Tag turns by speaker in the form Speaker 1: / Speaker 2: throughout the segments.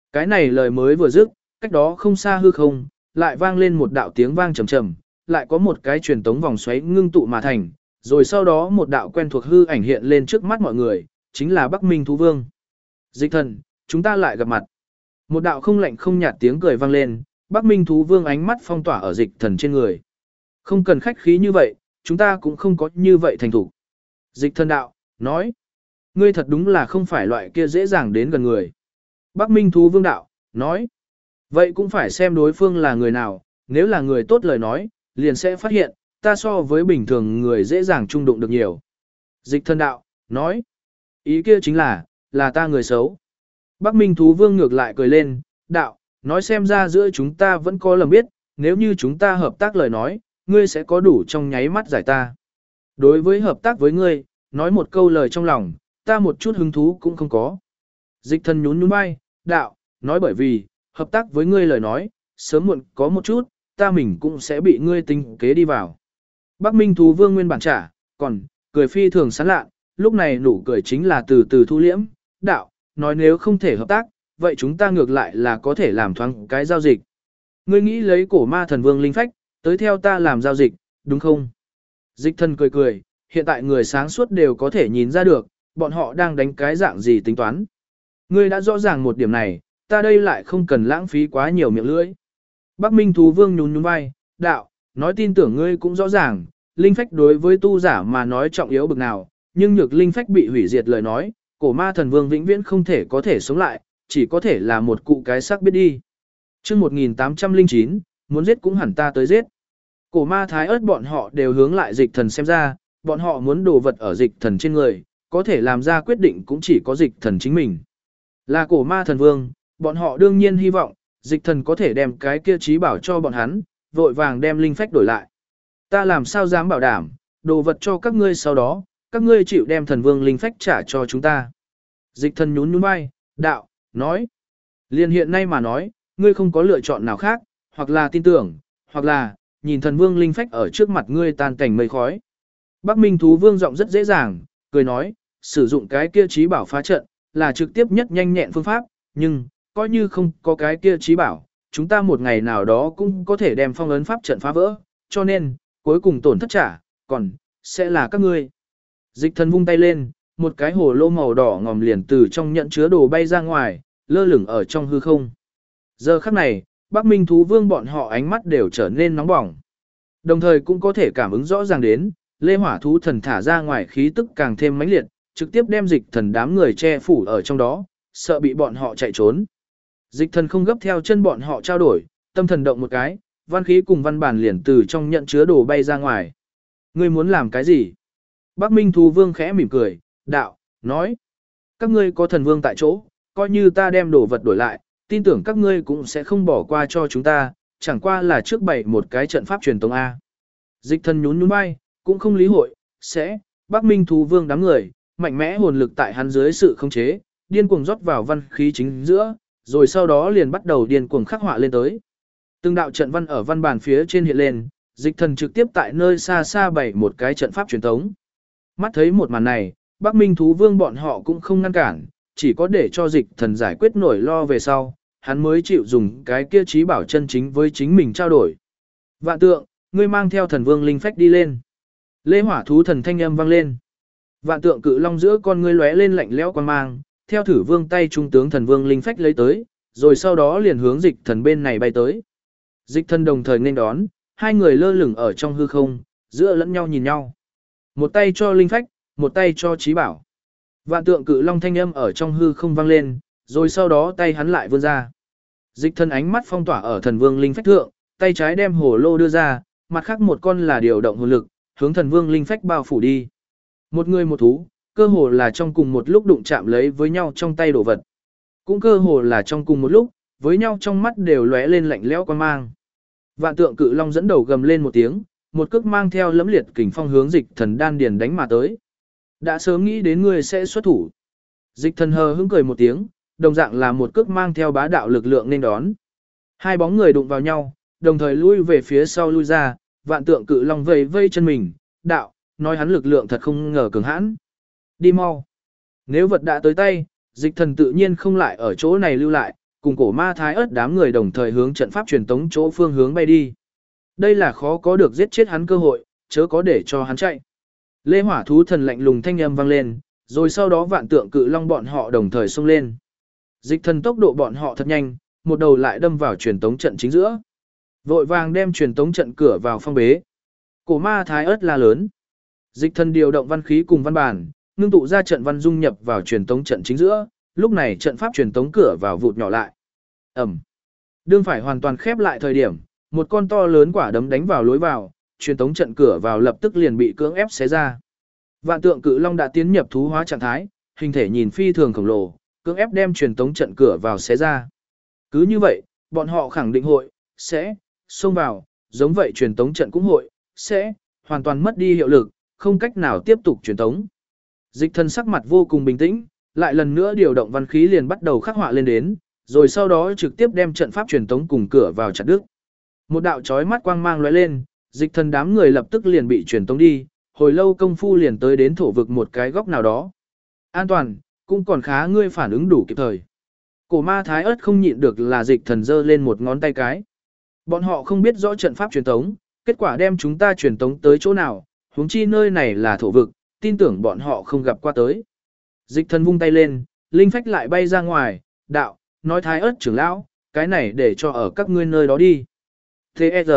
Speaker 1: Cái này lời mới vừa dứt, cách đó không xa hư không, lại vang lên một đạo tiếng vang trầm trầm, lại có một cái truyền tống vòng xoáy ngưng tụ mà thành, rồi sau đó một đạo quen thuộc hư ảnh hiện lên trước mắt mọi người, chính là Bắc Minh Thú Vương. Dịch thần, chúng ta lại gặp mặt. Một đạo không lạnh không nhạt tiếng cười vang lên, Bắc Minh Thú Vương ánh mắt phong tỏa ở dịch thần trên người. Không cần khách khí như vậy, chúng ta cũng không có như vậy thành thủ. Dịch thần đạo, nói, ngươi thật đúng là không phải loại kia dễ dàng đến gần người. Bắc Minh Thú Vương đạo, nói, vậy cũng phải xem đối phương là người nào, nếu là người tốt lời nói, liền sẽ phát hiện, ta so với bình thường người dễ dàng trung đụng được nhiều. Dịch thần đạo, nói, ý kia chính là ta người xấu. Bắc Minh Thú Vương ngược lại cười lên, đạo, nói xem ra giữa chúng ta vẫn có lầm biết, nếu như chúng ta hợp tác lời nói, ngươi sẽ có đủ trong nháy mắt giải ta. Đối với hợp tác với ngươi, nói một câu lời trong lòng, ta một chút hứng thú cũng không có. Dịch thần nhún nhún vai, đạo, nói bởi vì, hợp tác với ngươi lời nói, sớm muộn có một chút, ta mình cũng sẽ bị ngươi tính kế đi vào. Bắc Minh Thú Vương nguyên bản trả, còn, cười phi thường sán lạ, lúc này nụ cười chính là từ từ thu liễm, đạo, nói nếu không thể hợp tác, vậy chúng ta ngược lại là có thể làm thoáng cái giao dịch. Ngươi nghĩ lấy cổ ma thần vương linh phách, tới theo ta làm giao dịch, đúng không? Dịch thần cười cười, hiện tại người sáng suốt đều có thể nhìn ra được, bọn họ đang đánh cái dạng gì tính toán. Ngươi đã rõ ràng một điểm này, ta đây lại không cần lãng phí quá nhiều miệng lưỡi. Bắc Minh Thú Vương nhún nhún vai, đạo, nói tin tưởng ngươi cũng rõ ràng, linh phách đối với tu giả mà nói trọng yếu bực nào, nhưng nhược linh phách bị hủy diệt lời nói, cổ ma thần vương vĩnh viễn không thể có thể sống lại, chỉ có thể là một cụ cái xác biết đi. Chương 1809, muốn giết cũng hẳn ta tới giết. Cổ ma thái ớt bọn họ đều hướng lại dịch thần xem ra, bọn họ muốn đồ vật ở dịch thần trên người, có thể làm ra quyết định cũng chỉ có dịch thần chính mình. Là cổ ma thần vương, bọn họ đương nhiên hy vọng, dịch thần có thể đem cái kia trí bảo cho bọn hắn, vội vàng đem linh phách đổi lại. Ta làm sao dám bảo đảm, đồ vật cho các ngươi sau đó, các ngươi chịu đem thần vương linh phách trả cho chúng ta. Dịch thần nhún nhún vai, đạo, nói. Liên hiện nay mà nói, ngươi không có lựa chọn nào khác, hoặc là tin tưởng, hoặc là, nhìn thần vương linh phách ở trước mặt ngươi tan cảnh mây khói. Bắc Minh Thú Vương giọng rất dễ dàng, cười nói, sử dụng cái kia trí bảo phá trận, là trực tiếp nhất nhanh nhẹn phương pháp, nhưng, coi như không có cái kia trí bảo, chúng ta một ngày nào đó cũng có thể đem phong ấn pháp trận phá vỡ, cho nên, cuối cùng tổn thất trả, còn, sẽ là các ngươi. Dịch thần vung tay lên, một cái hồ lô màu đỏ ngòm liền từ trong nhận chứa đồ bay ra ngoài, lơ lửng ở trong hư không. Giờ khắc này, Bắc Minh Thú Vương bọn họ ánh mắt đều trở nên nóng bỏng. Đồng thời cũng có thể cảm ứng rõ ràng đến, Lê Hỏa Thú Thần thả ra ngoài khí tức càng thêm mãnh liệt, trực tiếp đem dịch thần đám người che phủ ở trong đó, sợ bị bọn họ chạy trốn. Dịch thần không gấp theo chân bọn họ trao đổi, tâm thần động một cái, văn khí cùng văn bản liền từ trong nhận chứa đồ bay ra ngoài. Ngươi muốn làm cái gì? Bắc Minh Thú Vương khẽ mỉm cười, đạo, nói. Các ngươi có thần vương tại chỗ, coi như ta đem đồ vật đổi lại, tin tưởng các ngươi cũng sẽ không bỏ qua cho chúng ta, chẳng qua là trước bày một cái trận pháp truyền tống A. Dịch thần nhún nhún vai, cũng không lý hội, sẽ, Bắc Minh Thú Vương đám người, mạnh mẽ hồn lực tại hắn dưới sự khống chế, điên cuồng rót vào văn khí chính giữa, rồi sau đó liền bắt đầu điên cuồng khắc họa lên tới. Từng đạo trận văn ở văn bản phía trên hiện lên, dịch thần trực tiếp tại nơi xa xa bày một cái trận pháp truyền tống. Mắt thấy một màn này, Bắc Minh Thú Vương bọn họ cũng không ngăn cản, chỉ có để cho dịch thần giải quyết nổi lo về sau, hắn mới chịu dùng cái kia trí bảo chân chính với chính mình trao đổi. Vạn tượng, ngươi mang theo thần vương linh phách đi lên. Lê Hỏa Thú Thần thanh âm vang lên. Vạn tượng cự long giữa con ngươi lóe lên lạnh lẽo quan mang, theo thử vương tay trung tướng thần vương linh phách lấy tới, rồi sau đó liền hướng dịch thần bên này bay tới. Dịch thần đồng thời nên đón, hai người lơ lửng ở trong hư không, giữa lẫn nhau nhìn nhau. Một tay cho linh phách, một tay cho trí bảo. Vạn tượng cự long thanh âm ở trong hư không vang lên, rồi sau đó tay hắn lại vươn ra. Dịch thần ánh mắt phong tỏa ở thần vương linh phách thượng, tay trái đem hồ lô đưa ra, mặt khác một con là điều động hồn lực, hướng thần vương linh phách bao phủ đi. Một người một thú, cơ hồ là trong cùng một lúc đụng chạm lấy với nhau trong tay đồ vật. Cũng cơ hồ là trong cùng một lúc, với nhau trong mắt đều lóe lên lạnh lẽo quan mang. Vạn tượng cự long dẫn đầu gầm lên một tiếng, một cước mang theo lẫm liệt kình phong hướng dịch thần đan điền đánh mà tới. Đã sớm nghĩ đến ngươi sẽ xuất thủ. Dịch thần hờ hững cười một tiếng, đồng dạng là một cước mang theo bá đạo lực lượng nên đón. Hai bóng người đụng vào nhau, đồng thời lui về phía sau lui ra, vạn tượng cự long vây vây chân mình, đạo, nói hắn lực lượng thật không ngờ cường hãn. Đi mau. Nếu vật đã tới tay, dịch thần tự nhiên không lại ở chỗ này lưu lại, cùng cổ ma thái ớt đám người đồng thời hướng trận pháp truyền tống chỗ phương hướng bay đi. Đây là khó có được giết chết hắn cơ hội, chớ có để cho hắn chạy. Lê Hỏa thú thần lạnh lùng thanh âm vang lên, rồi sau đó vạn tượng cự long bọn họ đồng thời xông lên. Dịch thần tốc độ bọn họ thật nhanh, một đầu lại đâm vào truyền tống trận chính giữa. Vội vàng đem truyền tống trận cửa vào phong bế. Cổ ma thái ớt la lớn. Dịch thần điều động văn khí cùng văn bản, ngưng tụ ra trận văn dung nhập vào truyền tống trận chính giữa, lúc này trận pháp truyền tống cửa vào vụt nhỏ lại. Ầm. Đương phải hoàn toàn khép lại thời điểm, một con to lớn quả đấm đánh vào lối vào, truyền tống trận cửa vào lập tức liền bị cưỡng ép xé ra. Vạn tượng cự long đã tiến nhập thú hóa trạng thái, hình thể nhìn phi thường khổng lồ, cưỡng ép đem truyền tống trận cửa vào xé ra. Cứ như vậy, bọn họ khẳng định hội sẽ xông vào, giống vậy truyền tống trận cũng hội sẽ hoàn toàn mất đi hiệu lực, không cách nào tiếp tục truyền tống. Dịch thần sắc mặt vô cùng bình tĩnh, lại lần nữa điều động văn khí liền bắt đầu khắc họa lên đến, rồi sau đó trực tiếp đem trận pháp truyền tống cùng cửa vào chặt đứt. Một đạo chói mắt quang mang lóe lên, dịch thần đám người lập tức liền bị truyền tống đi, hồi lâu công phu liền tới đến thổ vực một cái góc nào đó. An toàn, cũng còn khá ngươi phản ứng đủ kịp thời. Cổ ma thái ớt không nhịn được là dịch thần giơ lên một ngón tay cái. Bọn họ không biết rõ trận pháp truyền tống, kết quả đem chúng ta truyền tống tới chỗ nào, huống chi nơi này là thổ vực, tin tưởng bọn họ không gặp qua tới. Dịch thần vung tay lên, linh phách lại bay ra ngoài, đạo, nói thái ớt trưởng lão, cái này để cho ở các ngươi nơi đó đi. T.E.R.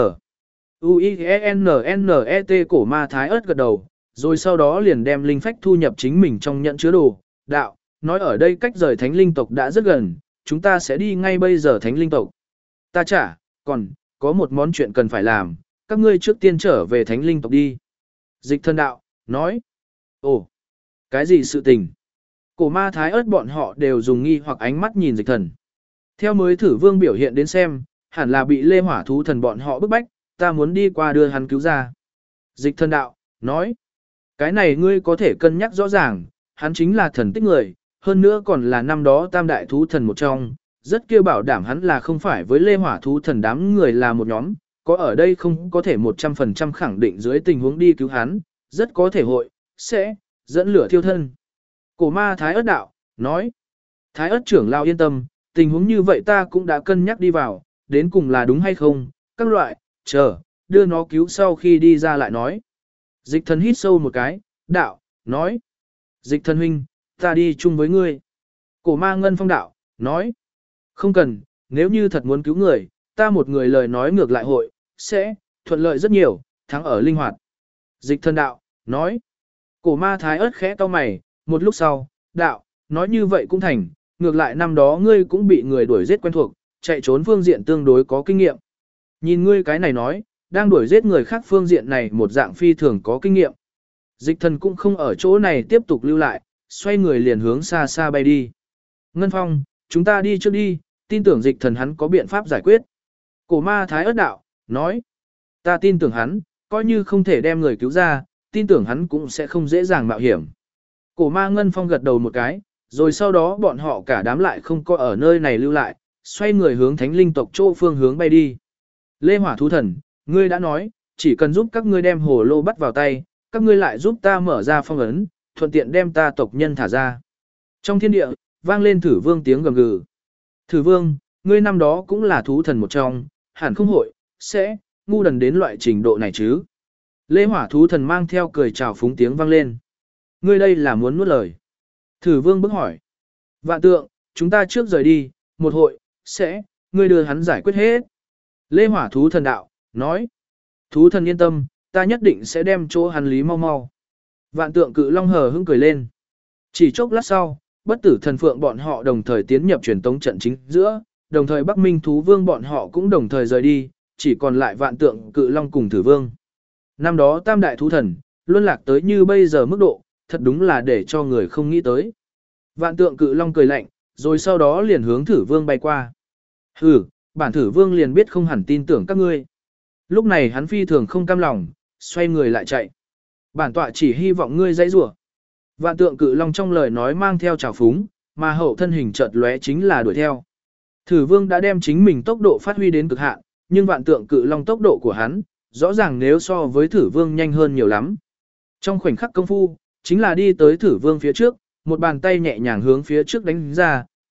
Speaker 1: U-I-E-N-N-E-T cổ ma thái ớt gật đầu, rồi sau đó liền đem linh phách thu nhập chính mình trong nhận chứa đồ, đạo, nói ở đây cách rời thánh linh tộc đã rất gần, chúng ta sẽ đi ngay bây giờ thánh linh tộc. Ta chả, còn, có một món chuyện cần phải làm, các ngươi trước tiên trở về thánh linh tộc đi. Dịch thân đạo, nói, ồ, cái gì sự tình? Cổ ma thái ớt bọn họ đều dùng nghi hoặc ánh mắt nhìn dịch thần. Theo mới thử vương biểu hiện đến xem, hẳn là bị lê hỏa thú thần bọn họ bức bách, ta muốn đi qua đưa hắn cứu ra. Dịch thần đạo, nói, cái này ngươi có thể cân nhắc rõ ràng, hắn chính là thần tích người, hơn nữa còn là năm đó tam đại thú thần một trong, rất kêu bảo đảm hắn là không phải với lê hỏa thú thần đám người là một nhóm, có ở đây không có thể 100% khẳng định dưới tình huống đi cứu hắn, rất có thể hội, sẽ, dẫn lửa thiêu thân. Cổ ma thái ớt đạo, nói, thái ớt trưởng lao yên tâm, tình huống như vậy ta cũng đã cân nhắc đi vào, đến cùng là đúng hay không, các loại, chờ, đưa nó cứu sau khi đi ra lại nói. Dịch thần hít sâu một cái, đạo, nói, dịch thần huynh, ta đi chung với ngươi. Cổ ma ngân phong đạo, nói, không cần, nếu như thật muốn cứu người, ta một người lời nói ngược lại hội, sẽ, thuận lợi rất nhiều, thắng ở linh hoạt. Dịch thần đạo, nói, cổ ma thái ớt khẽ cau mày, một lúc sau, đạo, nói như vậy cũng thành, ngược lại năm đó ngươi cũng bị người đuổi giết quen thuộc, chạy trốn phương diện tương đối có kinh nghiệm. Nhìn ngươi cái này nói, đang đuổi giết người khác phương diện này một dạng phi thường có kinh nghiệm. Dịch thần cũng không ở chỗ này tiếp tục lưu lại, xoay người liền hướng xa xa bay đi. Ngân Phong, chúng ta đi trước đi, tin tưởng dịch thần hắn có biện pháp giải quyết. Cổ ma thái ớt đạo, nói, ta tin tưởng hắn, coi như không thể đem người cứu ra, tin tưởng hắn cũng sẽ không dễ dàng mạo hiểm. Cổ ma Ngân Phong gật đầu một cái, rồi sau đó bọn họ cả đám lại không có ở nơi này lưu lại, xoay người hướng thánh linh tộc chỗ phương hướng bay đi. Lê Hỏa thú thần, ngươi đã nói, chỉ cần giúp các ngươi đem hồ lô bắt vào tay, các ngươi lại giúp ta mở ra phong ấn, thuận tiện đem ta tộc nhân thả ra. Trong thiên địa, vang lên thử vương tiếng gầm gừ. Thử vương, ngươi năm đó cũng là thú thần một trong, hẳn không hội, sẽ, ngu đần đến loại trình độ này chứ. Lê Hỏa thú thần mang theo cười chào phúng tiếng vang lên. Ngươi đây là muốn nuốt lời. Thử vương bước hỏi. Vạn tượng, chúng ta trước rời đi, một hội, sẽ, ngươi đưa hắn giải quyết hết. Lê Hỏa thú thần đạo, nói. Thú thần yên tâm, ta nhất định sẽ đem chỗ hắn lý mau mau. Vạn tượng cự long hờ hững cười lên. Chỉ chốc lát sau, bất tử thần phượng bọn họ đồng thời tiến nhập truyền tống trận chính giữa, đồng thời Bắc Minh thú vương bọn họ cũng đồng thời rời đi, chỉ còn lại vạn tượng cự long cùng thử vương. Năm đó tam đại thú thần, luân lạc tới như bây giờ mức độ, thật đúng là để cho người không nghĩ tới. Vạn tượng cự long cười lạnh, rồi sau đó liền hướng thử vương bay qua. Hừ, bản thử vương liền biết không hẳn tin tưởng các ngươi. Lúc này hắn phi thường không cam lòng, xoay người lại chạy. Bản tọa chỉ hy vọng ngươi dãy rủa. Vạn tượng cự long trong lời nói mang theo trào phúng, mà hậu thân hình chợt lóe chính là đuổi theo. Thử vương đã đem chính mình tốc độ phát huy đến cực hạn, nhưng vạn tượng cự long tốc độ của hắn, rõ ràng nếu so với thử vương nhanh hơn nhiều lắm. Trong khoảnh khắc công phu, chính là đi tới thử vương phía trước, một bàn tay nhẹ nhàng hướng phía trước đánh ra,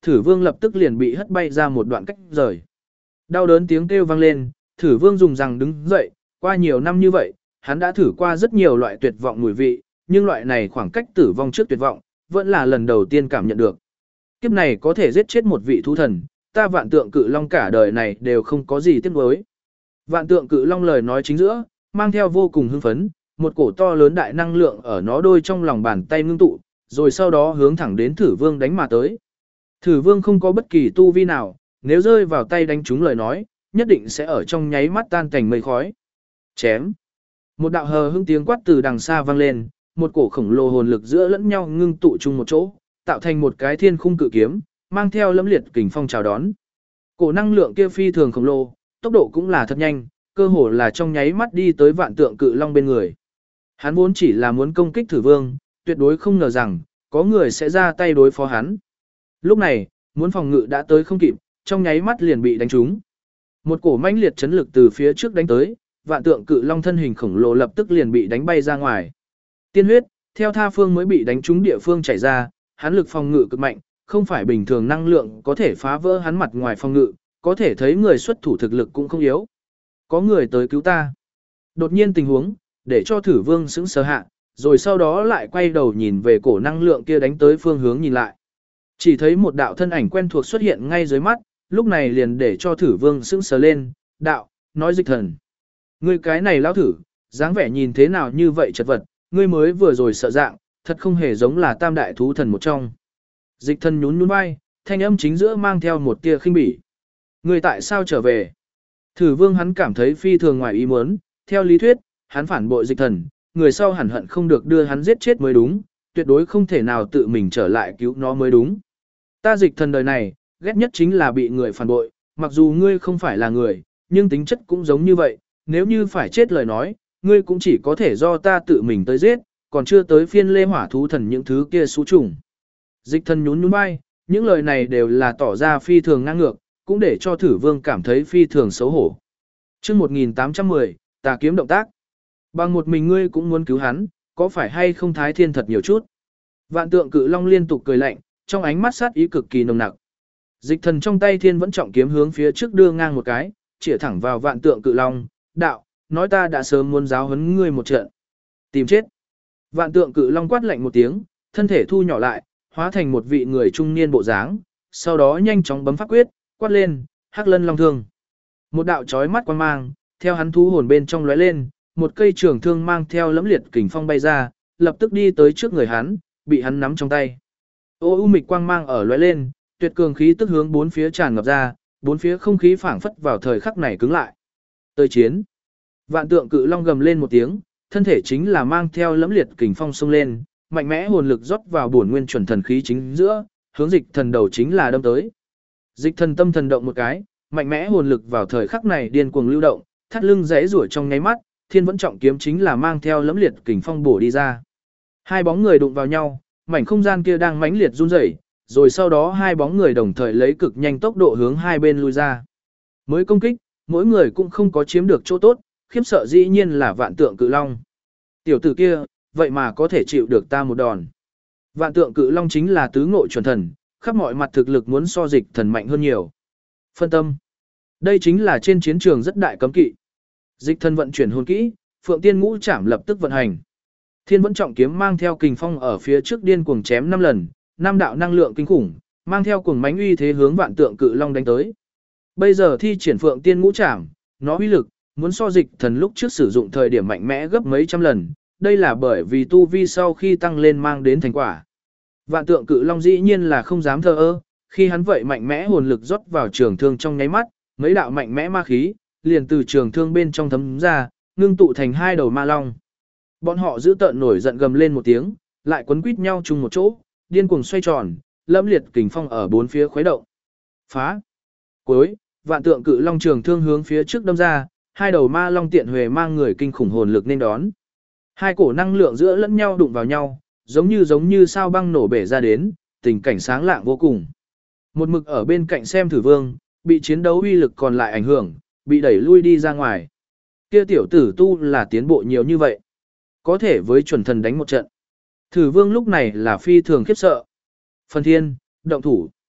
Speaker 1: Thử Vương lập tức liền bị hất bay ra một đoạn cách rời. Đau đớn tiếng kêu vang lên, Thử Vương dùng rằng đứng dậy, qua nhiều năm như vậy, hắn đã thử qua rất nhiều loại tuyệt vọng mùi vị, nhưng loại này khoảng cách tử vong trước tuyệt vọng, vẫn là lần đầu tiên cảm nhận được. Kiếp này có thể giết chết một vị thú thần, ta Vạn Tượng Cự Long cả đời này đều không có gì tiếc nuối. Vạn Tượng Cự Long lời nói chính giữa, mang theo vô cùng hưng phấn, một cổ to lớn đại năng lượng ở nó đôi trong lòng bàn tay ngưng tụ, rồi sau đó hướng thẳng đến Thử Vương đánh mà tới. Thử Vương không có bất kỳ tu vi nào, nếu rơi vào tay đánh trúng lời nói, nhất định sẽ ở trong nháy mắt tan thành mây khói. Chém. Một đạo hờ hững tiếng quát từ đằng xa vang lên, một cổ khổng lồ hồn lực giữa lẫn nhau ngưng tụ chung một chỗ, tạo thành một cái thiên khung cự kiếm, mang theo lẫm liệt kình phong chào đón. Cổ năng lượng kia phi thường khổng lồ, tốc độ cũng là thật nhanh, cơ hồ là trong nháy mắt đi tới Vạn Tượng Cự Long bên người. Hắn vốn chỉ là muốn công kích Thử Vương, tuyệt đối không ngờ rằng có người sẽ ra tay đối phó hắn. Lúc này, muốn phòng ngự đã tới không kịp, trong nháy mắt liền bị đánh trúng. Một cổ mãnh liệt chấn lực từ phía trước đánh tới, Vạn Tượng Cự Long thân hình khổng lồ lập tức liền bị đánh bay ra ngoài. Tiên huyết theo tha phương mới bị đánh trúng địa phương chảy ra, hắn lực phòng ngự cực mạnh, không phải bình thường năng lượng có thể phá vỡ hắn mặt ngoài phòng ngự, có thể thấy người xuất thủ thực lực cũng không yếu. Có người tới cứu ta. Đột nhiên tình huống, để cho Thử Vương sững sờ hạ, rồi sau đó lại quay đầu nhìn về cổ năng lượng kia đánh tới phương hướng nhìn lại. Chỉ thấy một đạo thân ảnh quen thuộc xuất hiện ngay dưới mắt, lúc này liền để cho Thử Vương sững sờ lên, đạo, nói Dịch Thần. Ngươi cái này lão thử, dáng vẻ nhìn thế nào như vậy chật vật, ngươi mới vừa rồi sợ dạng, thật không hề giống là tam đại thú thần một trong. Dịch Thần nhún nhún vai, thanh âm chính giữa mang theo một tia khinh bỉ. Ngươi tại sao trở về? Thử Vương hắn cảm thấy phi thường ngoài ý muốn, theo lý thuyết, hắn phản bội Dịch Thần, người sau hẳn hận không được đưa hắn giết chết mới đúng, tuyệt đối không thể nào tự mình trở lại cứu nó mới đúng. Ta Dịch Thần đời này, ghét nhất chính là bị người phản bội, mặc dù ngươi không phải là người, nhưng tính chất cũng giống như vậy, nếu như phải chết lời nói, ngươi cũng chỉ có thể do ta tự mình tới giết, còn chưa tới phiên lê hỏa thú thần những thứ kia xú trùng. Dịch Thần nhún nhún vai, những lời này đều là tỏ ra phi thường ngang ngược, cũng để cho Thử Vương cảm thấy phi thường xấu hổ. Chương 1810, Tà kiếm động tác. Bằng một mình ngươi cũng muốn cứu hắn, có phải hay không thái thiên thật nhiều chút? Vạn Tượng Cự Long liên tục cười lạnh, trong ánh mắt sát ý cực kỳ nồng nặc. Dịch Thần trong tay thiên vẫn trọng kiếm hướng phía trước đưa ngang một cái, chĩa thẳng vào Vạn Tượng Cự Long, đạo, nói ta đã sớm muốn giáo huấn ngươi một trận. Tìm chết. Vạn Tượng Cự Long quát lạnh một tiếng, thân thể thu nhỏ lại, hóa thành một vị người trung niên bộ dáng, sau đó nhanh chóng bấm pháp quyết, quát lên, Hắc Lân Long Thương. Một đạo chói mắt quang mang, theo hắn thú hồn bên trong lóe lên, một cây trường thương mang theo lẫm liệt kình phong bay ra, lập tức đi tới trước người hắn, bị hắn nắm trong tay. Ô u mịch quang mang ở lóe lên, tuyệt cường khí tức hướng bốn phía tràn ngập ra, bốn phía không khí phảng phất vào thời khắc này cứng lại. Tới chiến. Vạn Tượng Cự Long gầm lên một tiếng, thân thể chính là mang theo lẫm liệt kình phong xông lên, mạnh mẽ hồn lực rót vào bổn nguyên chuẩn thần khí chính giữa, hướng Dịch Thần đầu chính là đâm tới. Dịch Thần tâm thần động một cái, mạnh mẽ hồn lực vào thời khắc này điên cuồng lưu động, thắt lưng rẽ rủa trong nháy mắt, thiên vẫn trọng kiếm chính là mang theo lẫm liệt kình phong bổ đi ra. Hai bóng người đụng vào nhau, mảnh không gian kia đang mãnh liệt run rẩy, rồi sau đó hai bóng người đồng thời lấy cực nhanh tốc độ hướng hai bên lui ra. Mới công kích, mỗi người cũng không có chiếm được chỗ tốt, khiếp sợ dĩ nhiên là Vạn Tượng Cự Long. Tiểu tử kia, vậy mà có thể chịu được ta một đòn. Vạn Tượng Cự Long chính là tứ ngộ chuẩn thần, khắp mọi mặt thực lực muốn so Dịch Thần mạnh hơn nhiều. Phân tâm. Đây chính là trên chiến trường rất đại cấm kỵ. Dịch Thần vận chuyển hồn kỹ, Phượng Tiên Ngũ Trảm lập tức vận hành. Thiên vẫn trọng kiếm mang theo kình phong ở phía trước điên cuồng chém 5 lần, 5 đạo năng lượng kinh khủng, mang theo cuồng mãnh uy thế hướng Vạn Tượng Cự Long đánh tới. Bây giờ thi triển Phượng Tiên Ngũ Trảm, nó uy lực muốn so Dịch Thần lúc trước sử dụng thời điểm mạnh mẽ gấp mấy trăm lần, đây là bởi vì tu vi sau khi tăng lên mang đến thành quả. Vạn Tượng Cự Long dĩ nhiên là không dám thờ ơ, khi hắn vậy mạnh mẽ hồn lực rót vào trường thương trong nháy mắt, mấy đạo mạnh mẽ ma khí liền từ trường thương bên trong thấm ra, ngưng tụ thành hai đầu ma long. Bọn họ giữ tợn nổi giận gầm lên một tiếng, lại quấn quýt nhau chung một chỗ, điên cuồng xoay tròn, lẫm liệt kình phong ở bốn phía khuấy động. Phá! Cuối, Vạn Tượng Cự Long trường thương hướng phía trước đâm ra, hai đầu ma long tiện huề mang người kinh khủng hồn lực nên đón. Hai cổ năng lượng giữa lẫn nhau đụng vào nhau, giống như sao băng nổ bể ra đến, tình cảnh sáng lạng vô cùng. Một mực ở bên cạnh xem Thử Vương, bị chiến đấu uy lực còn lại ảnh hưởng, bị đẩy lui đi ra ngoài. Kia tiểu tử tu là tiến bộ nhiều như vậy, có thể với chuẩn thần đánh một trận. Thử Vương lúc này là phi thường khiếp sợ. Phần Thiên, động thủ.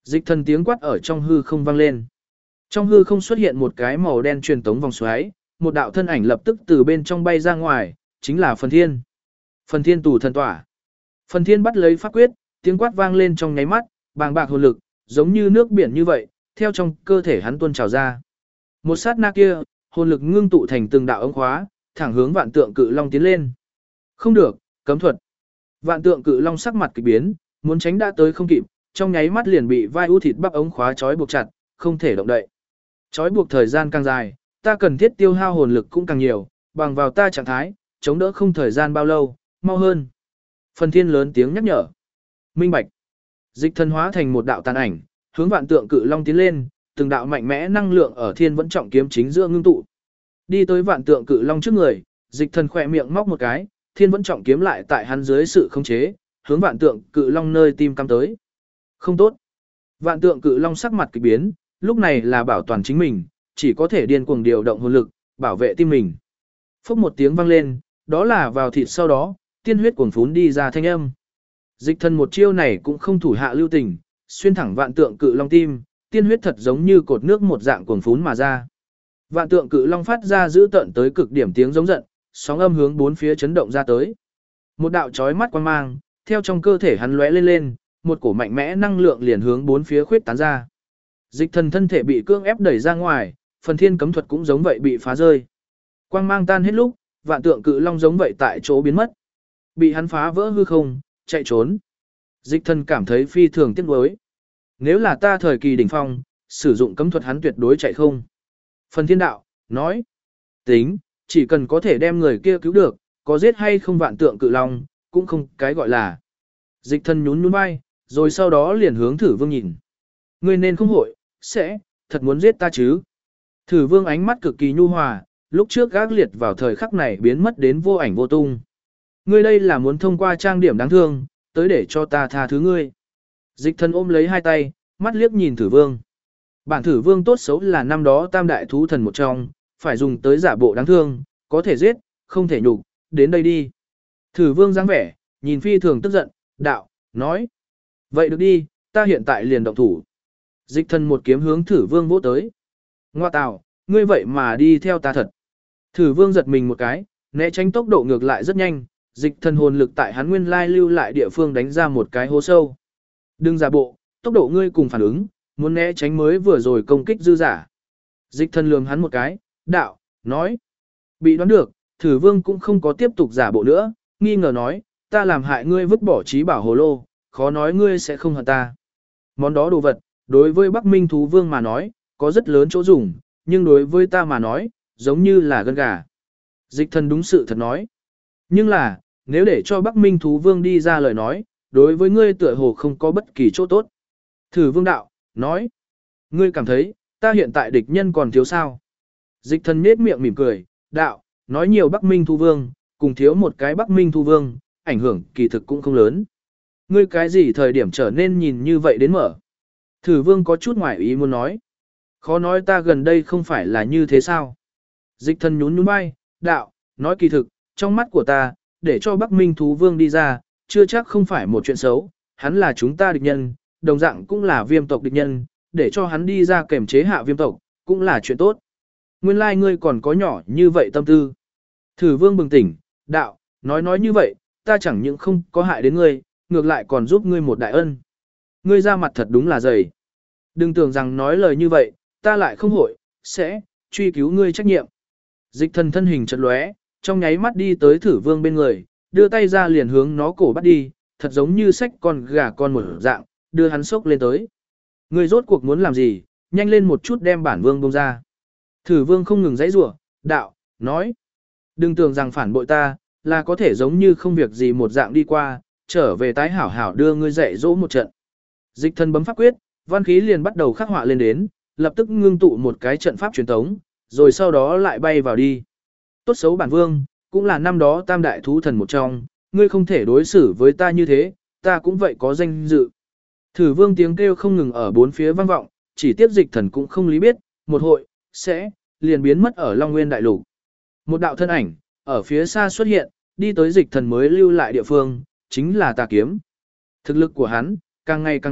Speaker 1: Dịch thần tiếng quát ở trong hư không vang lên. Trong hư không xuất hiện một cái màu đen truyền tống vòng xoáy, một đạo thân ảnh lập tức từ bên trong bay ra ngoài, chính là Phần Thiên. Phần Thiên tù thần tỏa. Phần Thiên bắt lấy pháp quyết, tiếng quát vang lên trong nháy mắt, bàng bạc hồn lực, giống như nước biển như vậy, theo trong cơ thể hắn tuôn trào ra. Một sát na kia, hồn lực ngưng tụ thành từng đạo ống khóa, thẳng hướng Vạn Tượng Cự Long tiến lên. Không được, cấm thuật. Vạn Tượng Cự Long sắc mặt kỳ biến, muốn tránh đã tới không kịp, trong nháy mắt liền bị vai u thịt bắp ống khóa trói buộc chặt, không thể động đậy. Trói buộc thời gian càng dài, ta cần thiết tiêu hao hồn lực cũng càng nhiều, bằng vào ta trạng thái, chống đỡ không thời gian bao lâu, mau hơn. Phần Thiên lớn tiếng nhắc nhở. Minh bạch. Dịch thần hóa thành một đạo tàn ảnh, hướng Vạn Tượng Cự Long tiến lên, từng đạo mạnh mẽ năng lượng ở Thiên Vẫn Trọng kiếm chính giữa ngưng tụ. Đi tới Vạn Tượng Cự Long trước người, Dịch thần khỏe miệng móc một cái, Thiên Vẫn Trọng kiếm lại tại hắn dưới sự khống chế, hướng Vạn Tượng Cự Long nơi tim cắm tới. Không tốt. Vạn Tượng Cự Long sắc mặt kỳ biến, lúc này là bảo toàn chính mình, chỉ có thể điên cuồng điều động hồn lực, bảo vệ tim mình. Phốc một tiếng vang lên, đó là vào thịt sau đó, tiên huyết cuồn phún đi ra thanh âm. Dịch thần một chiêu này cũng không thủ hạ lưu tình, xuyên thẳng Vạn Tượng Cự Long tim, tiên huyết thật giống như cột nước một dạng cuồn phún mà ra. Vạn Tượng Cự Long phát ra dữ tợn tới cực điểm tiếng giống giận, sóng âm hướng bốn phía chấn động ra tới. Một đạo chói mắt quang mang, theo trong cơ thể hắn lóe lên lên, một cổ mạnh mẽ năng lượng liền hướng bốn phía khuyết tán ra. Dịch thần thân thể bị cưỡng ép đẩy ra ngoài, Phần Thiên cấm thuật cũng giống vậy bị phá rơi. Quang mang tan hết lúc, Vạn Tượng Cự Long giống vậy tại chỗ biến mất. Bị hắn phá vỡ hư không, chạy trốn. Dịch thần cảm thấy phi thường tiếc nuối. Nếu là ta thời kỳ đỉnh phong, sử dụng cấm thuật hắn tuyệt đối chạy không. Phần Thiên đạo, nói. Tính, chỉ cần có thể đem người kia cứu được, có giết hay không Vạn Tượng Cự Long, cũng không cái gọi là. Dịch thần nhún nhún vai, rồi sau đó liền hướng Thử Vương nhìn. Ngươi nên không hội, sẽ, thật muốn giết ta chứ. Thử Vương ánh mắt cực kỳ nhu hòa, lúc trước gác liệt vào thời khắc này biến mất đến vô ảnh vô tung. Ngươi đây là muốn thông qua trang điểm đáng thương, tới để cho ta tha thứ ngươi. Dịch thần ôm lấy hai tay, mắt liếc nhìn Thử Vương. Bản Thử Vương tốt xấu là năm đó tam đại thú thần một trong, phải dùng tới giả bộ đáng thương, có thể giết, không thể nhục, đến đây đi. Thử Vương dáng vẻ, nhìn phi thường tức giận, đạo, nói. Vậy được đi, ta hiện tại liền động thủ. Dịch thần một kiếm hướng Thử Vương vỗ tới. Ngoa tào, ngươi vậy mà đi theo ta thật. Thử Vương giật mình một cái, né tránh tốc độ ngược lại rất nhanh, dịch thần hồn lực tại hắn nguyên lai lưu lại địa phương đánh ra một cái hố sâu. Đừng giả bộ, tốc độ ngươi cùng phản ứng, muốn né tránh mới vừa rồi công kích dư giả. Dịch thần lườm hắn một cái, đạo, nói. Bị đoán được, Thử Vương cũng không có tiếp tục giả bộ nữa, nghi ngờ nói, ta làm hại ngươi vứt bỏ trí bảo hồ lô, khó nói ngươi sẽ không hận ta. Món đó đồ vật, đối với Bắc Minh Thú Vương mà nói, có rất lớn chỗ dùng, nhưng đối với ta mà nói, giống như là gân gà. Dịch thần đúng sự thật nói. Nhưng là, nếu để cho Bắc Minh Thú Vương đi ra lời nói, đối với ngươi tựa hồ không có bất kỳ chỗ tốt. Thử Vương đạo, nói. Ngươi cảm thấy, ta hiện tại địch nhân còn thiếu sao? Dịch thần nết miệng mỉm cười, đạo, nói nhiều Bắc Minh Thú Vương, cùng thiếu một cái Bắc Minh Thú Vương, ảnh hưởng kỳ thực cũng không lớn. Ngươi cái gì thời điểm trở nên nhìn như vậy đến mở? Thử Vương có chút ngoài ý muốn nói. Khó nói ta gần đây không phải là như thế sao? Dịch thần nhún nhún vai, đạo, nói kỳ thực, trong mắt của ta, để cho Bắc Minh Thú Vương đi ra, chưa chắc không phải một chuyện xấu, hắn là chúng ta địch nhân, đồng dạng cũng là viêm tộc địch nhân, để cho hắn đi ra kềm chế hạ viêm tộc, cũng là chuyện tốt. Nguyên lai ngươi còn có nhỏ như vậy tâm tư. Thử Vương bừng tỉnh, đạo, nói như vậy, ta chẳng những không có hại đến ngươi, ngược lại còn giúp ngươi một đại ân. Ngươi ra mặt thật đúng là dày. Đừng tưởng rằng nói lời như vậy, ta lại không hội, sẽ, truy cứu ngươi trách nhiệm. Dịch thần thân hình chật lóe, trong nháy mắt đi tới Thử Vương bên người, đưa tay ra liền hướng nó cổ bắt đi, thật giống như xách con gà con một dạng, đưa hắn sốc lên tới. Ngươi rốt cuộc muốn làm gì, nhanh lên một chút đem bản vương buông ra. Thử Vương không ngừng giãy giụa, đạo, nói. Đừng tưởng rằng phản bội ta, là có thể giống như không việc gì một dạng đi qua, trở về tái hảo hảo đưa ngươi dạy dỗ một trận. Dịch thần bấm pháp quyết, văn khí liền bắt đầu khắc họa lên đến, lập tức ngưng tụ một cái trận pháp truyền thống, rồi sau đó lại bay vào đi. Tốt xấu bản vương, cũng là năm đó tam đại thú thần một trong, ngươi không thể đối xử với ta như thế, ta cũng vậy có danh dự. Thử Vương tiếng kêu không ngừng ở bốn phía vang vọng, chỉ tiếp dịch thần cũng không lý biết, một hội, sẽ, liền biến mất ở Long Nguyên Đại Lục. Một đạo thân ảnh, ở phía xa xuất hiện, đi tới dịch thần mới lưu lại địa phương, chính là Tà Kiếm. Thực lực của hắn, càng ngày càng mạnh,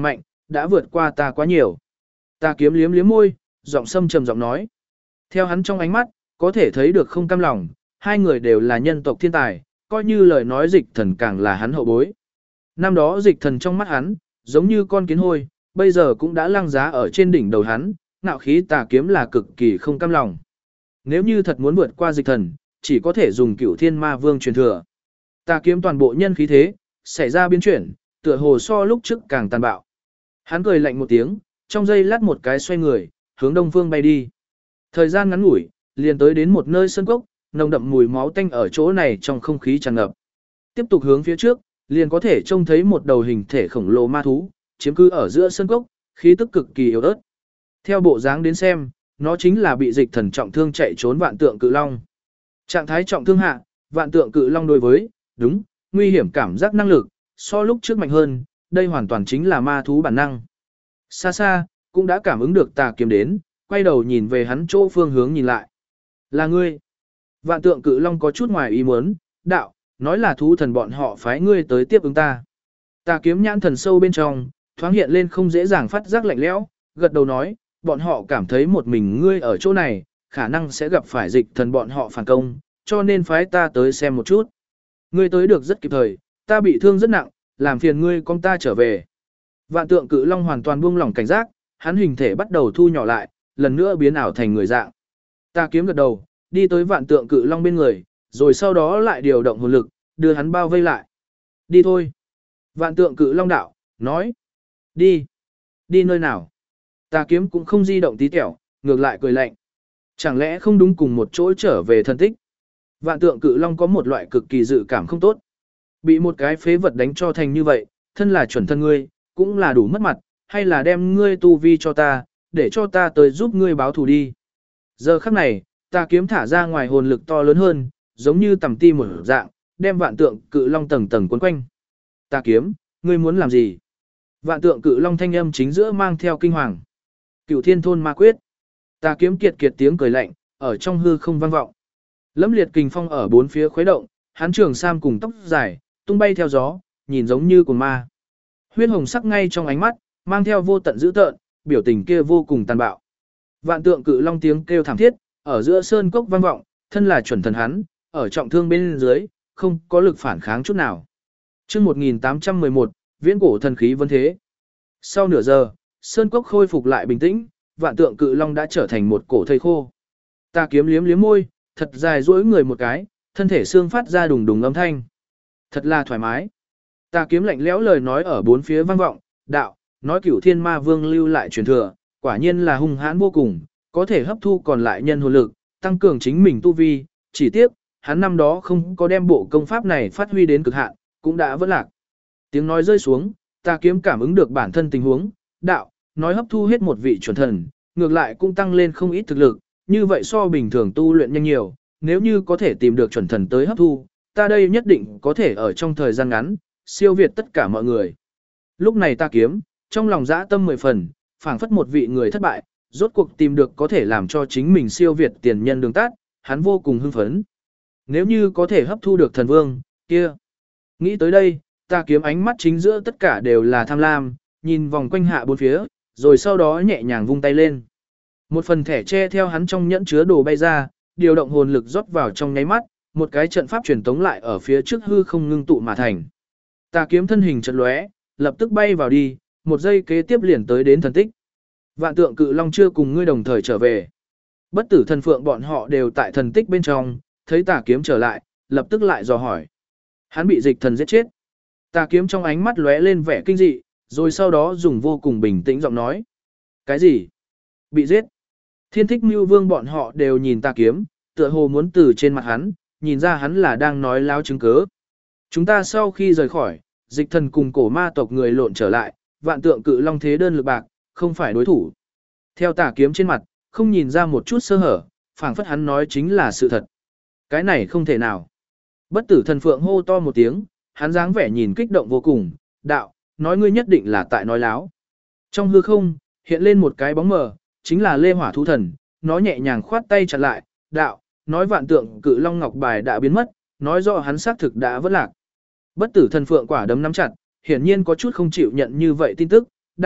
Speaker 1: đã vượt qua ta quá nhiều. Tà kiếm liếm liếm môi, giọng sâm trầm giọng nói. Theo hắn trong ánh mắt, có thể thấy được không cam lòng, hai người đều là nhân tộc thiên tài, coi như lời nói dịch thần càng là hắn hậu bối. Năm đó dịch thần trong mắt hắn, giống như con kiến hôi, bây giờ cũng đã lăng giá ở trên đỉnh đầu hắn, ngạo khí tà kiếm là cực kỳ không cam lòng. Nếu như thật muốn vượt qua dịch thần, chỉ có thể dùng Cửu Thiên Ma Vương truyền thừa. Tà kiếm toàn bộ nhân khí thế, xảy ra biến chuyển, tựa hồ so lúc trước càng tàn bạo. Hắn cười lạnh một tiếng, trong giây lát một cái xoay người, hướng đông phương bay đi. Thời gian ngắn ngủi, liền tới đến một nơi sơn cốc, nồng đậm mùi máu tanh ở chỗ này trong không khí tràn ngập. Tiếp tục hướng phía trước, liền có thể trông thấy một đầu hình thể khổng lồ ma thú, chiếm cứ ở giữa sơn cốc, khí tức cực kỳ yếu ớt. Theo bộ dáng đến xem, nó chính là bị dịch thần trọng thương chạy trốn vạn tượng cự long. Trạng thái trọng thương hạ, vạn tượng cự long đối với, đúng, nguy hiểm cảm giác năng lực, so lúc trước mạnh hơn, đây hoàn toàn chính là ma thú bản năng. Xa xa, cũng đã cảm ứng được tà kiếm đến, quay đầu nhìn về hắn chỗ phương hướng nhìn lại. Là ngươi. Vạn tượng cự long có chút ngoài ý muốn, đạo, nói là thú thần bọn họ phái ngươi tới tiếp ứng ta. Tà kiếm nhãn thần sâu bên trong, thoáng hiện lên không dễ dàng phát giác lạnh lẽo, gật đầu nói, bọn họ cảm thấy một mình ngươi ở chỗ này, khả năng sẽ gặp phải dịch thần bọn họ phản công, cho nên phái ta tới xem một chút. Ngươi tới được rất kịp thời, ta bị thương rất nặng, làm phiền ngươi con ta trở về. Vạn tượng cự long hoàn toàn buông lỏng cảnh giác, hắn hình thể bắt đầu thu nhỏ lại, lần nữa biến ảo thành người dạng. Tà kiếm gật đầu, đi tới vạn tượng cự long bên người, rồi sau đó lại điều động hồn lực, đưa hắn bao vây lại. Đi thôi. Vạn tượng cự long đạo, nói. Đi. Đi nơi nào? Tà kiếm cũng không di động tí tẹo, ngược lại cười lạnh. Chẳng lẽ không đúng cùng một chỗ trở về thân tích? Vạn tượng cự long có một loại cực kỳ dự cảm không tốt. Bị một cái phế vật đánh cho thành như vậy, thân là chuẩn thân ngươi, cũng là đủ mất mặt, hay là đem ngươi tu vi cho ta, để cho ta tới giúp ngươi báo thù đi. Giờ khắc này, tà kiếm thả ra ngoài hồn lực to lớn hơn, giống như tầm ti một dạng, đem vạn tượng cự long tầng tầng quấn quanh. Tà kiếm, ngươi muốn làm gì? Vạn tượng cự long thanh âm chính giữa mang theo kinh hoàng. Cửu Thiên Thôn Ma Quyết. Tà kiếm kiệt kiệt tiếng cười lạnh, ở trong hư không vang vọng. Lẫm liệt kình phong ở bốn phía khuấy động, hắn trường sam cùng tóc dài, tung bay theo gió, nhìn giống như cuồng ma. Huyết hồng sắc ngay trong ánh mắt, mang theo vô tận dữ tợn, biểu tình kia vô cùng tàn bạo. Vạn tượng cự long tiếng kêu thảm thiết, ở giữa sơn cốc vang vọng, thân là chuẩn thần hắn, ở trọng thương bên dưới, không có lực phản kháng chút nào. Chương 1811, viễn cổ thần khí vân thế. Sau nửa giờ, sơn cốc khôi phục lại bình tĩnh, vạn tượng cự long đã trở thành một cổ thây khô. Tà kiếm liếm liếm môi, thật dài duỗi người một cái, thân thể xương phát ra đùng đùng âm thanh. Thật là thoải mái. Tà kiếm lạnh lẽo lời nói ở bốn phía vang vọng, đạo, nói Cửu Thiên Ma Vương lưu lại truyền thừa, quả nhiên là hung hãn vô cùng, có thể hấp thu còn lại nhân hồn lực, tăng cường chính mình tu vi, chỉ tiếc, hắn năm đó không có đem bộ công pháp này phát huy đến cực hạn, cũng đã vỡ lạc. Tiếng nói rơi xuống, Tà kiếm cảm ứng được bản thân tình huống, đạo, nói hấp thu hết một vị chuẩn thần, ngược lại cũng tăng lên không ít thực lực, như vậy so bình thường tu luyện nhanh nhiều, nếu như có thể tìm được chuẩn thần tới hấp thu, ta đây nhất định có thể ở trong thời gian ngắn, siêu việt tất cả mọi người. Lúc này Tà kiếm, trong lòng dã tâm 10 phần, phảng phất một vị người thất bại, rốt cuộc tìm được có thể làm cho chính mình siêu việt tiền nhân đường tắt, hắn vô cùng hưng phấn. Nếu như có thể hấp thu được thần vương, kia. Nghĩ tới đây, Tà kiếm ánh mắt chính giữa tất cả đều là tham lam, nhìn vòng quanh hạ bốn phía, rồi sau đó nhẹ nhàng vung tay lên. Một phần thẻ che theo hắn trong nhẫn chứa đồ bay ra, điều động hồn lực rót vào trong nháy mắt, một cái trận pháp truyền tống lại ở phía trước hư không ngưng tụ mà thành. Tà kiếm thân hình chợt lóe, lập tức bay vào đi, một giây kế tiếp liền tới đến thần tích. Vạn tượng cự long chưa cùng ngươi đồng thời trở về. Bất tử thần phượng bọn họ đều tại thần tích bên trong, thấy tà kiếm trở lại, lập tức lại dò hỏi. Hắn bị dịch thần giết chết. Tà kiếm trong ánh mắt lóe lên vẻ kinh dị, rồi sau đó dùng vô cùng bình tĩnh giọng nói. Cái gì? Bị giết. Thiên thích mưu vương bọn họ đều nhìn Tà kiếm, tựa hồ muốn từ trên mặt hắn, nhìn ra hắn là đang nói láo chứng cớ. Chúng ta sau khi rời khỏi, dịch thần cùng cổ ma tộc người lộn trở lại, vạn tượng cự long thế đơn lực bạc, không phải đối thủ. Theo Tà kiếm trên mặt, không nhìn ra một chút sơ hở, phảng phất hắn nói chính là sự thật. Cái này không thể nào. Bất tử thần phượng hô to một tiếng, hắn dáng vẻ nhìn kích động vô cùng, đạo, nói ngươi nhất định là tại nói láo. Trong hư không, hiện lên một cái bóng mờ, chính là Lê Hỏa thú thần, nó nhẹ nhàng khoát tay chặn lại, đạo, nói vạn tượng cự long ngọc bài đã biến mất, nói rõ hắn xác thực đã vỡ lạc. Bất tử thần phượng quả đấm nắm chặt, hiển nhiên có chút không chịu nhận như vậy tin tức, đạo,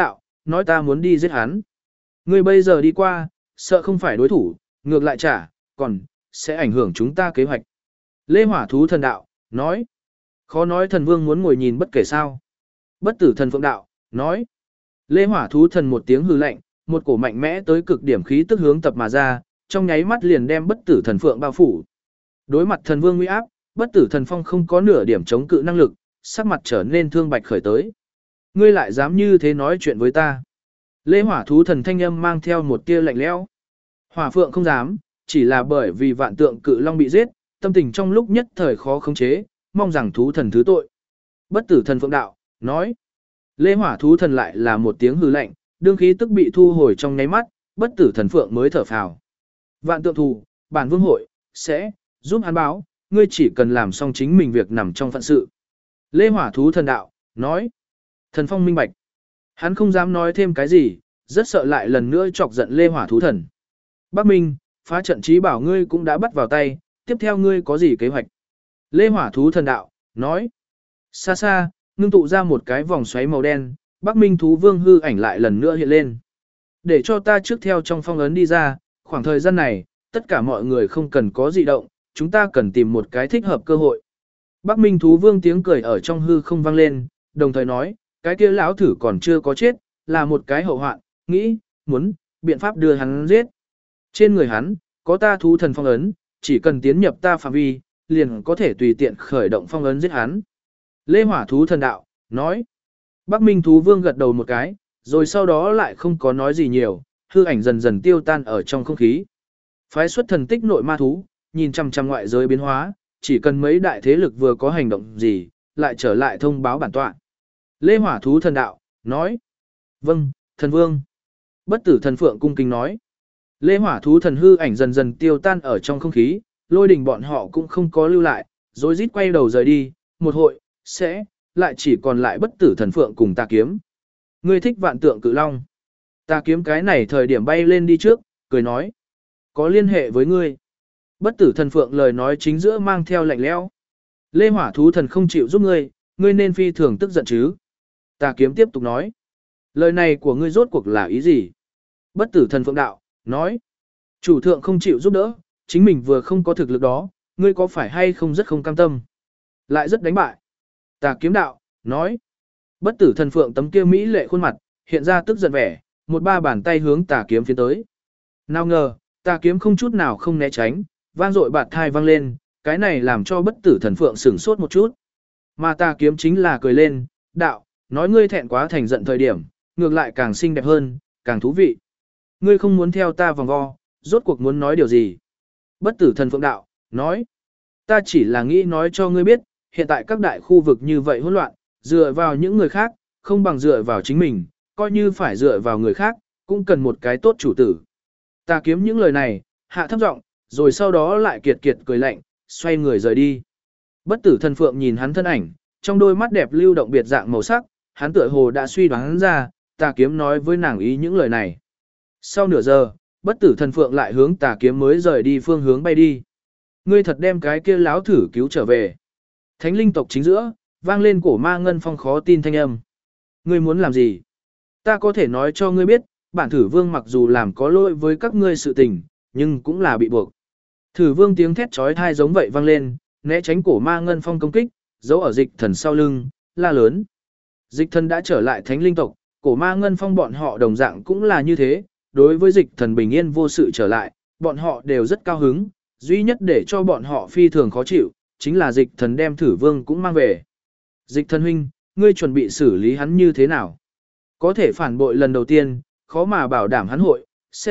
Speaker 1: nói ta muốn đi giết hắn. Ngươi bây giờ đi qua, sợ không phải đối thủ, ngược lại trả, còn, sẽ ảnh hưởng chúng ta kế hoạch. Lê Hỏa Thú Thần đạo, nói. Khó nói thần vương muốn ngồi nhìn bất kể sao. Bất tử thần phượng đạo, nói. Lê Hỏa Thú Thần một tiếng hừ lạnh, một cổ mạnh mẽ tới cực điểm khí tức hướng tập mà ra, trong nháy mắt liền đem bất tử thần phượng bao phủ. Đối mặt thần vương uy áp, bất tử thần phong không có nửa điểm chống cự năng lực, sắc mặt trở nên thương bạch khởi tới. Ngươi lại dám như thế nói chuyện với ta. Lê Hỏa Thú Thần thanh âm mang theo một tia lạnh lẽo. Hỏa Phượng không dám, chỉ là bởi vì vạn tượng cự long bị giết, tâm tình trong lúc nhất thời khó khống chế, mong rằng thú thần thứ tội. Bất tử thần Phượng đạo, nói. Lê Hỏa Thú Thần lại là một tiếng hừ lạnh, đương khí tức bị thu hồi trong nháy mắt, bất tử thần Phượng mới thở phào. Vạn tượng thù, bản vương hội, sẽ, giúp hắn báo, ngươi chỉ cần làm xong chính mình việc nằm trong phận sự. Lê Hỏa Thú Thần đạo, nói. Thần Phong minh bạch. Hắn không dám nói thêm cái gì, rất sợ lại lần nữa chọc giận Lê Hỏa Thú Thần. Bắc Minh, phá trận trí bảo ngươi cũng đã bắt vào tay, tiếp theo ngươi có gì kế hoạch? Lê Hỏa Thú Thần đạo, nói. Xa xa, ngưng tụ ra một cái vòng xoáy màu đen, Bắc Minh Thú Vương hư ảnh lại lần nữa hiện lên. Để cho ta trước theo trong phong ấn đi ra, khoảng thời gian này, tất cả mọi người không cần có dị động, chúng ta cần tìm một cái thích hợp cơ hội. Bắc Minh Thú Vương tiếng cười ở trong hư không vang lên, đồng thời nói, cái kia lão thử còn chưa có chết, là một cái hậu hoạn, nghĩ, muốn, biện pháp đưa hắn giết. Trên người hắn, có ta thú thần phong ấn, chỉ cần tiến nhập ta phạm vi, liền có thể tùy tiện khởi động phong ấn giết hắn. Lê Hỏa Thú Thần đạo, nói. Bắc Minh Thú Vương gật đầu một cái, rồi sau đó lại không có nói gì nhiều, hư ảnh dần dần tiêu tan ở trong không khí. Phái xuất thần tích nội ma thú, nhìn chằm chằm ngoại giới biến hóa, chỉ cần mấy đại thế lực vừa có hành động gì, lại trở lại thông báo bản tọa. Lê Hỏa Thú Thần đạo, nói. Vâng, thần vương. Bất tử thần phượng cung kính nói. Lê Hỏa Thú Thần hư ảnh dần dần tiêu tan ở trong không khí, Lôi Đình bọn họ cũng không có lưu lại, rồi rít quay đầu rời đi, một hội, sẽ, lại chỉ còn lại bất tử thần phượng cùng tà kiếm. Ngươi thích vạn tượng cự long. Tà kiếm cái này thời điểm bay lên đi trước, cười nói. Có liên hệ với ngươi. Bất tử thần phượng lời nói chính giữa mang theo lạnh lẽo. Lê Hỏa Thú Thần không chịu giúp ngươi, ngươi nên phi thường tức giận chứ. Tà kiếm tiếp tục nói. Lời này của ngươi rốt cuộc là ý gì? Bất tử thần phượng đạo, nói. Chủ thượng không chịu giúp đỡ, chính mình vừa không có thực lực đó, ngươi có phải hay không rất không cam tâm? Lại rất đánh bại. Tà kiếm đạo, nói. Bất tử thần phượng tấm kia mỹ lệ khuôn mặt, hiện ra tức giận vẻ, một ba bàn tay hướng tà kiếm phiến tới. Nào ngờ, tà kiếm không chút nào không né tránh, vang dội bạt thai vang lên, cái này làm cho bất tử thần phượng sửng sốt một chút. Mà tà kiếm chính là cười lên, đạo, nói ngươi thẹn quá thành giận thời điểm, ngược lại càng xinh đẹp hơn, càng thú vị. Ngươi không muốn theo ta vòng vo, rốt cuộc muốn nói điều gì? Bất tử thần phượng đạo, nói. Ta chỉ là nghĩ nói cho ngươi biết, hiện tại các đại khu vực như vậy hỗn loạn, dựa vào những người khác, không bằng dựa vào chính mình, coi như phải dựa vào người khác, cũng cần một cái tốt chủ tử. Ta kiếm những lời này, hạ thấp giọng, rồi sau đó lại kiệt kiệt cười lạnh, xoay người rời đi. Bất tử thần phượng nhìn hắn thân ảnh, trong đôi mắt đẹp lưu động biệt dạng màu sắc, hắn tựa hồ đã suy đoán ra, tà kiếm nói với nàng ý những lời này. Sau nửa giờ, bất tử thần phượng lại hướng tà kiếm mới rời đi phương hướng bay đi. Ngươi thật đem cái kia láo thử cứu trở về. Thánh linh tộc chính giữa, vang lên cổ ma ngân phong khó tin thanh âm. Ngươi muốn làm gì? Ta có thể nói cho ngươi biết, bản thử vương mặc dù làm có lỗi với các ngươi sự tình, nhưng cũng là bị buộc. Thử vương tiếng thét trói thai giống vậy vang lên, né tránh cổ ma ngân phong công kích, giấu ở dịch thần sau lưng, la lớn. Dịch thần đã trở lại thánh linh tộc, cổ ma ngân phong bọn họ đồng dạng cũng là như thế, đối với dịch thần bình yên vô sự trở lại, bọn họ đều rất cao hứng, duy nhất để cho bọn họ phi thường khó chịu, chính là dịch thần đem thử vương cũng mang về. Dịch thần huynh, ngươi chuẩn bị xử lý hắn như thế nào? Có thể phản bội lần đầu tiên, khó mà bảo đảm hắn hội,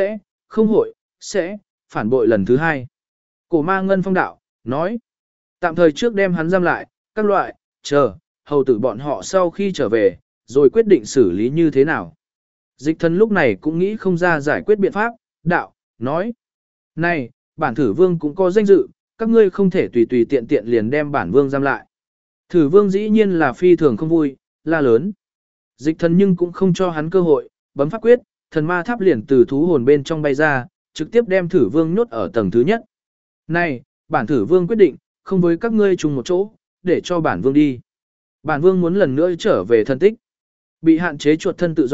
Speaker 1: sẽ, phản bội lần thứ hai. Cổ ma ngân phong đạo, nói, tạm thời trước đem hắn giam lại, các loại, chờ, hầu tử bọn họ sau khi trở về, rồi quyết định xử lý như thế nào. Dịch thần lúc này cũng nghĩ không ra giải quyết biện pháp, đạo, nói, này, bản thử vương cũng có danh dự, các ngươi không thể tùy tùy tiện tiện liền đem bản vương giam lại. Thử vương dĩ nhiên là phi thường không vui, la lớn. Dịch thần nhưng cũng không cho hắn cơ hội, bấm pháp quyết, thần ma tháp liền từ thú hồn bên trong bay ra, trực tiếp đem thử vương nhốt ở tầng thứ nhất. Này, bản thử vương quyết định, không với các ngươi chung một chỗ, để cho bản vương đi. Bản vương muốn lần nữa trở về thân tích. Bị hạn chế chuột thân tự do,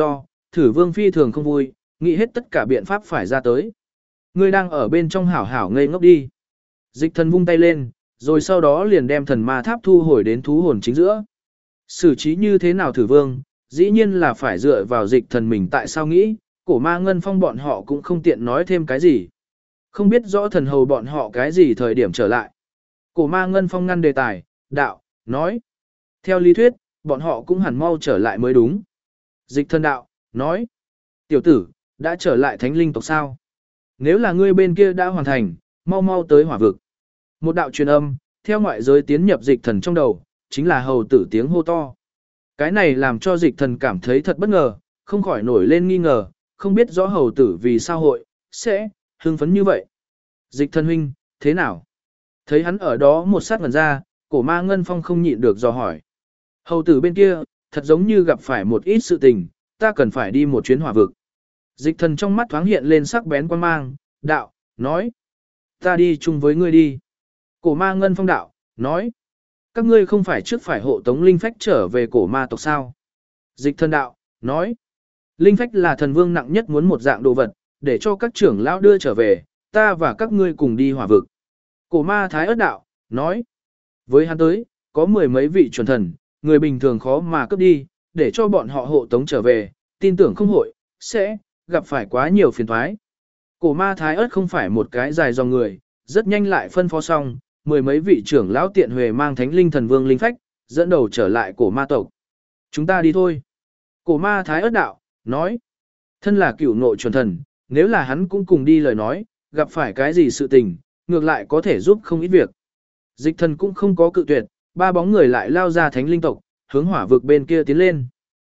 Speaker 1: Thử vương phi thường không vui, nghĩ hết tất cả biện pháp phải ra tới. Ngươi đang ở bên trong hảo hảo ngây ngốc đi. Dịch thần vung tay lên, rồi sau đó liền đem thần ma tháp thu hồi đến thú hồn chính giữa. Xử trí như thế nào thử vương, dĩ nhiên là phải dựa vào dịch thần mình tại sao nghĩ, cổ ma ngân phong bọn họ cũng không tiện nói thêm cái gì. Không biết rõ thần hầu bọn họ cái gì thời điểm trở lại. Cổ ma ngân phong ngăn đề tài, đạo, nói. Theo lý thuyết, bọn họ cũng hẳn mau trở lại mới đúng. Dịch thần đạo, nói. Tiểu tử, đã trở lại thánh linh tộc sao? Nếu là ngươi bên kia đã hoàn thành, mau mau tới hỏa vực. Một đạo truyền âm, theo ngoại giới tiến nhập dịch thần trong đầu, chính là hầu tử tiếng hô to. Cái này làm cho dịch thần cảm thấy thật bất ngờ, không khỏi nổi lên nghi ngờ, không biết rõ hầu tử vì sao hội, sẽ, hưng phấn như vậy. Dịch thần huynh, thế nào? Thấy hắn ở đó một sát ngần ra, cổ ma ngân phong không nhịn được dò hỏi. Hầu tử bên kia, thật giống như gặp phải một ít sự tình, ta cần phải đi một chuyến hỏa vực. Dịch thần trong mắt thoáng hiện lên sắc bén quan mang, đạo, nói. Ta đi chung với ngươi đi. Cổ ma ngân phong đạo, nói. Các ngươi không phải trước phải hộ tống linh phách trở về cổ ma tộc sao? Dịch thần đạo, nói. Linh phách là thần vương nặng nhất muốn một dạng đồ vật, để cho các trưởng lão đưa trở về, ta và các ngươi cùng đi hỏa vực. Cổ ma thái ớt đạo, nói. Với hắn tới, có mười mấy vị chuẩn thần, người bình thường khó mà cướp đi, để cho bọn họ hộ tống trở về, tin tưởng không hội, sẽ gặp phải quá nhiều phiền thoái. Cổ ma thái ớt không phải một cái dài dòng người, rất nhanh lại phân phó xong, mười mấy vị trưởng lão tiện huề mang thánh linh thần vương linh phách, dẫn đầu trở lại cổ ma tộc. Chúng ta đi thôi. Cổ ma thái ớt đạo, nói. Thân là cửu nội chuẩn thần, nếu là hắn cũng cùng đi lời nói, gặp phải cái gì sự tình, ngược lại có thể giúp không ít việc. Dịch thần cũng không có cự tuyệt, ba bóng người lại lao ra thánh linh tộc, hướng hỏa vực bên kia tiến lên.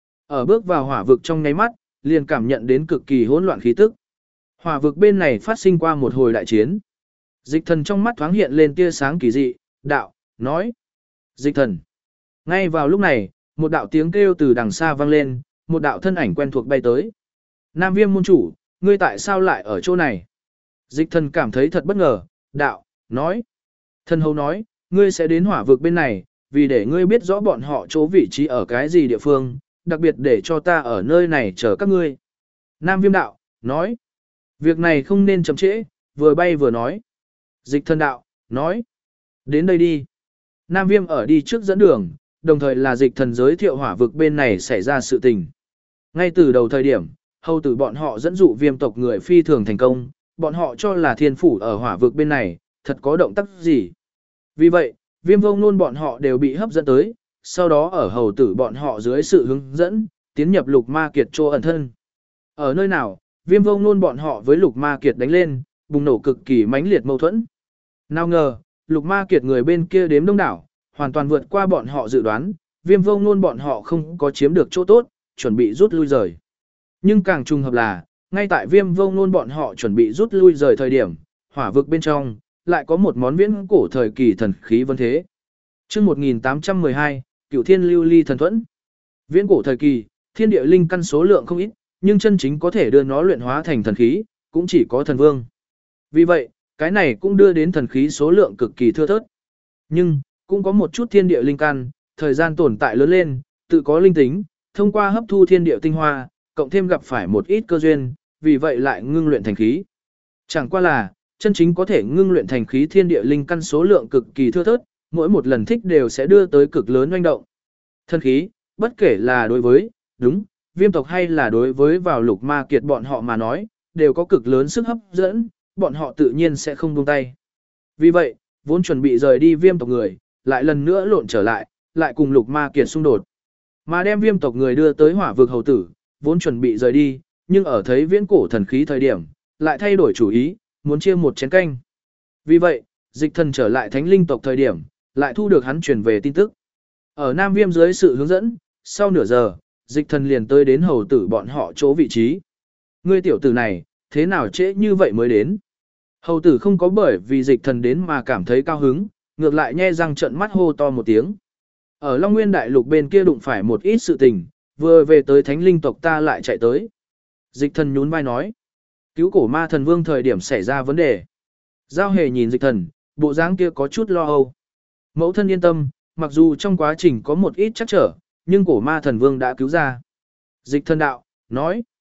Speaker 1: Ở bước vào hỏa vực trong nháy mắt, liền cảm nhận đến cực kỳ hỗn loạn khí tức. Hỏa vực bên này phát sinh qua một hồi đại chiến. Dịch thần trong mắt thoáng hiện lên tia sáng kỳ dị, đạo, nói. Dịch thần. Ngay vào lúc này, một đạo tiếng kêu từ đằng xa vang lên, một đạo thân ảnh quen thuộc bay tới. Nam Viêm môn chủ, ngươi tại sao lại ở chỗ này? Dịch thần cảm thấy thật bất ngờ, đạo, nói. Thần hầu nói, ngươi sẽ đến hỏa vực bên này, vì để ngươi biết rõ bọn họ chỗ vị trí ở cái gì địa phương, đặc biệt để cho ta ở nơi này chờ các ngươi. Nam Viêm đạo, nói. Việc này không nên chậm trễ, vừa bay vừa nói. Dịch thần đạo, nói. Đến đây đi. Nam Viêm ở đi trước dẫn đường, đồng thời là dịch thần giới thiệu hỏa vực bên này xảy ra sự tình. Ngay từ đầu thời điểm, hầu tử bọn họ dẫn dụ Viêm tộc người phi thường thành công, bọn họ cho là thiên phủ ở hỏa vực bên này, thật có động tác gì. Vì vậy, Viêm vô ngôn bọn họ đều bị hấp dẫn tới, sau đó ở hầu tử bọn họ dưới sự hướng dẫn, tiến nhập lục ma kiệt chỗ ẩn thân. Ở nơi nào, Viêm vô ngôn bọn họ với lục ma kiệt đánh lên, bùng nổ cực kỳ mãnh liệt mâu thuẫn. Nào ngờ, lục ma kiệt người bên kia đếm đông đảo, hoàn toàn vượt qua bọn họ dự đoán, Viêm vô ngôn bọn họ không có chiếm được chỗ tốt, chuẩn bị rút lui rời. Nhưng càng trùng hợp là, ngay tại Viêm vô ngôn bọn họ chuẩn bị rút lui rời thời điểm, hỏa vực bên trong, lại có một món viễn cổ thời kỳ thần khí vân thế. Chương 1812, Cửu Thiên Lưu Ly Thần Thuẫn. Viễn cổ thời kỳ, thiên địa linh căn số lượng không ít, nhưng chân chính có thể đưa nó luyện hóa thành thần khí, cũng chỉ có thần vương. Vì vậy, cái này cũng đưa đến thần khí số lượng cực kỳ thưa thớt. Nhưng, cũng có một chút thiên địa linh căn, thời gian tồn tại lớn lên, tự có linh tính, thông qua hấp thu thiên địa tinh hoa, cộng thêm gặp phải một ít cơ duyên, vì vậy lại ngưng luyện thành khí. Chẳng qua là, chân chính có thể ngưng luyện thành khí thiên địa linh căn số lượng cực kỳ thưa thớt, mỗi một lần thích đều sẽ đưa tới cực lớn oanh động. Thần khí, bất kể là đối với, đúng, Viêm tộc hay là đối với vào lục ma kiệt bọn họ mà nói, đều có cực lớn sức hấp dẫn, bọn họ tự nhiên sẽ không buông tay. Vì vậy, vốn chuẩn bị rời đi Viêm tộc người, lại lần nữa lộn trở lại, lại cùng lục ma kiệt xung đột. Mà đem Viêm tộc người đưa tới hỏa vực hầu tử, vốn chuẩn bị rời đi, nhưng ở thấy viễn cổ thần khí thời điểm, lại thay đổi chủ ý, muốn chia một chén canh. Vì vậy, dịch thần trở lại thánh linh tộc thời điểm, lại thu được hắn truyền về tin tức. Ở Nam Viêm dưới sự hướng dẫn, sau nửa giờ, dịch thần liền tới đến hầu tử bọn họ chỗ vị trí. Ngươi tiểu tử này, thế nào trễ như vậy mới đến? Hầu tử không có bởi vì dịch thần đến mà cảm thấy cao hứng, ngược lại nhe răng trợn mắt hô to một tiếng. Ở Long Nguyên Đại Lục bên kia đụng phải một ít sự tình, vừa về tới thánh linh tộc ta lại chạy tới. Dịch thần nhún vai nói. Cứu cổ ma thần vương thời điểm xảy ra vấn đề. Giao hề nhìn dịch thần, bộ dáng kia có chút lo âu. Mẫu thân yên tâm, mặc dù trong quá trình có một ít trắc trở, nhưng cổ ma thần vương đã cứu ra. Dịch thần đạo, nói.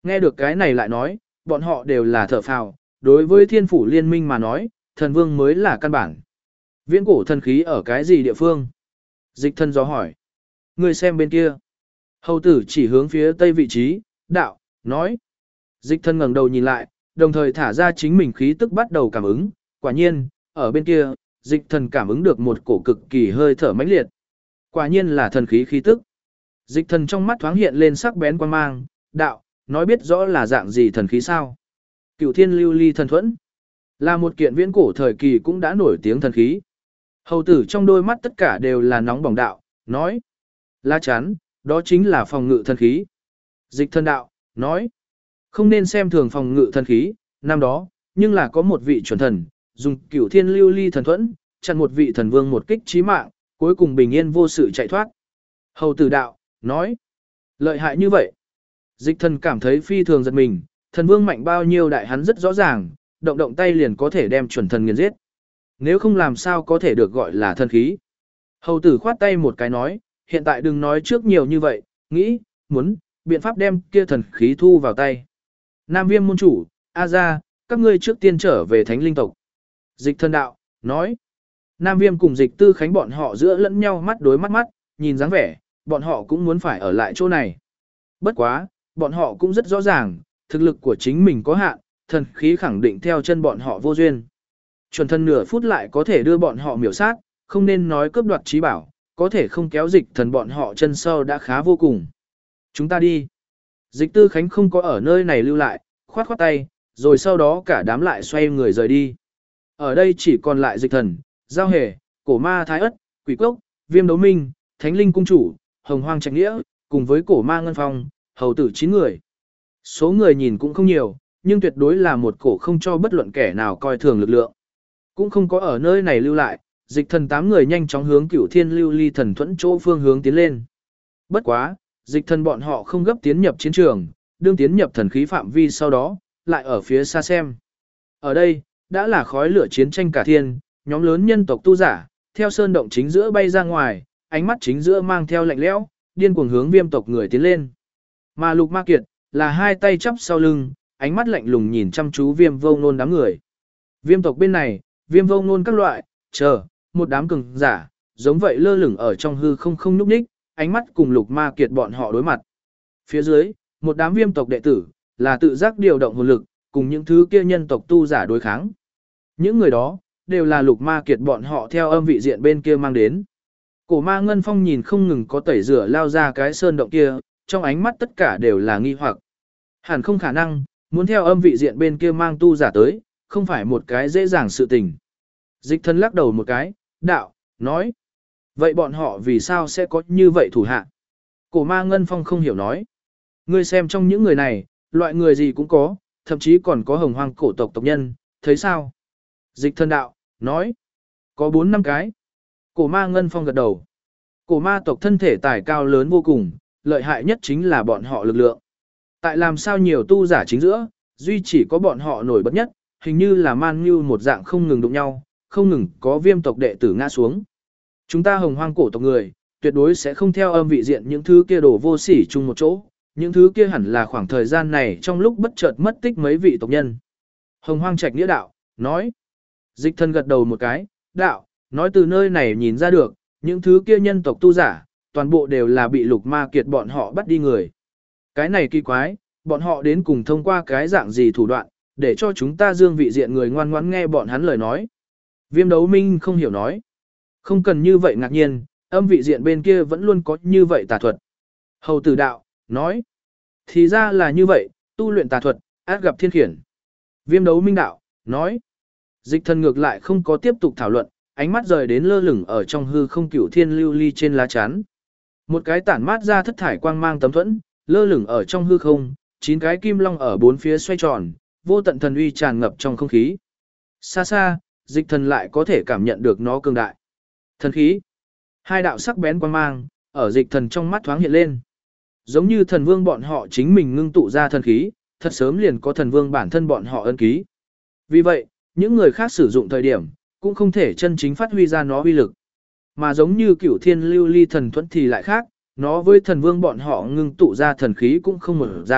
Speaker 1: Nghe được cái này lại nói, bọn họ đều là thở phào, đối với thiên phủ liên minh mà nói, thần vương mới là căn bản. Viễn cổ thần khí ở cái gì địa phương? Dịch thần gió hỏi. Người xem bên kia. Hầu tử chỉ hướng phía tây vị trí, đạo, nói. Dịch thần ngẩng đầu nhìn lại, đồng thời thả ra chính mình khí tức bắt đầu cảm ứng. Quả nhiên, ở bên kia, dịch thần cảm ứng được một cổ cực kỳ hơi thở mãnh liệt. Quả nhiên là thần khí khí tức. Dịch thần trong mắt thoáng hiện lên sắc bén quan mang, đạo, nói biết rõ là dạng gì thần khí sao. Cửu thiên lưu ly thần thuẫn. Là một kiện viễn cổ thời kỳ cũng đã nổi tiếng thần khí. Hầu tử trong đôi mắt tất cả đều là nóng bỏng đạo, nói. Lá chắn, đó chính là phòng ngự thần khí. Dịch thần đạo, nói. Không nên xem thường phòng ngự thần khí, năm đó, nhưng là có một vị chuẩn thần, dùng cửu thiên lưu ly thần thuẫn, chặn một vị thần vương một kích chí mạng, cuối cùng bình yên vô sự chạy thoát. Hầu tử đạo, nói. Lợi hại như vậy. Dịch thần cảm thấy phi thường giật mình, thần vương mạnh bao nhiêu đại hắn rất rõ ràng, động động tay liền có thể đem chuẩn thần nghiền giết. Nếu không làm sao có thể được gọi là thần khí. Hầu tử khoát tay một cái nói, hiện tại đừng nói trước nhiều như vậy, nghĩ, muốn, biện pháp đem kia thần khí thu vào tay. Nam Viêm môn chủ, A gia, các ngươi trước tiên trở về thánh linh tộc. Dịch thần đạo, nói. Nam Viêm cùng dịch tư khánh bọn họ giữa lẫn nhau mắt đối mắt mắt, nhìn dáng vẻ, bọn họ cũng muốn phải ở lại chỗ này. Bất quá, bọn họ cũng rất rõ ràng, thực lực của chính mình có hạn, thần khí khẳng định theo chân bọn họ vô duyên. Chuẩn thần nửa phút lại có thể đưa bọn họ miểu sát, không nên nói cướp đoạt trí bảo, có thể không kéo dịch thần bọn họ chân sau đã khá vô cùng. Chúng ta đi. Dịch tư khánh không có ở nơi này lưu lại, khoát khoát tay, rồi sau đó cả đám lại xoay người rời đi. Ở đây chỉ còn lại dịch thần, giao hề, cổ ma thái ất, quỷ cốc, viêm đấu minh, thánh linh cung chủ, hồng hoang trạch nghĩa, cùng với cổ ma ngân phong, hầu tử 9 người. Số người nhìn cũng không nhiều, nhưng tuyệt đối là một cổ không cho bất luận kẻ nào coi thường lực lượng. Cũng không có ở nơi này lưu lại, dịch thần 8 người nhanh chóng hướng cửu thiên lưu ly thần thuẫn chỗ phương hướng tiến lên. Bất quá, dịch thần bọn họ không gấp tiến nhập chiến trường, đương tiến nhập thần khí phạm vi sau đó, lại ở phía xa xem. Ở đây, đã là khói lửa chiến tranh cả thiên, nhóm lớn nhân tộc tu giả, theo sơn động chính giữa bay ra ngoài, ánh mắt chính giữa mang theo lạnh lẽo, điên cuồng hướng viêm tộc người tiến lên. Mà Lục Ma Kiệt, là hai tay chắp sau lưng, ánh mắt lạnh lùng nhìn chăm chú viêm vô ngôn đám người. Viêm tộc bên này, viêm vô ngôn các loại, chờ, một đám cường giả, giống vậy lơ lửng ở trong hư không không nhúc nhích, ánh mắt cùng Lục Ma Kiệt bọn họ đối mặt. Phía dưới, một đám viêm tộc đệ tử, là tự giác điều động hồn lực, cùng những thứ kia nhân tộc tu giả đối kháng. Những người đó, đều là Lục Ma Kiệt bọn họ theo âm vị diện bên kia mang đến. Cổ ma Ngân Phong nhìn không ngừng có tẩy rửa lao ra cái sơn động kia, trong ánh mắt tất cả đều là nghi hoặc. Hẳn không khả năng, muốn theo âm vị diện bên kia mang tu giả tới, không phải một cái dễ dàng sự tình. Dịch thân lắc đầu một cái, đạo, nói. Vậy bọn họ vì sao sẽ có như vậy thủ hạ? Cổ ma Ngân Phong không hiểu nói. Ngươi xem trong những người này, loại người gì cũng có, thậm chí còn có hồng hoang cổ tộc tộc nhân, thấy sao? Dịch thân đạo, nói. Có 4-5 cái. Cổ ma Ngân Phong gật đầu. Cổ ma tộc thân thể tài cao lớn vô cùng, lợi hại nhất chính là bọn họ lực lượng. Tại làm sao nhiều tu giả chính giữa, duy chỉ có bọn họ nổi bật nhất, hình như là man như một dạng không ngừng đụng nhau, không ngừng có viêm tộc đệ tử ngã xuống. Chúng ta hồng hoang cổ tộc người, tuyệt đối sẽ không theo âm vị diện những thứ kia đổ vô sỉ chung một chỗ, những thứ kia hẳn là khoảng thời gian này trong lúc bất chợt mất tích mấy vị tộc nhân. Hồng hoang trạch nghĩa đạo, nói. Dịch thân gật đầu một cái, đạo, nói từ nơi này nhìn ra được, những thứ kia nhân tộc tu giả, toàn bộ đều là bị Lục Ma Kiệt bọn họ bắt đi người. Cái này kỳ quái, bọn họ đến cùng thông qua cái dạng gì thủ đoạn, để cho chúng ta dương vị diện người ngoan ngoãn nghe bọn hắn lời nói. Viêm đấu minh không hiểu nói. Không cần như vậy ngạc nhiên, âm vị diện bên kia vẫn luôn có như vậy tà thuật. Hầu tử đạo, nói. Thì ra là như vậy, tu luyện tà thuật, át gặp thiên khiển. Viêm đấu minh đạo, nói. Dịch thần ngược lại không có tiếp tục thảo luận, ánh mắt rời đến lơ lửng ở trong hư không cửu thiên lưu ly trên lá chắn. Một cái tản mát ra thất thải quang mang tấm thuẫn, lơ lửng ở trong hư không, 9 cái kim long ở bốn phía xoay tròn, vô tận thần uy tràn ngập trong không khí. Xa xa, dịch thần lại có thể cảm nhận được nó cường đại. Thần khí. Hai đạo sắc bén quang mang, ở dịch thần trong mắt thoáng hiện lên. Giống như thần vương bọn họ chính mình ngưng tụ ra thần khí, thật sớm liền có thần vương bản thân bọn họ ân ký. Vì vậy, những người khác sử dụng thời điểm, cũng không thể chân chính phát huy ra nó uy lực. Mà giống như cửu thiên lưu ly thần thuẫn thì lại khác, nó với thần vương bọn họ ngưng tụ ra thần khí cũng không một dạng,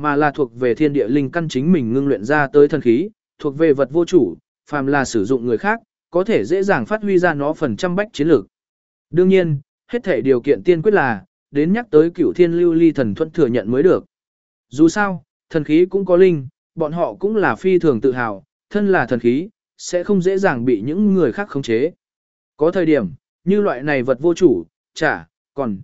Speaker 1: mà là thuộc về thiên địa linh căn chính mình ngưng luyện ra tới thần khí, thuộc về vật vô chủ, phàm là sử dụng người khác, có thể dễ dàng phát huy ra nó phần trăm bách chiến lược. Đương nhiên, hết thể điều kiện tiên quyết là, đến nhắc tới Cửu Thiên Lưu Ly Thần Thuẫn thừa nhận mới được. Dù sao, thần khí cũng có linh, bọn họ cũng là phi thường tự hào, thân là thần khí, sẽ không dễ dàng bị những người khác khống chế. Có thời điểm, như loại này vật vô chủ, còn,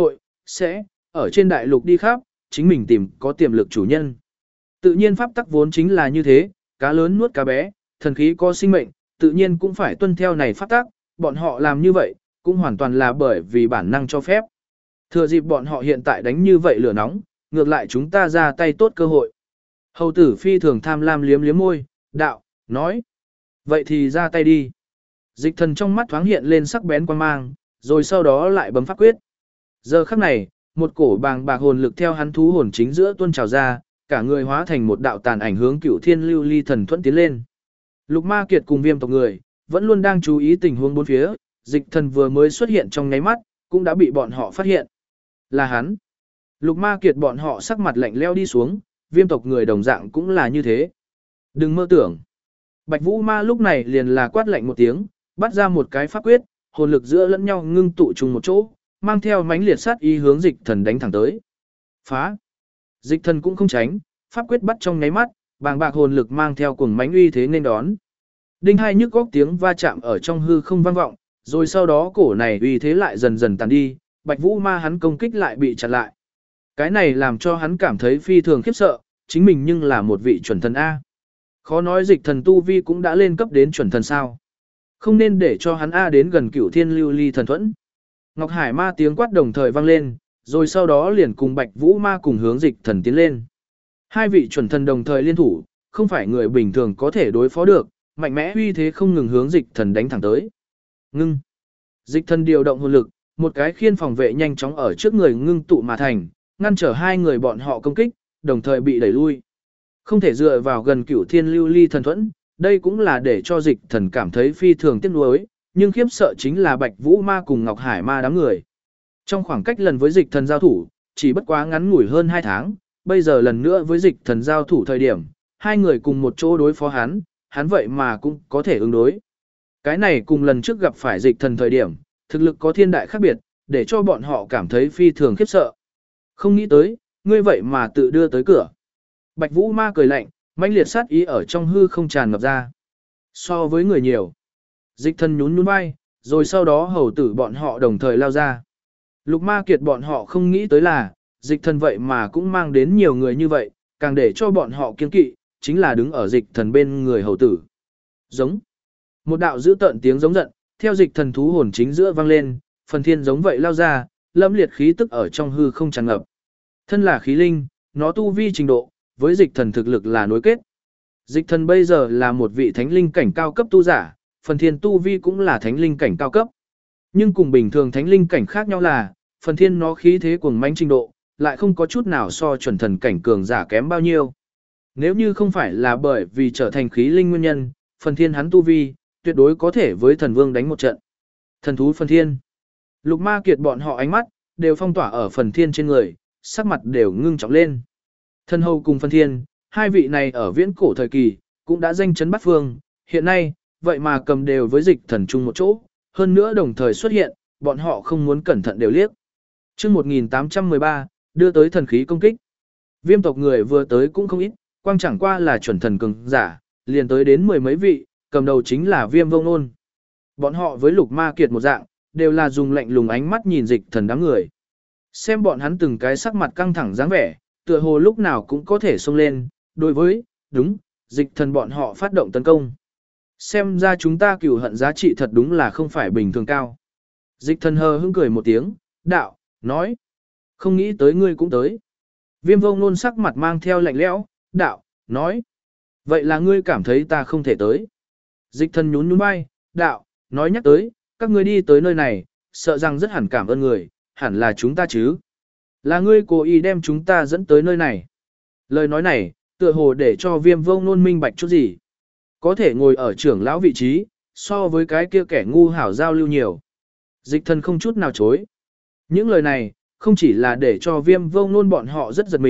Speaker 1: sẽ, ở trên đại lục đi khắp, chính mình tìm có tiềm lực chủ nhân. Tự nhiên pháp tắc vốn chính là như thế, cá lớn nuốt cá bé, thần khí có sinh mệnh, tự nhiên cũng phải tuân theo này pháp tắc, bọn họ làm như vậy, cũng hoàn toàn là bởi vì bản năng cho phép. Thừa dịp bọn họ hiện tại đánh như vậy lửa nóng, ngược lại chúng ta ra tay tốt cơ hội. Hầu tử phi thường tham lam liếm liếm môi, đạo, nói. Vậy thì ra tay đi. Dịch thần trong mắt thoáng hiện lên sắc bén quan mang, rồi sau đó lại bấm pháp quyết. Giờ khắc này, một cổ bàng bạc hồn lực theo hắn thú hồn chính giữa tuôn trào ra, cả người hóa thành một đạo tàn ảnh hướng Cửu Thiên Lưu Ly Thần Thuẫn tiến lên. Lục Ma Kiệt cùng Viêm tộc người vẫn luôn đang chú ý tình huống bốn phía, dịch thần vừa mới xuất hiện trong nháy mắt, cũng đã bị bọn họ phát hiện. Là hắn. Lục Ma Kiệt bọn họ sắc mặt lạnh lẽo đi xuống, Viêm tộc người đồng dạng cũng là như thế. Đừng mơ tưởng. Bạch Vũ Ma lúc này liền là quát lạnh một tiếng, bắt ra một cái pháp quyết, hồn lực giữa lẫn nhau ngưng tụ chung một chỗ, mang theo mãnh liệt sát ý hướng dịch thần đánh thẳng tới. Phá! Dịch thần cũng không tránh, pháp quyết bắt trong nháy mắt, bàng bạc hồn lực mang theo cuồng mãnh uy thế nên đón. Đinh hai nhức góc tiếng va chạm ở trong hư không vang vọng, rồi sau đó cổ này uy thế lại dần dần tàn đi, Bạch Vũ Ma hắn công kích lại bị chặn lại. Cái này làm cho hắn cảm thấy phi thường khiếp sợ, chính mình nhưng là một vị chuẩn thần A. Khó nói dịch thần tu vi cũng đã lên cấp đến chuẩn thần sao. Không nên để cho hắn A đến gần Cửu Thiên Lưu Ly Thần Thuẫn. Ngọc Hải Ma tiếng quát đồng thời vang lên, rồi sau đó liền cùng Bạch Vũ Ma cùng hướng dịch thần tiến lên. Hai vị chuẩn thần đồng thời liên thủ, không phải người bình thường có thể đối phó được, mạnh mẽ uy thế không ngừng hướng dịch thần đánh thẳng tới. Ngưng. Dịch thần điều động hồn lực, một cái khiên phòng vệ nhanh chóng ở trước người ngưng tụ mà thành, ngăn trở hai người bọn họ công kích, đồng thời bị đẩy lui. Không thể dựa vào gần Cửu Thiên Lưu Ly Thần Thuẫn, đây cũng là để cho dịch thần cảm thấy phi thường tiếc nuối, nhưng khiếp sợ chính là Bạch Vũ Ma cùng Ngọc Hải Ma đám người. Trong khoảng cách lần với dịch thần giao thủ, chỉ bất quá ngắn ngủi hơn 2 tháng, bây giờ lần nữa với dịch thần giao thủ thời điểm, hai người cùng một chỗ đối phó hắn vậy mà cũng có thể ứng đối. Cái này cùng lần trước gặp phải dịch thần thời điểm, thực lực có thiên đại khác biệt, để cho bọn họ cảm thấy phi thường khiếp sợ. Không nghĩ tới, ngươi vậy mà tự đưa tới cửa. Bạch Vũ Ma cười lạnh, mãnh liệt sát ý ở trong hư không tràn ngập ra. So với người nhiều, dịch thần nhún nhún vai, rồi sau đó hầu tử bọn họ đồng thời lao ra. Lục Ma Kiệt bọn họ không nghĩ tới là, dịch thần vậy mà cũng mang đến nhiều người như vậy, càng để cho bọn họ kiên kỵ, chính là đứng ở dịch thần bên người hầu tử. Giống. Một đạo dữ tợn tiếng giống giận, theo dịch thần thú hồn chính giữa vang lên, phần thiên giống vậy lao ra, lâm liệt khí tức ở trong hư không tràn ngập. Thân là khí linh, nó tu vi trình độ, với dịch thần thực lực là nối kết. Dịch thần bây giờ là một vị thánh linh cảnh cao cấp tu giả, phần thiên tu vi cũng là thánh linh cảnh cao cấp. Nhưng cùng bình thường thánh linh cảnh khác nhau là, phần thiên nó khí thế cuồng mãnh trình độ, lại không có chút nào so chuẩn thần cảnh cường giả kém bao nhiêu. Nếu như không phải là bởi vì trở thành khí linh nguyên nhân, phần thiên hắn tu vi, tuyệt đối có thể với thần vương đánh một trận. Thần thú phần thiên. Lục Ma Kiệt bọn họ ánh mắt, đều phong tỏa ở phần thiên trên người, sắc mặt đều ngưng trọng lên. Thần hầu cùng phần thiên, hai vị này ở viễn cổ thời kỳ, cũng đã danh chấn bát phương, hiện nay, vậy mà cầm đều với dịch thần chung một chỗ, hơn nữa đồng thời xuất hiện, bọn họ không muốn cẩn thận đều liếc. Chương 1813, đưa tới thần khí công kích. Viêm tộc người vừa tới cũng không ít, quang chẳng qua là chuẩn thần cường giả, liền tới đến 10 mấy vị, cầm đầu chính là Viêm Vô Ngôn. Bọn họ với Lục Ma Kiệt một dạng, đều là dùng lạnh lùng ánh mắt nhìn dịch thần đám người. Xem bọn hắn từng cái sắc mặt căng thẳng dáng vẻ, tựa hồ lúc nào cũng có thể xông lên, đối với, dịch thần bọn họ phát động tấn công. Xem ra chúng ta cửu hận giá trị thật đúng là không phải bình thường cao. Dịch thần hờ hững cười một tiếng, đạo, nói. Không nghĩ tới ngươi cũng tới. Viêm Vô Ngôn sắc mặt mang theo lạnh lẽo, đạo, nói. Vậy là ngươi cảm thấy ta không thể tới. Dịch thần nhún nhún vai, đạo, nói nhắc tới, các ngươi đi tới nơi này, sợ rằng rất hẳn cảm ơn người, hẳn là chúng ta chứ. Là ngươi cố ý đem chúng ta dẫn tới nơi này. Lời nói này, tựa hồ để cho Viêm Vô Ngôn minh bạch chút gì. Có thể ngồi ở trưởng lão vị trí, so với cái kia kẻ ngu hảo giao lưu nhiều. Dịch thần không chút nào chối. Những lời này, không chỉ là để cho Viêm Vô Ngôn bọn họ rất giật mình,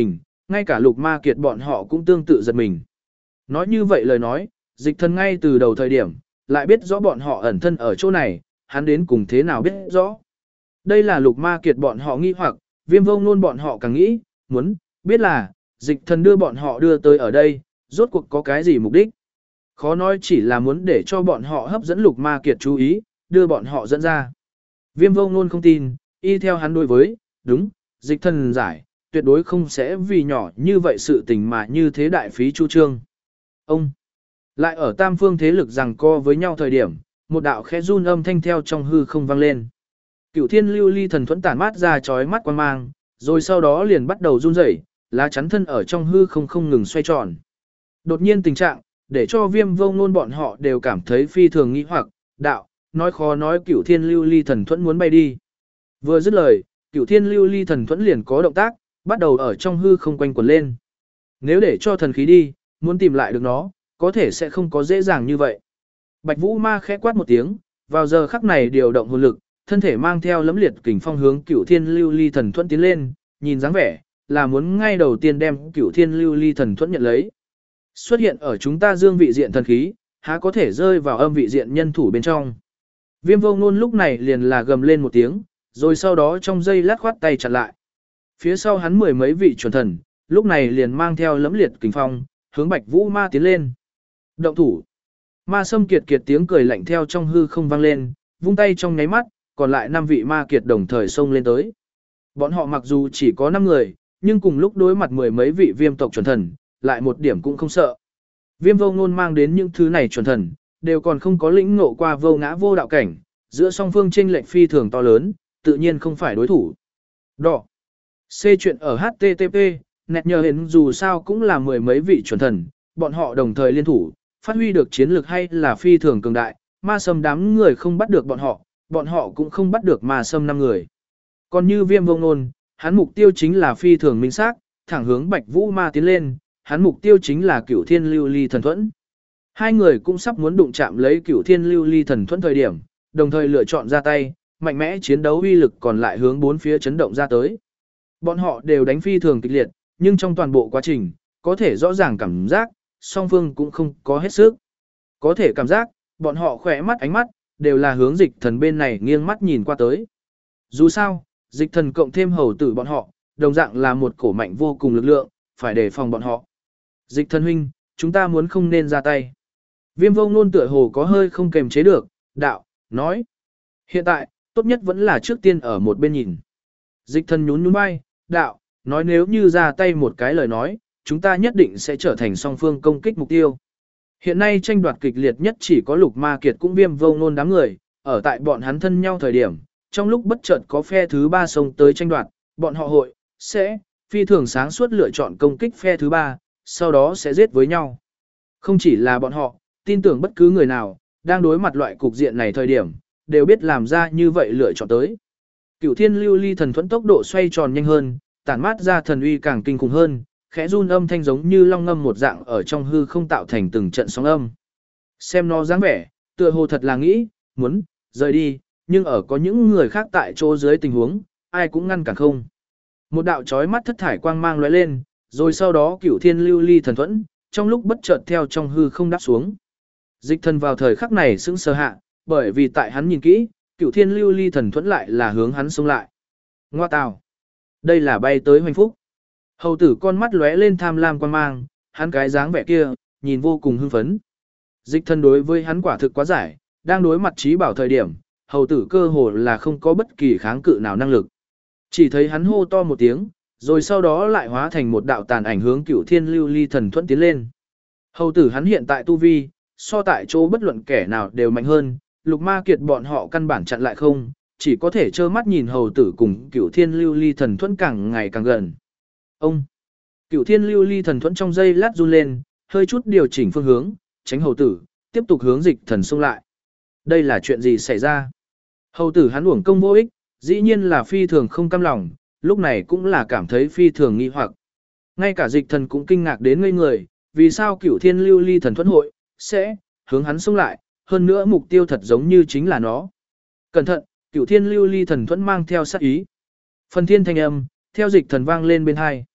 Speaker 1: ngay cả Lục Ma Kiệt bọn họ cũng tương tự giật mình. Nói như vậy lời nói, Dịch Thần ngay từ đầu thời điểm, lại biết rõ bọn họ ẩn thân ở chỗ này, hắn đến cùng thế nào biết rõ. Đây là Lục Ma Kiệt bọn họ nghi hoặc, Viêm Vô Ngôn bọn họ càng nghĩ, muốn biết là Dịch Thần đưa bọn họ đưa tới ở đây, rốt cuộc có cái gì mục đích. Khó nói chỉ là muốn để cho bọn họ hấp dẫn Lục Ma Kiệt chú ý, đưa bọn họ dẫn ra. Viêm Vô Ngôn không tin, y theo hắn đối với, đúng, Dịch Thần giải, tuyệt đối không sẽ vì nhỏ như vậy sự tình mà như thế đại phí chu trương. Ông lại ở tam phương thế lực giằng co với nhau thời điểm, một đạo khẽ run âm thanh theo trong hư không vang lên. Cửu Thiên Lưu Ly thần thuẫn tản mát ra chói mắt quang mang, rồi sau đó liền bắt đầu run rẩy, lá chắn thân ở trong hư không không ngừng xoay tròn. Đột nhiên tình trạng, để cho Viêm Vô Ngôn bọn họ đều cảm thấy phi thường nghi hoặc, đạo, nói khó nói Cửu Thiên Lưu Ly thần thuẫn muốn bay đi. Vừa dứt lời, Cửu Thiên Lưu Ly thần thuẫn liền có động tác, bắt đầu ở trong hư không quanh quẩn lên. Nếu để cho thần khí đi, muốn tìm lại được nó, có thể sẽ không có dễ dàng như vậy. Bạch Vũ Ma khẽ quát một tiếng, vào giờ khắc này điều động hồn lực, thân thể mang theo lẫm liệt kình phong hướng Cửu Thiên Lưu Ly thần thuẫn tiến lên, nhìn dáng vẻ là muốn ngay đầu tiên đem Cửu Thiên Lưu Ly thần thuẫn nhận lấy. Xuất hiện ở chúng ta dương vị diện thần khí, há có thể rơi vào âm vị diện nhân thủ bên trong. Viêm Vô Ngôn lúc này liền là gầm lên một tiếng, rồi sau đó trong giây lát khoát tay chặn lại. Phía sau hắn mười mấy vị chuẩn thần, lúc này liền mang theo lẫm liệt kình phong, hướng Bạch Vũ Ma tiến lên. Động thủ. Ma Sâm Kiệt kiệt tiếng cười lạnh theo trong hư không vang lên, vung tay trong nháy mắt, còn lại 5 vị ma kiệt đồng thời xông lên tới. Bọn họ mặc dù chỉ có 5 người, nhưng cùng lúc đối mặt mười mấy vị viêm tộc chuẩn thần, lại một điểm cũng không sợ. Viêm Vô Ngôn mang đến những thứ này chuẩn thần, đều còn không có lĩnh ngộ qua vô ngã vô đạo cảnh, giữa song phương chênh lệch phi thường to lớn, tự nhiên không phải đối thủ. Đỏ. C chuyện ở HTTP, nét nhờ hiện dù sao cũng là mười mấy vị chuẩn thần, bọn họ đồng thời liên thủ, phát huy được chiến lược hay là phi thường cường đại, ma sâm đám người không bắt được bọn họ cũng không bắt được ma sâm 5 người. Còn như Viêm Vô Ngôn, hắn mục tiêu chính là phi thường minh xác, thẳng hướng Bạch Vũ Ma tiến lên, hắn mục tiêu chính là Cửu Thiên Lưu Ly thần thuẫn. Hai người cũng sắp muốn đụng chạm lấy Cửu Thiên Lưu Ly thần thuẫn thời điểm, đồng thời lựa chọn ra tay, mạnh mẽ chiến đấu uy lực còn lại hướng bốn phía chấn động ra tới. Bọn họ đều đánh phi thường kịch liệt, nhưng trong toàn bộ quá trình, có thể rõ ràng cảm giác, song phương cũng không có hết sức. Có thể cảm giác, bọn họ khỏe mắt ánh mắt, đều là hướng Dịch Thần bên này nghiêng mắt nhìn qua tới. Dù sao, Dịch Thần cộng thêm hầu tử bọn họ, đồng dạng là một cổ mạnh vô cùng lực lượng, phải đề phòng bọn họ. Dịch Thần huynh, chúng ta muốn không nên ra tay. Viêm Vô Ngôn tựa hồ có hơi không kềm chế được, đạo, nói. Hiện tại, tốt nhất vẫn là trước tiên ở một bên nhìn. Dịch Thần nhún nhún vai, đạo, nói nếu như ra tay một cái lời nói, chúng ta nhất định sẽ trở thành song phương công kích mục tiêu. Hiện nay tranh đoạt kịch liệt nhất chỉ có Lục Ma Kiệt cũng Viêm Vô Ngôn đám người, ở tại bọn hắn thân nhau thời điểm, trong lúc bất chợt có phe thứ 3 xông tới tranh đoạt, bọn họ sẽ phi thường sáng suốt lựa chọn công kích phe thứ 3, sau đó sẽ giết với nhau. Không chỉ là bọn họ, tin tưởng bất cứ người nào đang đối mặt loại cục diện này thời điểm, đều biết làm ra như vậy lựa chọn tới. Cửu Thiên Lưu Ly thần thuẫn tốc độ xoay tròn nhanh hơn, tản mát ra thần uy càng kinh khủng hơn, khẽ run âm thanh giống như long ngâm một dạng ở trong hư không tạo thành từng trận sóng âm. Xem nó dáng vẻ, tựa hồ thật là nghĩ, muốn rời đi, nhưng ở có những người khác tại chỗ dưới tình huống, ai cũng ngăn cản không. Một đạo chói mắt thất thải quang mang lóe lên, rồi sau đó Cửu Thiên Lưu Ly thần thuẫn, trong lúc bất chợt theo trong hư không đáp xuống. Dịch Thần vào thời khắc này sững sờ hạ, bởi vì tại hắn nhìn kỹ, Cửu Thiên Lưu Ly thần thuẫn lại là hướng hắn xông lại. Ngoa tào, đây là bay tới hoành phúc. Hầu tử con mắt lóe lên tham lam quan mang, hắn cái dáng vẻ kia, nhìn vô cùng hưng phấn. Dịch Thần đối với hắn quả thực quá giải, đang đối mặt trí bảo thời điểm, hầu tử cơ hồ là không có bất kỳ kháng cự nào năng lực. Chỉ thấy hắn hô to một tiếng, rồi sau đó lại hóa thành một đạo tàn ảnh hướng Cửu Thiên Lưu Ly thần thuẫn tiến lên. Hầu tử hắn hiện tại tu vi, so tại chỗ bất luận kẻ nào đều mạnh hơn, Lục Ma Kiệt bọn họ căn bản chặn lại không, chỉ có thể trơ mắt nhìn hầu tử cùng Cửu Thiên Lưu Ly thần thuẫn càng ngày càng gần. Ông Cửu Thiên Lưu Ly thần thuẫn trong giây lát run lên, hơi chút điều chỉnh phương hướng, tránh hầu tử, tiếp tục hướng Dịch Thần xông lại. Đây là chuyện gì xảy ra? Hầu tử hắn uổng công vô ích, dĩ nhiên là phi thường không cam lòng, lúc này cũng là cảm thấy phi thường nghi hoặc. Ngay cả Dịch Thần cũng kinh ngạc đến ngây người, vì sao Cửu Thiên Lưu Ly thần thuẫn hội sẽ hướng hắn xông lại, hơn nữa mục tiêu thật giống như chính là nó. Cẩn thận, Cửu Thiên Lưu Ly thần thuẫn mang theo sát ý. Phần thiên thanh âm theo Dịch Thần vang lên bên hai.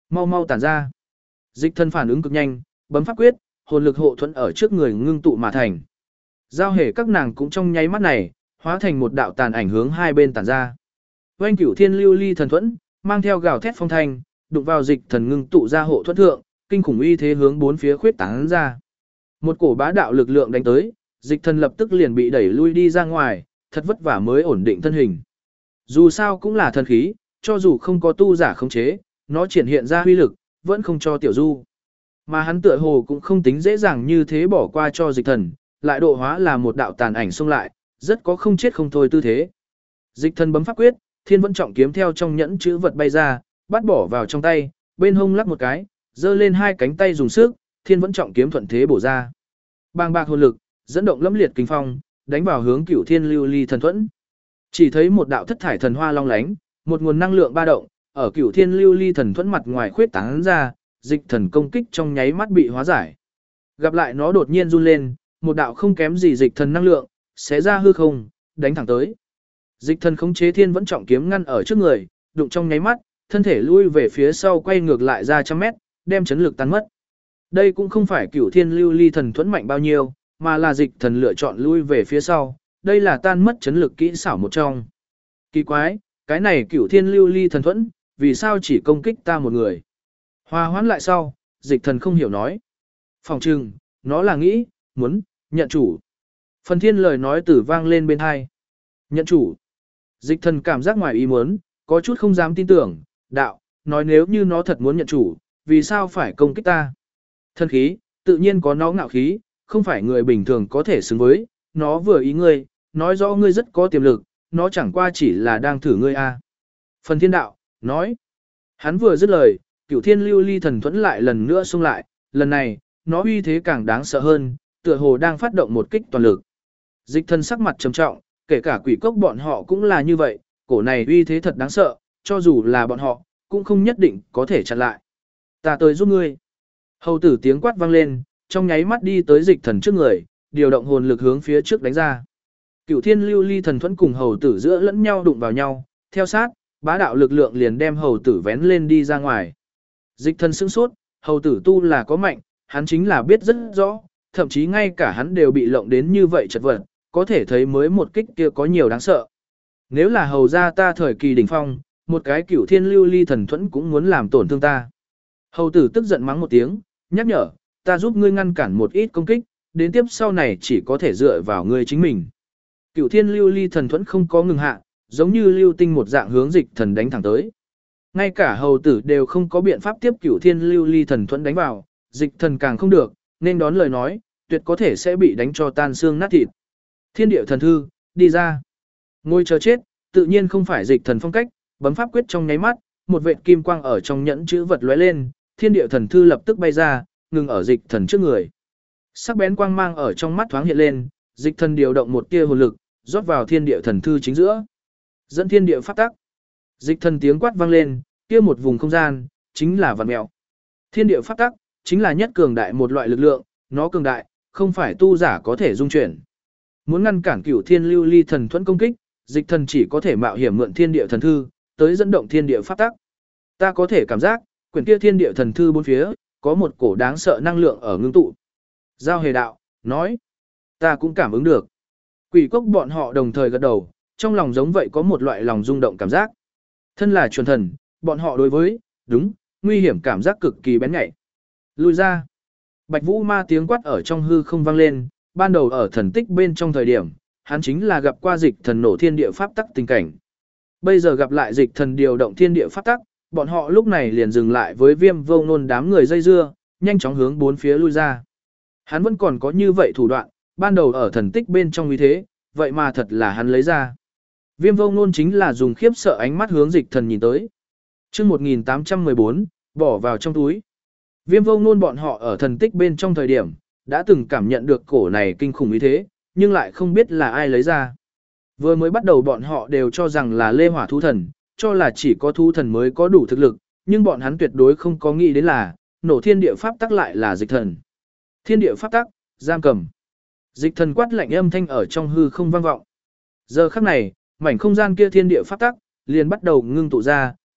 Speaker 1: Mau mau tản ra. Dịch thần phản ứng cực nhanh, bấm pháp quyết, hồn lực hộ thuẫn ở trước người ngưng tụ mà thành. Giao hề các nàng cũng trong nháy mắt này, hóa thành một đạo tàn ảnh hướng hai bên tản ra. Oanh Cửu Thiên Lưu Ly thần thuẫn, mang theo gào thét phong thanh, đụng vào dịch thần ngưng tụ ra hộ thuẫn thượng, kinh khủng uy thế hướng bốn phía khuyết tán ra. Một cổ bá đạo lực lượng đánh tới, dịch thần lập tức liền bị đẩy lui đi ra ngoài, thật vất vả mới ổn định thân hình. Dù sao cũng là thần khí, cho dù không có tu giả khống chế, nó triển hiện ra huy lực, vẫn không cho tiểu du. Mà hắn tựa hồ cũng không tính dễ dàng như thế bỏ qua cho dịch thần, lại độ hóa là một đạo tàn ảnh xông lại, rất có không chết không thôi tư thế. Dịch thần bấm pháp quyết, thiên vẫn trọng kiếm theo trong nhẫn chữ vật bay ra, bắt bỏ vào trong tay, bên hông lắc một cái, giơ lên hai cánh tay dùng sức, thiên vẫn trọng kiếm thuận thế bổ ra. Bàng bạc hồn lực, dẫn động lâm liệt kinh phong, đánh vào hướng Cửu Thiên Lưu Ly thần thuẫn. Chỉ thấy một đạo thất thải thần hoa long lánh, một nguồn năng lượng ba động, ở Cửu Thiên Lưu Ly thần thuẫn mặt ngoài khuyết tán ra, dịch thần công kích trong nháy mắt bị hóa giải. Gặp lại nó đột nhiên run lên, một đạo không kém gì dịch thần năng lượng, xé ra hư không, đánh thẳng tới. Dịch thần khống chế thiên vẫn trọng kiếm ngăn ở trước người, đụng trong nháy mắt, thân thể lui về phía sau quay ngược lại ra trăm mét, đem chấn lực tan mất. Đây cũng không phải Cửu Thiên Lưu Ly thần thuẫn mạnh bao nhiêu, mà là dịch thần lựa chọn lui về phía sau, đây là tan mất chấn lực kỹ xảo một trong. Kỳ quái, cái này Cửu Thiên Lưu Ly thần thuẫn, vì sao chỉ công kích ta một người? Hòa hoãn lại sau, dịch thần không hiểu nói. Phòng trừng, nó là nghĩ, muốn, nhận chủ. Phần thiên lời nói tử vang lên bên hai. Nhận chủ. Dịch thần cảm giác ngoài ý muốn, có chút không dám tin tưởng, đạo, nói nếu như nó thật muốn nhận chủ, vì sao phải công kích ta? Thân khí, tự nhiên có nó ngạo khí, không phải người bình thường có thể xứng với, nó vừa ý ngươi, nói rõ ngươi rất có tiềm lực, nó chẳng qua chỉ là đang thử ngươi a. Phần thiên đạo, nói. Hắn vừa dứt lời, Cửu Thiên Lưu Ly thần thuẫn lại lần nữa xông lại, lần này, nó uy thế càng đáng sợ hơn, tựa hồ đang phát động một kích toàn lực. Dịch thần sắc mặt trầm trọng, kể cả quỷ cốc bọn họ cũng là như vậy, cổ này uy thế thật đáng sợ, cho dù là bọn họ, cũng không nhất định có thể chặn lại. Ta tới giúp ngươi. Hầu tử tiếng quát vang lên, trong nháy mắt đi tới dịch thần trước người, điều động hồn lực hướng phía trước đánh ra. Cửu Thiên Lưu Ly thần thuẫn cùng hầu tử giữa lẫn nhau đụng vào nhau, theo sát, bá đạo lực lượng liền đem hầu tử vén lên đi ra ngoài. Dịch thần sững sốt, hầu tử tu là có mạnh, hắn chính là biết rất rõ, thậm chí ngay cả hắn đều bị lộng đến như vậy chật vật, có thể thấy mới một kích kia có nhiều đáng sợ. Nếu là hầu ra ta thời kỳ đỉnh phong, một cái Cửu Thiên Lưu Ly thần thuẫn cũng muốn làm tổn thương ta. Hầu tử tức giận mắng một tiếng, nhắc nhở, ta giúp ngươi ngăn cản một ít công kích, đến tiếp sau này chỉ có thể dựa vào ngươi chính mình. Cửu Thiên Lưu Ly thần thuẫn không có ngừng hạ, giống như lưu tinh một dạng hướng dịch thần đánh thẳng tới. Ngay cả hầu tử đều không có biện pháp tiếp Cửu Thiên Lưu Ly thần thuẫn đánh vào, dịch thần càng không được, nên đón lời nói, tuyệt có thể sẽ bị đánh cho tan xương nát thịt. Thiên địa thần thư, đi ra. Ngồi chờ chết, tự nhiên không phải dịch thần phong cách, bấm pháp quyết trong nháy mắt, một vệt kim quang ở trong nhẫn chữ vật lóe lên, thiên địa thần thư lập tức bay ra, ngừng ở dịch thần trước người. Sắc bén quang mang ở trong mắt thoáng hiện lên, dịch thần điều động một tia hồn lực, rót vào thiên địa thần thư chính giữa. Dẫn thiên địa pháp tắc. Dịch thần tiếng quát vang lên, kia một vùng không gian, chính là vạn mèo. Thiên địa pháp tắc, chính là nhất cường đại một loại lực lượng, nó cường đại, không phải tu giả có thể dung chuyển. Muốn ngăn cản Cửu Thiên Lưu Ly thần thuẫn công kích, dịch thần chỉ có thể mạo hiểm mượn thiên địa thần thư, tới dẫn động thiên địa pháp tắc. Ta có thể cảm giác, quyển kia thiên địa thần thư bốn phía, có một cổ đáng sợ năng lượng ở ngưng tụ. Giao hề đạo, nói, ta cũng cảm ứng được. Quỷ cốc bọn họ đồng thời gật đầu, trong lòng giống vậy có một loại lòng rung động cảm giác. Thân là chuẩn thần, bọn họ đối với, đúng, nguy hiểm cảm giác cực kỳ bén nhạy. Lui ra. Bạch Vũ Ma tiếng quát ở trong hư không vang lên, ban đầu ở thần tích bên trong thời điểm, hắn chính là gặp qua dịch thần nổ thiên địa pháp tắc tình cảnh. Bây giờ gặp lại dịch thần điều động thiên địa pháp tắc, bọn họ lúc này liền dừng lại với Viêm Vô Ngôn đám người dây dưa, nhanh chóng hướng bốn phía lui ra. Hắn vẫn còn có như vậy thủ đoạn, ban đầu ở thần tích bên trong như thế, vậy mà thật là hắn lấy ra. Viêm Vô Ngôn chính là dùng khiếp sợ ánh mắt hướng dịch thần nhìn tới. Chương 1814, bỏ vào trong túi. Viêm Vô Ngôn bọn họ ở thần tích bên trong thời điểm, đã từng cảm nhận được cổ này kinh khủng như thế, nhưng lại không biết là ai lấy ra. Vừa mới bắt đầu bọn họ đều cho rằng là Lê Hỏa thú thần, cho là chỉ có thú thần mới có đủ thực lực, nhưng bọn hắn tuyệt đối không có nghĩ đến là, nổ thiên địa pháp tắc lại là dịch thần. Thiên địa pháp tắc, giam cầm. Dịch thần quát lạnh âm thanh ở trong hư không vang vọng. Giờ khắc này, mảnh không gian kia thiên địa pháp tắc, liền bắt đầu ngưng tụ ra,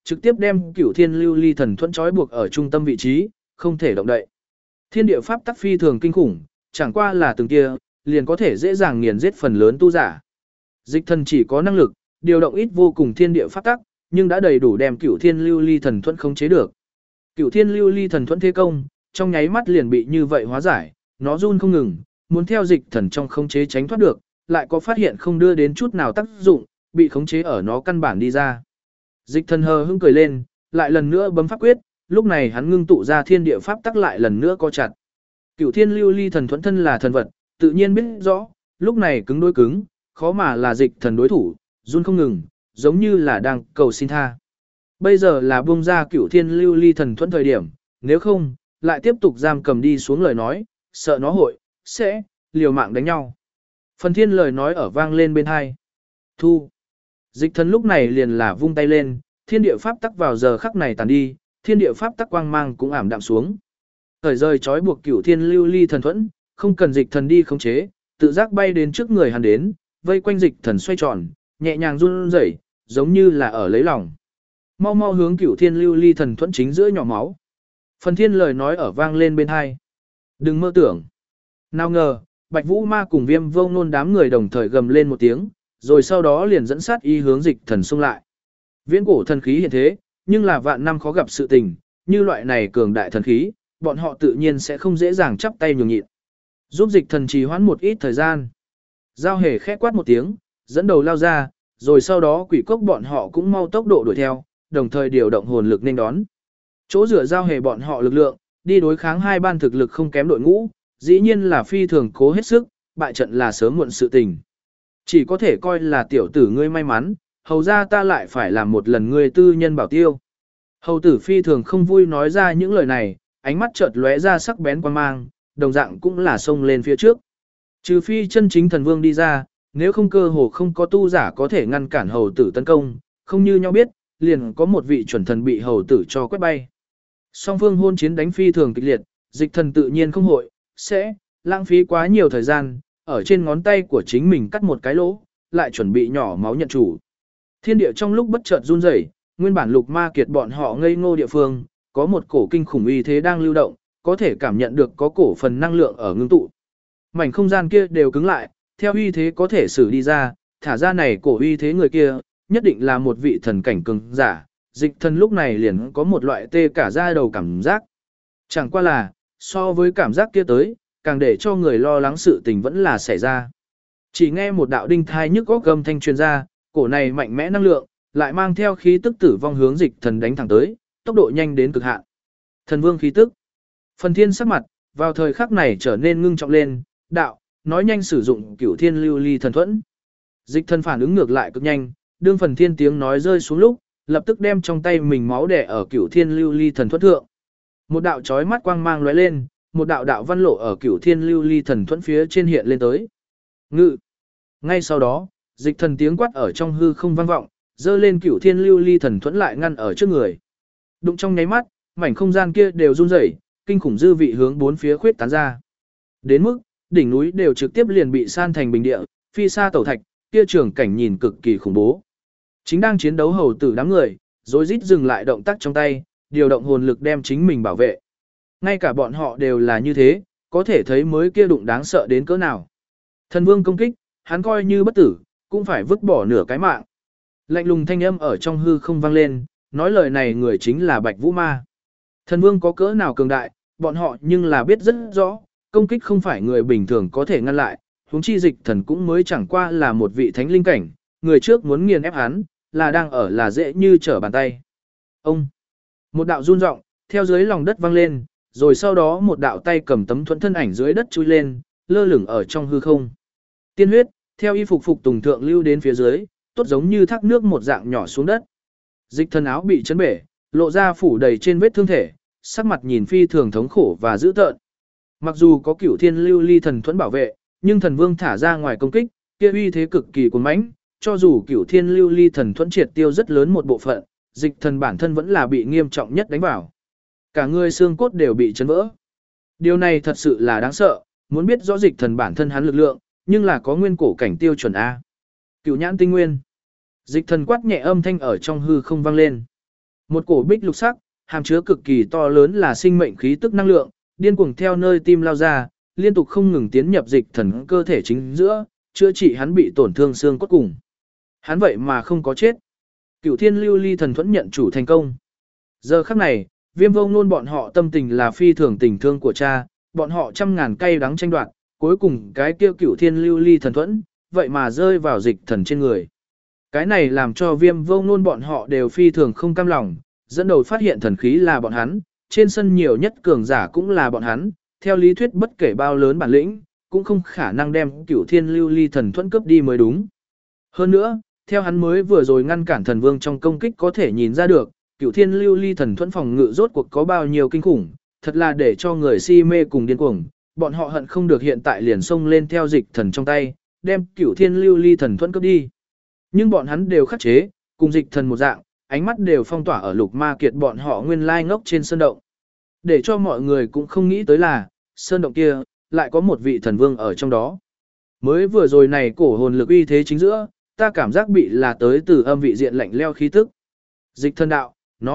Speaker 1: trực tiếp đem Cửu Thiên Lưu Ly Thần Thuẫn trói buộc ở trung tâm vị trí, không thể động đậy. Thiên địa pháp tắc phi thường kinh khủng, chẳng qua là từng kia, liền có thể dễ dàng nghiền giết phần lớn tu giả. Dịch thần chỉ có năng lực điều động ít vô cùng thiên địa pháp tắc, nhưng đã đầy đủ đem Cửu Thiên Lưu Ly Thần Thuẫn khống chế được. Cửu Thiên Lưu Ly Thần Thuẫn thế công, trong nháy mắt liền bị như vậy hóa giải, nó run không ngừng, muốn theo dịch thần trong khống chế tránh thoát được, lại có phát hiện không đưa đến chút nào tác dụng, bị khống chế ở nó căn bản đi ra. Dịch thần hờ hững cười lên, lại lần nữa bấm pháp quyết, lúc này hắn ngưng tụ ra thiên địa pháp tắc lại lần nữa co chặt. Cửu Thiên Lưu Ly Thần Thuẫn thân là thần vật, tự nhiên biết rõ, lúc này cứng đối cứng, khó mà là dịch thần đối thủ, run không ngừng, giống như là đang cầu xin tha. Bây giờ là buông ra Cửu Thiên Lưu Ly Thần Thuẫn thời điểm, nếu không, lại tiếp tục giam cầm đi xuống lời nói, sợ nó sẽ liều mạng đánh nhau. Phần Thiên lời nói ở vang lên bên hai. Thu. Dịch thần lúc này liền là vung tay lên, thiên địa pháp tắc vào giờ khắc này tàn đi, thiên địa pháp tắc quang mang cũng ảm đạm xuống. Thời rời trói buộc Cửu Thiên Lưu Ly Thần Thuẫn, không cần dịch thần đi khống chế, tự giác bay đến trước người hắn đến, vây quanh dịch thần xoay tròn, nhẹ nhàng run rẩy, giống như là ở lấy lòng. Mau mau hướng Cửu Thiên Lưu Ly Thần Thuẫn chính giữa nhỏ máu. Phần Thiên lời nói ở vang lên bên hai. Đừng mơ tưởng. Nào ngờ, Bạch Vũ Ma cùng Viêm Vô Nôn đám người đồng thời gầm lên một tiếng, rồi sau đó liền dẫn sát y hướng dịch thần xung lại. Viễn cổ thần khí hiện thế, nhưng là vạn năm khó gặp sự tình, như loại này cường đại thần khí, bọn họ tự nhiên sẽ không dễ dàng chắp tay nhường nhịn. Giúp dịch thần trì hoãn một ít thời gian. Giao Hề khẽ quát một tiếng, dẫn đầu lao ra, rồi sau đó quỷ cốc bọn họ cũng mau tốc độ đuổi theo, đồng thời điều động hồn lực nên đón. Chỗ dựa Giao Hề bọn họ lực lượng, đi đối kháng hai ban thực lực không kém đội ngũ, dĩ nhiên là phi thường cố hết sức, bại trận là sớm muộn sự tình. Chỉ có thể coi là tiểu tử ngươi may mắn, hầu ra ta lại phải làm một lần ngươi tư nhân bảo tiêu. Hầu tử phi thường không vui nói ra những lời này, ánh mắt chợt lóe ra sắc bén quan mang, đồng dạng cũng là xông lên phía trước. Trừ phi chân chính thần vương đi ra, nếu không cơ hồ không có tu giả có thể ngăn cản hầu tử tấn công, không như nhau biết, liền có một vị chuẩn thần bị hầu tử cho quét bay. Song phương hôn chiến đánh phi thường kịch liệt, dịch thần tự nhiên không hội, sẽ lãng phí quá nhiều thời gian, ở trên ngón tay của chính mình cắt một cái lỗ, lại chuẩn bị nhỏ máu nhận chủ. Thiên địa trong lúc bất chợt run rẩy, nguyên bản lục ma kiệt bọn họ ngây ngô địa phương, có một cổ kinh khủng uy thế đang lưu động, có thể cảm nhận được có cổ phần năng lượng ở ngưng tụ. Mảnh không gian kia đều cứng lại, theo uy thế có thể xử đi ra, thả ra này cổ uy thế người kia, nhất định là một vị thần cảnh cường giả. Dịch thần lúc này liền có một loại tê cả da đầu cảm giác. Chẳng qua là, so với cảm giác kia tới, càng để cho người lo lắng sự tình vẫn là xảy ra. Chỉ nghe một đạo đinh thai nhức góc gầm thanh truyền ra, cổ này mạnh mẽ năng lượng, lại mang theo khí tức tử vong hướng dịch thần đánh thẳng tới, tốc độ nhanh đến cực hạn. Thần vương khí tức. Phần Thiên sắc mặt, vào thời khắc này trở nên ngưng trọng lên, đạo, nói nhanh sử dụng Cửu Thiên Lưu Ly Thần Thuẫn. Dịch thần phản ứng ngược lại cực nhanh, đương Phần Thiên tiếng nói rơi xuống lúc, lập tức đem trong tay mình máu đè ở Cửu Thiên Lưu Ly Thần Thuẫn thượng. Một đạo chói mắt quang mang lóe lên, một đạo đạo văn lộ ở Cửu Thiên Lưu Ly Thần Thuẫn phía trên hiện lên tới. Ngự. Ngay sau đó, dịch thần tiếng quát ở trong hư không vang vọng, dơ lên Cửu Thiên Lưu Ly Thần Thuẫn lại ngăn ở trước người. Đụng trong nháy mắt, mảnh không gian kia đều run rẩy, kinh khủng dư vị hướng bốn phía khuyết tán ra. Đến mức, đỉnh núi đều trực tiếp liền bị san thành bình địa, phi sa tẩu thạch, kia trường cảnh nhìn cực kỳ khủng bố. Chính đang chiến đấu hầu tử đám người, rối rít dừng lại động tác trong tay, điều động hồn lực đem chính mình bảo vệ. Ngay cả bọn họ đều là như thế, có thể thấy mới kia đụng đáng sợ đến cỡ nào. Thần vương công kích, hắn coi như bất tử, cũng phải vứt bỏ nửa cái mạng. Lạnh lùng thanh âm ở trong hư không vang lên, nói lời này người chính là Bạch Vũ Ma. Thần vương có cỡ nào cường đại, bọn họ nhưng là biết rất rõ, công kích không phải người bình thường có thể ngăn lại, huống chi dịch thần cũng mới chẳng qua là một vị thánh linh cảnh, người trước muốn nghiền ép hắn, là đang ở là dễ như trở bàn tay. Ông, một đạo run rộng, theo dưới lòng đất vang lên, rồi sau đó một đạo tay cầm tấm thuẫn thân ảnh dưới đất chui lên, lơ lửng ở trong hư không. Tiên huyết, theo y phục phục tùng thượng lưu đến phía dưới, tốt giống như thác nước một dạng nhỏ xuống đất. Dịch thần áo bị chấn bể, lộ ra phủ đầy trên vết thương thể, sắc mặt nhìn phi thường thống khổ và dữ tợn. Mặc dù có Cửu Thiên Lưu Ly Thần Thuẫn bảo vệ, nhưng thần vương thả ra ngoài công kích, kia uy thế cực kỳ cuồng mãnh, cho dù Cửu Thiên Lưu Ly Thần Thuẫn triệt tiêu rất lớn một bộ phận, dịch thần bản thân vẫn là bị nghiêm trọng nhất đánh vào. Cả người xương cốt đều bị chấn vỡ. Điều này thật sự là đáng sợ, muốn biết rõ dịch thần bản thân hắn lực lượng, nhưng là có nguyên cổ cảnh tiêu chuẩn A. Cửu nhãn tinh nguyên. Dịch thần quát nhẹ âm thanh ở trong hư không vang lên. Một cổ bích lục sắc, hàm chứa cực kỳ to lớn là sinh mệnh khí tức năng lượng, điên cuồng theo nơi tim lao ra, liên tục không ngừng tiến nhập dịch thần cơ thể chính giữa, chữa trị hắn bị tổn thương xương cốt cùng. Hắn vậy mà không có chết. Cửu Thiên Lưu Ly thần thuẫn nhận chủ thành công. Giờ khắc này, Viêm Vô Ngôn bọn họ tâm tình là phi thường tình thương của cha, bọn họ trăm ngàn cay đắng tranh đoạt, cuối cùng cái kia Cửu Thiên Lưu Ly thần thuẫn, vậy mà rơi vào dịch thần trên người. Cái này làm cho Viêm Vô Ngôn bọn họ đều phi thường không cam lòng, dẫn đầu phát hiện thần khí là bọn hắn, trên sân nhiều nhất cường giả cũng là bọn hắn, theo lý thuyết bất kể bao lớn bản lĩnh, cũng không khả năng đem Cửu Thiên Lưu Ly thần thuẫn cướp đi mới đúng. Hơn nữa, theo hắn mới vừa rồi ngăn cản thần vương trong công kích có thể nhìn ra được, Cửu Thiên Lưu Ly thần thuẫn phòng ngự rốt cuộc có bao nhiêu kinh khủng, thật là để cho người si mê cùng điên cuồng, bọn họ hận không được hiện tại liền xông lên theo dịch thần trong tay, đem Cửu Thiên Lưu Ly thần thuẫn cướp đi. Nhưng bọn hắn đều khắc chế, cùng dịch thần một dạng, ánh mắt đều phong tỏa ở Lục Ma Kiệt bọn họ nguyên lai ngốc trên sơn động. Để cho mọi người cũng không nghĩ tới là, sơn động kia lại có một vị thần vương ở trong đó. Mới vừa rồi này cổ hồn lực uy thế chính giữa, ta cảm giác bị là tới từ âm vị diện lạnh leo khí tức. Dịch thần đạo,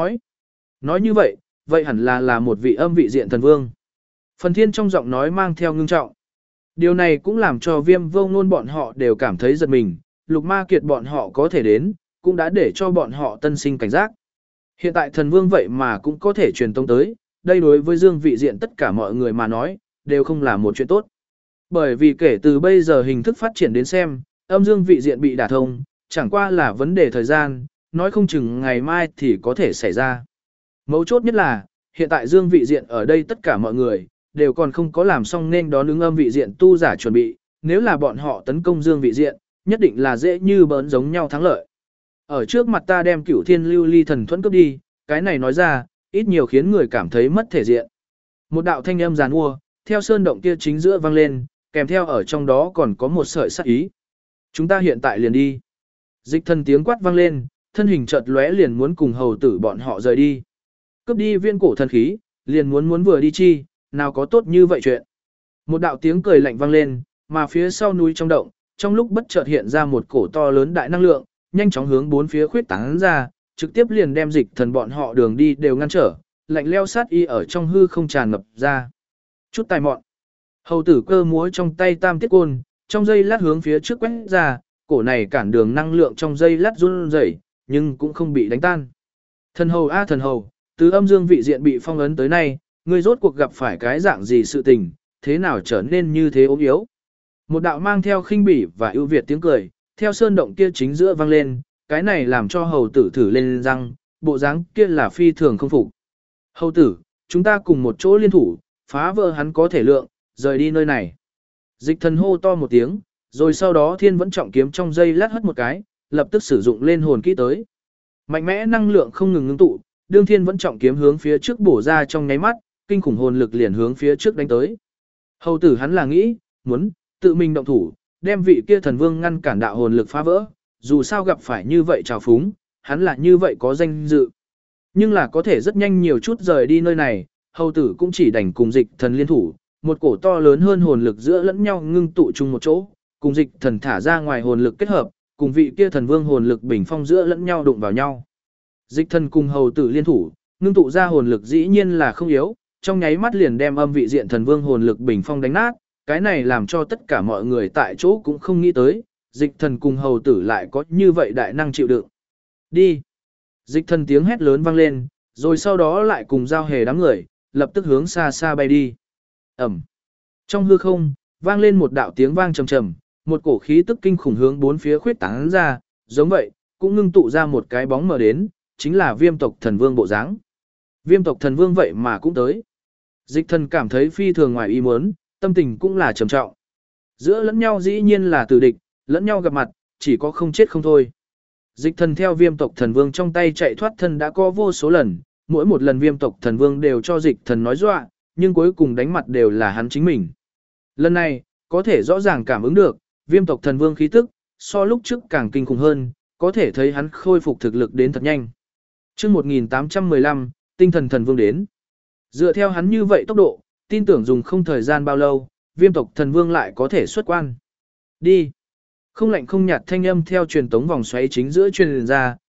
Speaker 1: nói như vậy, vậy hẳn là một vị âm vị diện thần vương. Phần Thiên trong giọng nói mang theo ngưng trọng. Điều này cũng làm cho Viêm Vô Ngôn bọn họ đều cảm thấy giật mình, Lục Ma Kiệt bọn họ có thể đến, cũng đã để cho bọn họ tân sinh cảnh giác. Hiện tại thần vương vậy mà cũng có thể truyền tông tới, đây đối với dương vị diện tất cả mọi người mà nói, đều không là một chuyện tốt. Bởi vì kể từ bây giờ hình thức phát triển đến xem, âm dương vị diện bị đả thông, chẳng qua là vấn đề thời gian, nói không chừng ngày mai thì có thể xảy ra. Mấu chốt nhất là, hiện tại dương vị diện ở đây tất cả mọi người, đều còn không có làm xong nên đón ứng âm vị diện tu giả chuẩn bị, nếu là bọn họ tấn công dương vị diện, nhất định là dễ như bỡn giống nhau thắng lợi. Ở trước mặt ta đem Cửu Thiên Lưu Ly thần thuẫn cướp đi, cái này nói ra, ít nhiều khiến người cảm thấy mất thể diện. Một đạo thanh âm giàn mua, theo sơn động kia chính giữa vang lên, kèm theo ở trong đó còn có một sợi sát ý. Chúng ta hiện tại liền đi. Dịch thần tiếng quát vang lên, thân hình chợt lóe liền muốn cùng hầu tử bọn họ rời đi. Cướp đi viên cổ thần khí, liền muốn vừa đi chi, nào có tốt như vậy chuyện. Một đạo tiếng cười lạnh vang lên, mà phía sau núi trong động, trong lúc bất chợt hiện ra một cổ to lớn đại năng lượng, nhanh chóng hướng bốn phía khuyết tán ra, trực tiếp liền đem dịch thần bọn họ đường đi đều ngăn trở, lạnh leo sát y ở trong hư không tràn ngập ra. Chút tài mọn. Hầu tử cơ múa trong tay tam tiết côn, trong dây lát hướng phía trước quét ra, cổ này cản đường năng lượng trong dây lát run rẩy, nhưng cũng không bị đánh tan. Thần hầu a thần hầu, từ âm dương vị diện bị phong ấn tới nay, ngươi rốt cuộc gặp phải cái dạng gì sự tình, thế nào trở nên như thế ốm yếu. Một đạo mang theo khinh bỉ và ưu việt tiếng cười, theo sơn động kia chính giữa vang lên, cái này làm cho hầu tử thử lên răng, bộ dáng kia là phi thường không phục. Hầu tử, chúng ta cùng một chỗ liên thủ, phá vỡ hắn có thể lượng, rời đi nơi này. Dịch thần hô to một tiếng, rồi sau đó thiên vẫn trọng kiếm trong dây lát hất một cái, lập tức sử dụng lên hồn kỹ tới. Mạnh mẽ năng lượng không ngừng ngưng tụ, đương thiên vẫn trọng kiếm hướng phía trước bổ ra trong nháy mắt, kinh khủng hồn lực liền hướng phía trước đánh tới. Hầu tử hắn là nghĩ, muốn tự mình động thủ, đem vị kia thần vương ngăn cản đạo hồn lực phá vỡ, dù sao gặp phải như vậy trào phúng, hắn là như vậy có danh dự. Nhưng là có thể rất nhanh nhiều chút rời đi nơi này, hầu tử cũng chỉ đành cùng dịch thần liên thủ, một cổ to lớn hơn hồn lực giữa lẫn nhau ngưng tụ chung một chỗ, cùng dịch thần thả ra ngoài hồn lực kết hợp, cùng vị kia thần vương hồn lực bình phong giữa lẫn nhau đụng vào nhau. Dịch thần cùng hầu tử liên thủ, ngưng tụ ra hồn lực dĩ nhiên là không yếu, trong nháy mắt liền đem âm vị diện thần vương hồn lực bình phong đánh nát, cái này làm cho tất cả mọi người tại chỗ cũng không nghĩ tới, dịch thần cùng hầu tử lại có như vậy đại năng chịu đựng. Đi! Dịch thần tiếng hét lớn vang lên, rồi sau đó lại cùng giao hề đám người, lập tức hướng xa xa bay đi. Ẩm! Trong hư không, vang lên một đạo tiếng vang trầm trầm, một cổ khí tức kinh khủng hướng bốn phía khuyết tán ra, giống vậy, cũng ngưng tụ ra một cái bóng mờ đến, chính là viêm tộc thần vương bộ dáng. Viêm tộc thần vương vậy mà cũng tới. Dịch thần cảm thấy phi thường ngoài ý muốn, tâm tình cũng là trầm trọng. Giữa lẫn nhau dĩ nhiên là tử địch, lẫn nhau gặp mặt, chỉ có không chết không thôi. Dịch thần theo viêm tộc thần vương trong tay chạy thoát thân đã có vô số lần, mỗi một lần viêm tộc thần vương đều cho dịch thần nói dọa, nhưng cuối cùng đánh mặt đều là hắn chính mình. Lần này, có thể rõ ràng cảm ứng được, viêm tộc thần vương khí tức, so lúc trước càng kinh khủng hơn, có thể thấy hắn khôi phục thực lực đến thật nhanh. Chương 1815, tinh thần thần vương đến. Dựa theo hắn như vậy tốc độ, tin tưởng dùng không thời gian bao lâu, viêm tộc thần vương lại có thể xuất quan. Đi. Không lạnh không nhạt thanh âm theo truyền tống vòng xoáy chính giữa truyền ra,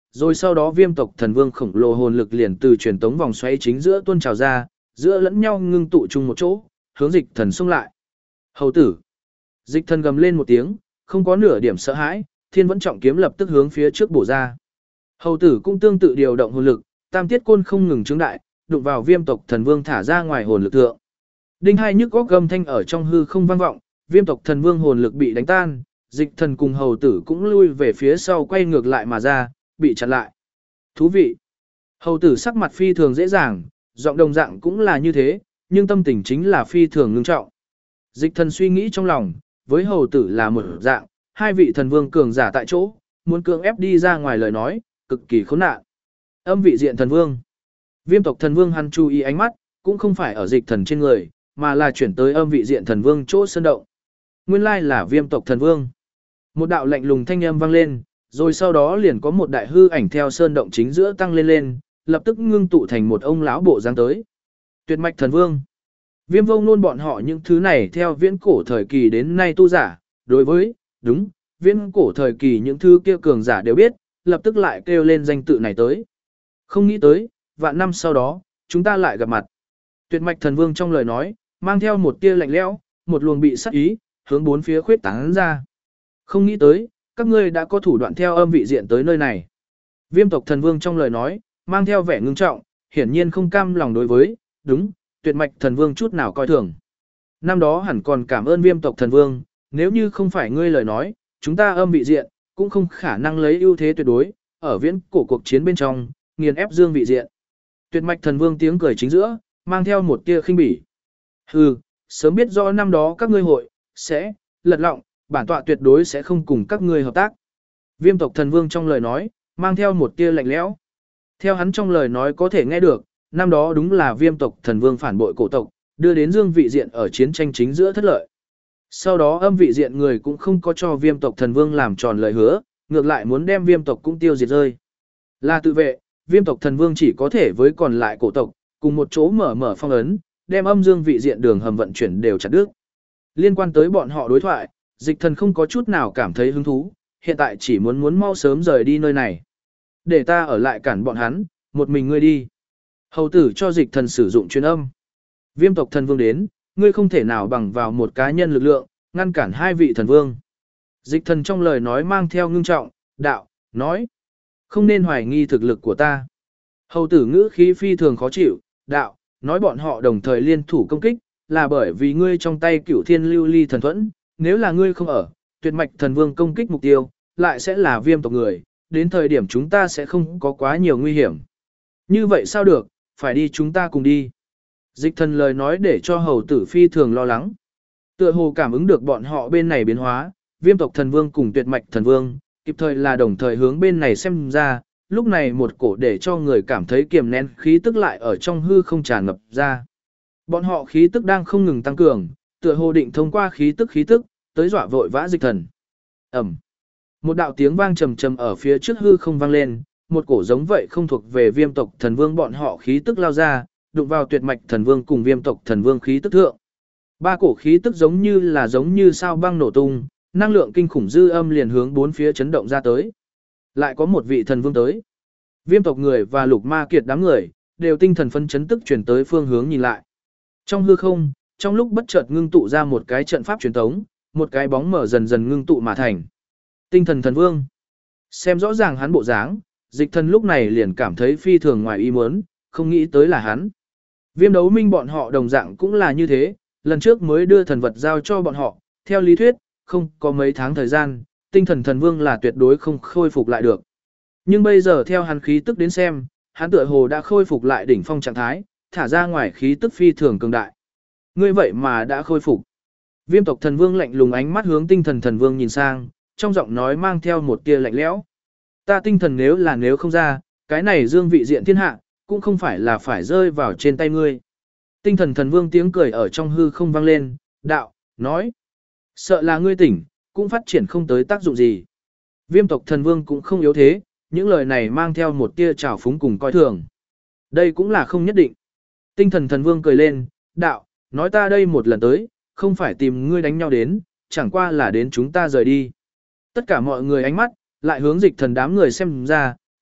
Speaker 1: rồi sau đó viêm tộc thần vương khổng lồ hồn lực liền từ truyền tống vòng xoáy chính giữa tuôn trào ra, giữa lẫn nhau ngưng tụ chung một chỗ, hướng dịch thần xông lại. Hầu tử. Dịch thần gầm lên một tiếng, không có nửa điểm sợ hãi, thiên vẫn trọng kiếm lập tức hướng phía trước bổ ra. Hầu tử cũng tương tự điều động hồn lực, tam tiết côn không ngừng trướng đại, đụng vào viêm tộc thần vương thả ra ngoài hồn lực thượng. Đinh hai nhức góc gầm thanh ở trong hư không vang vọng, viêm tộc thần vương hồn lực bị đánh tan, dịch thần cùng hầu tử cũng lui về phía sau quay ngược lại mà ra, bị chặn lại. Thú vị. Hầu tử sắc mặt phi thường dễ dàng, giọng đồng dạng cũng là như thế, nhưng tâm tình chính là phi thường ngưng trọng. Dịch thần suy nghĩ trong lòng, với hầu tử là một dạng, hai vị thần vương cường giả tại chỗ, muốn cưỡng ép đi ra ngoài lời nói, cực kỳ khốn nạn. Âm vị diện thần vương. Viêm tộc thần vương hắn chú ý ánh mắt, cũng không phải ở dịch thần trên người, mà là chuyển tới âm vị diện thần vương chỗ sơn động. Nguyên lai là viêm tộc thần vương. Một đạo lạnh lùng thanh âm vang lên, rồi sau đó liền có một đại hư ảnh theo sơn động chính giữa tăng lên lên, lập tức ngưng tụ thành một ông lão bộ dáng tới. Tuyệt mạch thần vương. Viêm vô ngôn bọn họ những thứ này theo viễn cổ thời kỳ đến nay tu giả, đối với, đúng, viễn cổ thời kỳ những thứ kia cường giả đều biết, lập tức lại kêu lên danh tự này tới. Không nghĩ tới, vạn năm sau đó, chúng ta lại gặp mặt. Tuyệt mạch thần vương trong lời nói, mang theo một tia lạnh lẽo, một luồng bị sát ý, hướng bốn phía khuyết tán ra. Không nghĩ tới, các ngươi đã có thủ đoạn theo âm vị diện tới nơi này. Viêm tộc thần vương trong lời nói, mang theo vẻ ngưng trọng, hiển nhiên không cam lòng đối với, đúng, tuyệt mạch thần vương chút nào coi thường. Năm đó hẳn còn cảm ơn viêm tộc thần vương, nếu như không phải ngươi lời nói, chúng ta âm vị diện, cũng không khả năng lấy ưu thế tuyệt đối, ở viễn cổ cuộc chiến bên trong, nghiền ép dương vị diện. Tuyệt mạch thần vương tiếng cười chính giữa, mang theo một tia khinh bỉ. Hừ, sớm biết rõ năm đó các ngươi hội, sẽ, lật lọng, bản tọa tuyệt đối sẽ không cùng các ngươi hợp tác. Viêm tộc thần vương trong lời nói, mang theo một tia lạnh lẽo. Theo hắn trong lời nói có thể nghe được, năm đó đúng là viêm tộc thần vương phản bội cổ tộc, đưa đến dương vị diện ở chiến tranh chính giữa thất lợi. Sau đó âm vị diện người cũng không có cho viêm tộc thần vương làm tròn lời hứa, ngược lại muốn đem viêm tộc cũng tiêu diệt rơi. Là tự vệ, viêm tộc thần vương chỉ có thể với còn lại cổ tộc, cùng một chỗ mở phong ấn, đem âm dương vị diện đường hầm vận chuyển đều chặt đứt. Liên quan tới bọn họ đối thoại, dịch thần không có chút nào cảm thấy hứng thú, hiện tại chỉ muốn mau sớm rời đi nơi này. Để ta ở lại cản bọn hắn, một mình ngươi đi. Hầu tử cho dịch thần sử dụng truyền âm. Viêm tộc thần vương đến, ngươi không thể nào bằng vào một cá nhân lực lượng, ngăn cản hai vị thần vương. Dịch thần trong lời nói mang theo ngưng trọng, đạo, nói. Không nên hoài nghi thực lực của ta. Hầu tử ngữ khí phi thường khó chịu, đạo, nói bọn họ đồng thời liên thủ công kích, là bởi vì ngươi trong tay cửu thiên lưu ly thần thuẫn, nếu là ngươi không ở, tuyệt mạch thần vương công kích mục tiêu, lại sẽ là viêm tộc người, đến thời điểm chúng ta sẽ không có quá nhiều nguy hiểm. Như vậy sao được, phải đi chúng ta cùng đi. Dịch thần lời nói để cho hầu tử phi thường lo lắng. Tựa hồ cảm ứng được bọn họ bên này biến hóa, viêm tộc thần vương cùng tuyệt mạch thần vương, kịp thời là đồng thời hướng bên này xem ra, lúc này một cổ để cho người cảm thấy kiềm nén khí tức lại ở trong hư không tràn ngập ra. Bọn họ khí tức đang không ngừng tăng cường, tựa hồ định thông qua khí tức, tới dọa vội vã dịch thần. Ẩm. Một đạo tiếng vang trầm trầm ở phía trước hư không vang lên, một cổ giống vậy không thuộc về viêm tộc thần vương bọn họ khí tức lao ra, đụng vào tuyệt mạch thần vương cùng viêm tộc thần vương khí tức thượng. Ba cổ khí tức giống như sao băng nổ tung, năng lượng kinh khủng dư âm liền hướng bốn phía chấn động ra tới. Lại có một vị thần vương tới. Viêm tộc người và lục ma kiệt đám người, đều tinh thần phân chấn tức chuyển tới phương hướng nhìn lại. Trong hư không, trong lúc bất chợt ngưng tụ ra một cái trận pháp truyền tống, một cái bóng mở dần dần ngưng tụ mà thành. Tinh thần thần vương. Xem rõ ràng hắn bộ dáng, dịch thần lúc này liền cảm thấy phi thường ngoài ý muốn, không nghĩ tới là hắn. Viêm đấu minh bọn họ đồng dạng cũng là như thế, lần trước mới đưa thần vật giao cho bọn họ, theo lý thuyết, không có mấy tháng thời gian, tinh thần thần vương là tuyệt đối không khôi phục lại được. Nhưng bây giờ theo hắn khí tức đến xem, hắn tựa hồ đã khôi phục lại đỉnh phong trạng thái, thả ra ngoài khí tức phi thường cường đại. Ngươi vậy mà đã khôi phục. Viêm tộc thần vương lạnh lùng ánh mắt hướng tinh thần thần vương nhìn sang, trong giọng nói mang theo một tia lạnh lẽo. Ta tinh thần nếu không ra, cái này dương vị diện thiên hạ, cũng không phải là phải rơi vào trên tay ngươi. Tinh thần thần vương tiếng cười ở trong hư không vang lên, đạo, nói. Sợ là ngươi tỉnh, cũng phát triển không tới tác dụng gì. Viêm tộc thần vương cũng không yếu thế, những lời này mang theo một tia trào phúng cùng coi thường. Đây cũng là không nhất định. Tinh thần thần vương cười lên, đạo, nói ta đây một lần tới, không phải tìm ngươi đánh nhau đến, chẳng qua là đến chúng ta rời đi. Tất cả mọi người ánh mắt, lại hướng dịch thần đám người xem ra,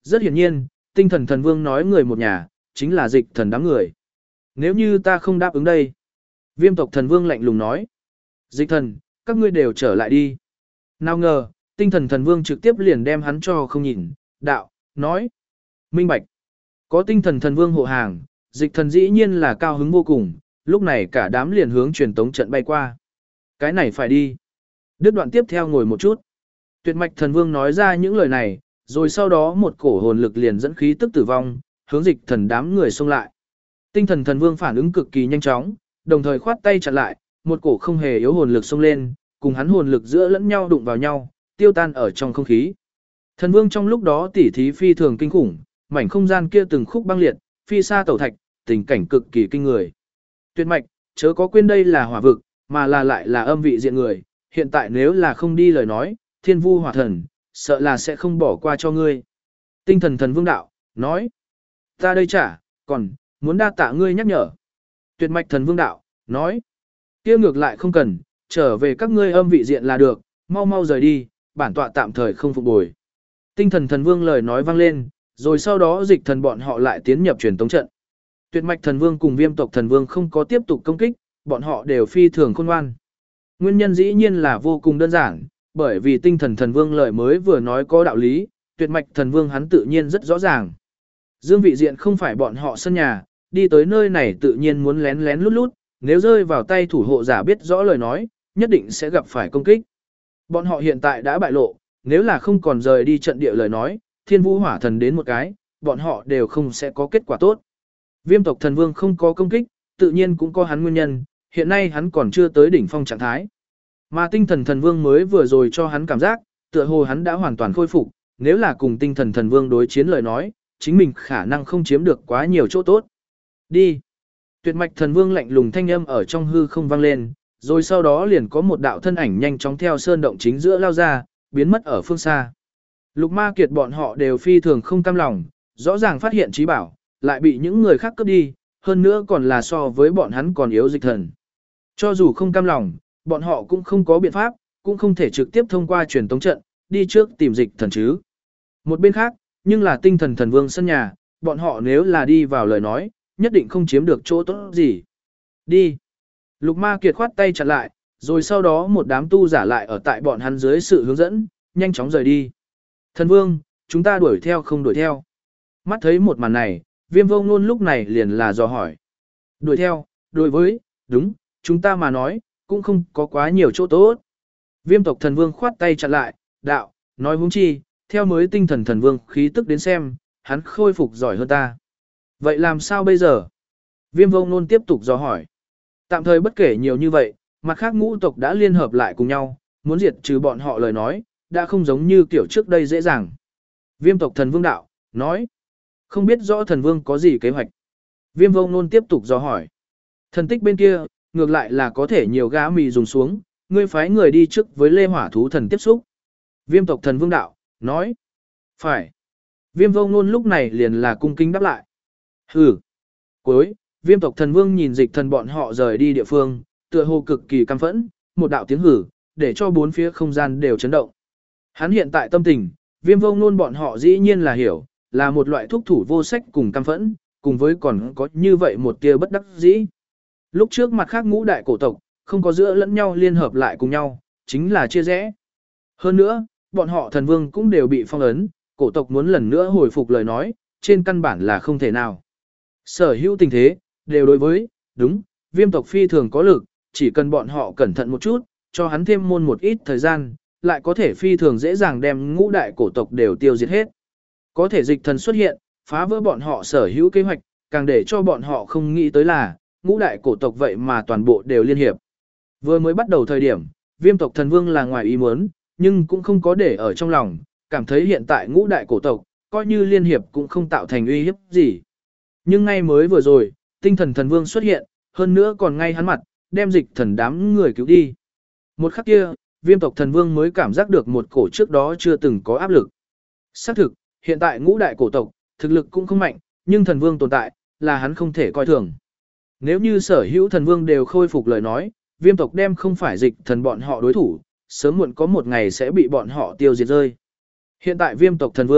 Speaker 1: Rất hiển nhiên, tinh thần thần vương nói người một nhà, chính là dịch thần đám người. Nếu như ta không đáp ứng đây. Viêm tộc thần vương lạnh lùng nói. Dịch thần, các ngươi đều trở lại đi. Nào ngờ, tinh thần thần vương trực tiếp liền đem hắn cho không nhìn, đạo, nói. Minh bạch. Có tinh thần thần vương hộ hàng, dịch thần dĩ nhiên là cao hứng vô cùng, lúc này cả đám liền hướng truyền tống trận bay qua. Cái này phải đi. Đứt đoạn tiếp theo ngồi một chút. Tuyệt mạch thần vương nói ra những lời này, rồi sau đó một cổ hồn lực liền dẫn khí tức tử vong, hướng dịch thần đám người xông lại. Tinh thần thần vương phản ứng cực kỳ nhanh chóng, đồng thời khoát tay chặn lại, một cổ không hề yếu hồn lực xông lên, cùng hắn hồn lực giữa lẫn nhau đụng vào nhau, tiêu tan ở trong không khí. Thần vương trong lúc đó tỉ thí phi thường kinh khủng, mảnh không gian kia từng khúc băng liệt, phi sa tẩu thạch, tình cảnh cực kỳ kinh người. Tuyệt mạch, chớ có quên đây là hỏa vực, mà là lại là âm vị diện người, hiện tại nếu là không đi lời nói, thiên vu hỏa thần, sợ là sẽ không bỏ qua cho ngươi. Tinh thần thần vương đạo, nói, ta đây trả, còn, muốn đa tạ ngươi nhắc nhở. Tuyệt mạch thần vương đạo, nói, kia ngược lại không cần, trở về các ngươi âm vị diện là được, mau mau rời đi, bản tọa tạm thời không phục bồi. Tinh thần thần vương lời nói vang lên, rồi sau đó dịch thần bọn họ lại tiến nhập truyền tống trận. Tuyệt mạch thần vương cùng viêm tộc thần vương không có tiếp tục công kích, bọn họ đều phi thường khôn ngoan. Nguyên nhân dĩ nhiên là vô cùng đơn giản, bởi vì tinh thần thần vương lời mới vừa nói có đạo lý, tuyệt mạch thần vương hắn tự nhiên rất rõ ràng. Dương vị diện không phải bọn họ sân nhà, đi tới nơi này tự nhiên muốn lén lén lút lút, nếu rơi vào tay thủ hộ giả biết rõ lời nói, nhất định sẽ gặp phải công kích. Bọn họ hiện tại đã bại lộ, nếu là không còn rời đi trận địa lời nói, thiên vũ hỏa thần đến một cái, bọn họ đều không sẽ có kết quả tốt. Viêm tộc thần vương không có công kích, tự nhiên cũng có hắn nguyên nhân, hiện nay hắn còn chưa tới đỉnh phong trạng thái. Mà tinh thần thần vương mới vừa rồi cho hắn cảm giác, tựa hồ hắn đã hoàn toàn khôi phục, nếu là cùng tinh thần thần vương đối chiến lời nói, chính mình khả năng không chiếm được quá nhiều chỗ tốt. Đi. Tuyệt mạch thần vương lạnh lùng thanh âm ở trong hư không vang lên, rồi sau đó liền có một đạo thân ảnh nhanh chóng theo sơn động chính giữa lao ra, biến mất ở phương xa. Lục ma kiệt bọn họ đều phi thường không cam lòng, rõ ràng phát hiện trí bảo, lại bị những người khác cướp đi, hơn nữa còn là so với bọn hắn còn yếu dịch thần. Cho dù không cam lòng, bọn họ cũng không có biện pháp, cũng không thể trực tiếp thông qua truyền tống trận, đi trước tìm dịch thần chứ. Một bên khác, nhưng là tinh thần thần vương sân nhà, bọn họ nếu là đi vào lời nói, nhất định không chiếm được chỗ tốt gì. Đi. Lục ma kiệt khoát tay chặn lại, rồi sau đó một đám tu giả lại ở tại bọn hắn dưới sự hướng dẫn, nhanh chóng rời đi. Thần vương, chúng ta đuổi theo không đuổi theo. Mắt thấy một màn này, viêm vô ngôn lúc này liền là dò hỏi. Đuổi theo, đối với, đúng, chúng ta mà nói, cũng không có quá nhiều chỗ tốt. Viêm tộc thần vương khoát tay chặn lại, đạo, nói huống chi, theo mới tinh thần thần vương khí tức đến xem, hắn khôi phục giỏi hơn ta. Vậy làm sao bây giờ? Viêm vô ngôn tiếp tục dò hỏi. Tạm thời bất kể nhiều như vậy, mặt khác ngũ tộc đã liên hợp lại cùng nhau, muốn diệt trừ bọn họ lời nói, đã không giống như kiểu trước đây dễ dàng. Viêm tộc thần vương đạo, nói, không biết rõ thần vương có gì kế hoạch. Viêm vô ngôn tiếp tục dò hỏi. Thần tích bên kia, ngược lại là có thể nhiều gã mì dùng xuống, ngươi phái người đi trước với Lê Hỏa thú thần tiếp xúc. Viêm tộc thần vương đạo, nói, phải. Viêm vô ngôn lúc này liền là cung kính đáp lại. Hừ. Cuối, viêm tộc thần vương nhìn dịch thần bọn họ rời đi địa phương, tựa hồ cực kỳ căm phẫn, một đạo tiếng hử, để cho bốn phía không gian đều chấn động. Hắn hiện tại tâm tình, viêm vô ngôn bọn họ dĩ nhiên là hiểu, là một loại thúc thủ vô sách cùng căm phẫn, cùng với còn có như vậy một tia bất đắc dĩ. Lúc trước mặt khác ngũ đại cổ tộc, không có giữa lẫn nhau liên hợp lại cùng nhau, chính là chia rẽ. Hơn nữa, bọn họ thần vương cũng đều bị phong ấn, cổ tộc muốn lần nữa hồi phục lời nói, trên căn bản là không thể nào. Sở hữu tình thế, đều đối với, đúng, viêm tộc phi thường có lực, chỉ cần bọn họ cẩn thận một chút, cho hắn thêm môn một ít thời gian, lại có thể phi thường dễ dàng đem ngũ đại cổ tộc đều tiêu diệt hết. Có thể dịch thần xuất hiện, phá vỡ bọn họ sở hữu kế hoạch, càng để cho bọn họ không nghĩ tới là, ngũ đại cổ tộc vậy mà toàn bộ đều liên hiệp. Vừa mới bắt đầu thời điểm, viêm tộc thần vương là ngoài ý muốn, nhưng cũng không có để ở trong lòng, cảm thấy hiện tại ngũ đại cổ tộc, coi như liên hiệp cũng không tạo thành uy hiếp gì. Nhưng ngay mới vừa rồi, tinh thần thần vương xuất hiện, hơn nữa còn ngay hắn mặt, đem dịch thần đám người cứu đi. Một khắc kia, viêm tộc thần vương mới cảm giác được một cổ trước đó chưa từng có áp lực. Xác thực, hiện tại ngũ đại cổ tộc, thực lực cũng không mạnh, nhưng thần vương tồn tại, là hắn không thể coi thường. Nếu như sở hữu thần vương đều khôi phục lời nói, viêm tộc đem không phải dịch thần bọn họ đối thủ, sớm muộn có một ngày sẽ bị bọn họ tiêu diệt rơi. Hiện tại viêm tộc thần vương,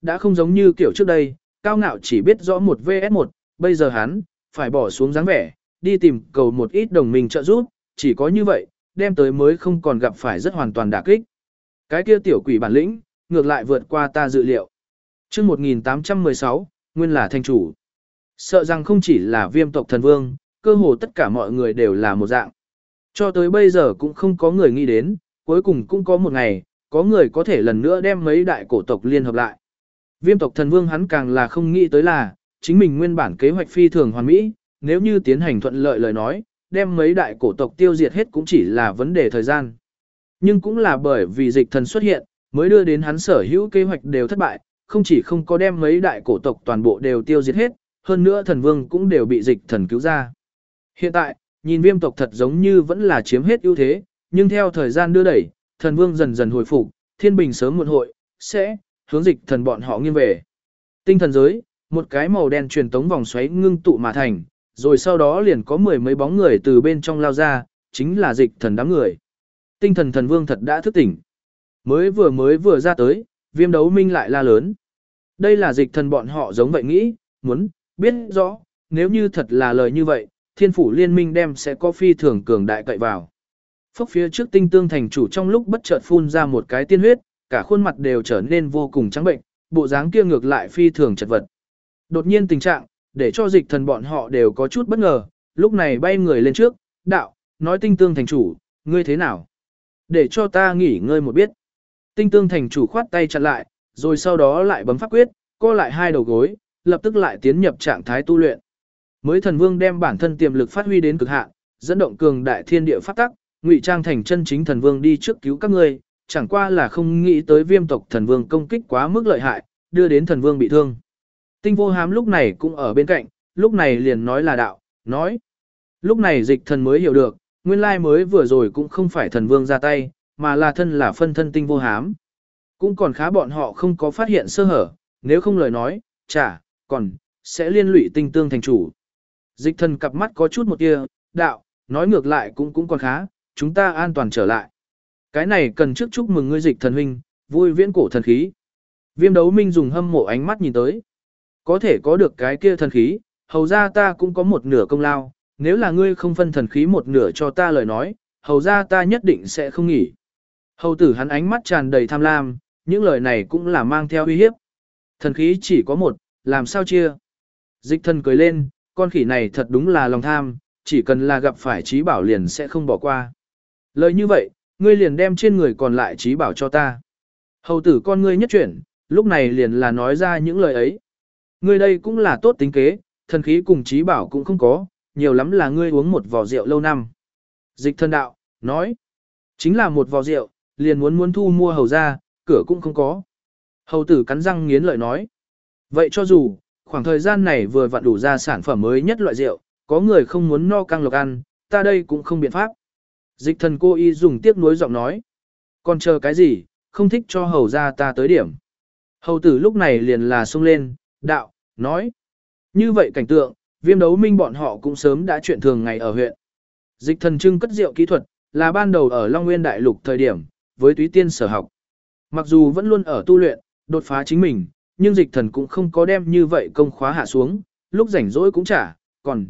Speaker 1: đã không giống như kiểu trước đây, cao ngạo chỉ biết rõ một vs một, bây giờ hắn phải bỏ xuống dáng vẻ, đi tìm cầu một ít đồng minh trợ giúp, chỉ có như vậy, đem tới mới không còn gặp phải rất hoàn toàn đả kích. Cái kia tiểu quỷ bản lĩnh, ngược lại vượt qua ta dự liệu. Chương 1816, nguyên là thành chủ. Sợ rằng không chỉ là Viêm tộc thần vương, cơ hồ tất cả mọi người đều là một dạng. Cho tới bây giờ cũng không có người nghĩ đến, cuối cùng cũng có một ngày, có người có thể lần nữa đem mấy đại cổ tộc liên hợp lại. Viêm tộc thần vương hắn càng là không nghĩ tới là, chính mình nguyên bản kế hoạch phi thường hoàn mỹ, nếu như tiến hành thuận lợi lời nói, đem mấy đại cổ tộc tiêu diệt hết cũng chỉ là vấn đề thời gian. Nhưng cũng là bởi vì dịch thần xuất hiện, mới đưa đến hắn sở hữu kế hoạch đều thất bại, không chỉ không có đem mấy đại cổ tộc toàn bộ đều tiêu diệt hết, hơn nữa thần vương cũng đều bị dịch thần cứu ra. Hiện tại, nhìn viêm tộc thật giống như vẫn là chiếm hết ưu thế, nhưng theo thời gian đưa đẩy, thần vương dần dần hồi phục, thiên bình sớm muộn hội, sẽ hướng dịch thần bọn họ nghiêng về. Tinh thần giới, một cái màu đen truyền tống vòng xoáy ngưng tụ mà thành, rồi sau đó liền có mười mấy bóng người từ bên trong lao ra, chính là dịch thần đám người. Tinh thần thần vương thật đã thức tỉnh. Mới vừa ra tới, Viêm Đấu Minh lại la lớn. Đây là dịch thần bọn họ giống vậy nghĩ, muốn biết rõ, nếu như thật là lời như vậy, thiên phủ liên minh đem sẽ có phi thường cường đại cậy vào. Phốc phía trước Tinh Tương thành chủ trong lúc bất chợt phun ra một cái tiên huyết, cả khuôn mặt đều trở nên vô cùng trắng bệnh, bộ dáng kia ngược lại phi thường chật vật. Đột nhiên tình trạng, để cho dịch thần bọn họ đều có chút bất ngờ, lúc này bay người lên trước, đạo, nói Tinh Tương thành chủ, ngươi thế nào? Để cho ta nghỉ ngơi một biết. Tinh Tương thành chủ khoát tay chặn lại, rồi sau đó lại bấm pháp quyết, co lại hai đầu gối, lập tức lại tiến nhập trạng thái tu luyện. Mới thần vương đem bản thân tiềm lực phát huy đến cực hạn, dẫn động cường đại thiên địa pháp tắc, ngụy trang thành chân chính thần vương đi trước cứu các ngươi, chẳng qua là không nghĩ tới viêm tộc thần vương công kích quá mức lợi hại, đưa đến thần vương bị thương. Tinh vô hám lúc này cũng ở bên cạnh, lúc này liền nói là đạo, nói. Lúc này dịch thần mới hiểu được, nguyên lai mới vừa rồi cũng không phải thần vương ra tay, mà là thân là phân thân tinh vô hám. Cũng còn khá bọn họ không có phát hiện sơ hở, nếu không lời nói, còn, sẽ liên lụy tinh tương thành chủ. Dịch thần cặp mắt có chút một tia, đạo, nói ngược lại cũng còn khá, chúng ta an toàn trở lại. Cái này cần trước chúc mừng ngươi dịch thần huynh, vui viễn cổ thần khí. Viêm Đấu Minh dùng hâm mộ ánh mắt nhìn tới. Có thể có được cái kia thần khí, hầu ra ta cũng có một nửa công lao, nếu là ngươi không phân thần khí một nửa cho ta lời nói, hầu ra ta nhất định sẽ không nghỉ. Hầu tử hắn ánh mắt tràn đầy tham lam, những lời này cũng là mang theo uy hiếp. Thần khí chỉ có một, làm sao chia? Dịch thần cười lên, con khỉ này thật đúng là lòng tham, chỉ cần là gặp phải trí bảo liền sẽ không bỏ qua. Lời như vậy, ngươi liền đem trên người còn lại trí bảo cho ta. Hầu tử con ngươi nhất chuyển, lúc này liền là nói ra những lời ấy. Ngươi đây cũng là tốt tính kế, thần khí cùng trí bảo cũng không có, nhiều lắm là ngươi uống một vò rượu lâu năm. Dịch thần đạo, nói, chính là một vò rượu, liền muốn thu mua hầu ra, cửa cũng không có. Hầu tử cắn răng nghiến lợi nói. Vậy cho dù, khoảng thời gian này vừa vặn đủ ra sản phẩm mới nhất loại rượu, có người không muốn no căng lộc ăn, ta đây cũng không biện pháp. Dịch thần cô y dùng tiếc nuối giọng nói. Còn chờ cái gì, không thích cho hầu ra ta tới điểm. Hầu tử lúc này liền là xông lên, đạo, nói. Như vậy cảnh tượng, Viêm Đấu Minh bọn họ cũng sớm đã chuyện thường ngày ở huyện. Dịch thần trưng cất rượu kỹ thuật, là ban đầu ở Long Nguyên Đại Lục thời điểm, với Túy Tiên sở học. Mặc dù vẫn luôn ở tu luyện, đột phá chính mình, nhưng dịch thần cũng không có đem như vậy công khóa hạ xuống, lúc rảnh rỗi cũng chả, còn,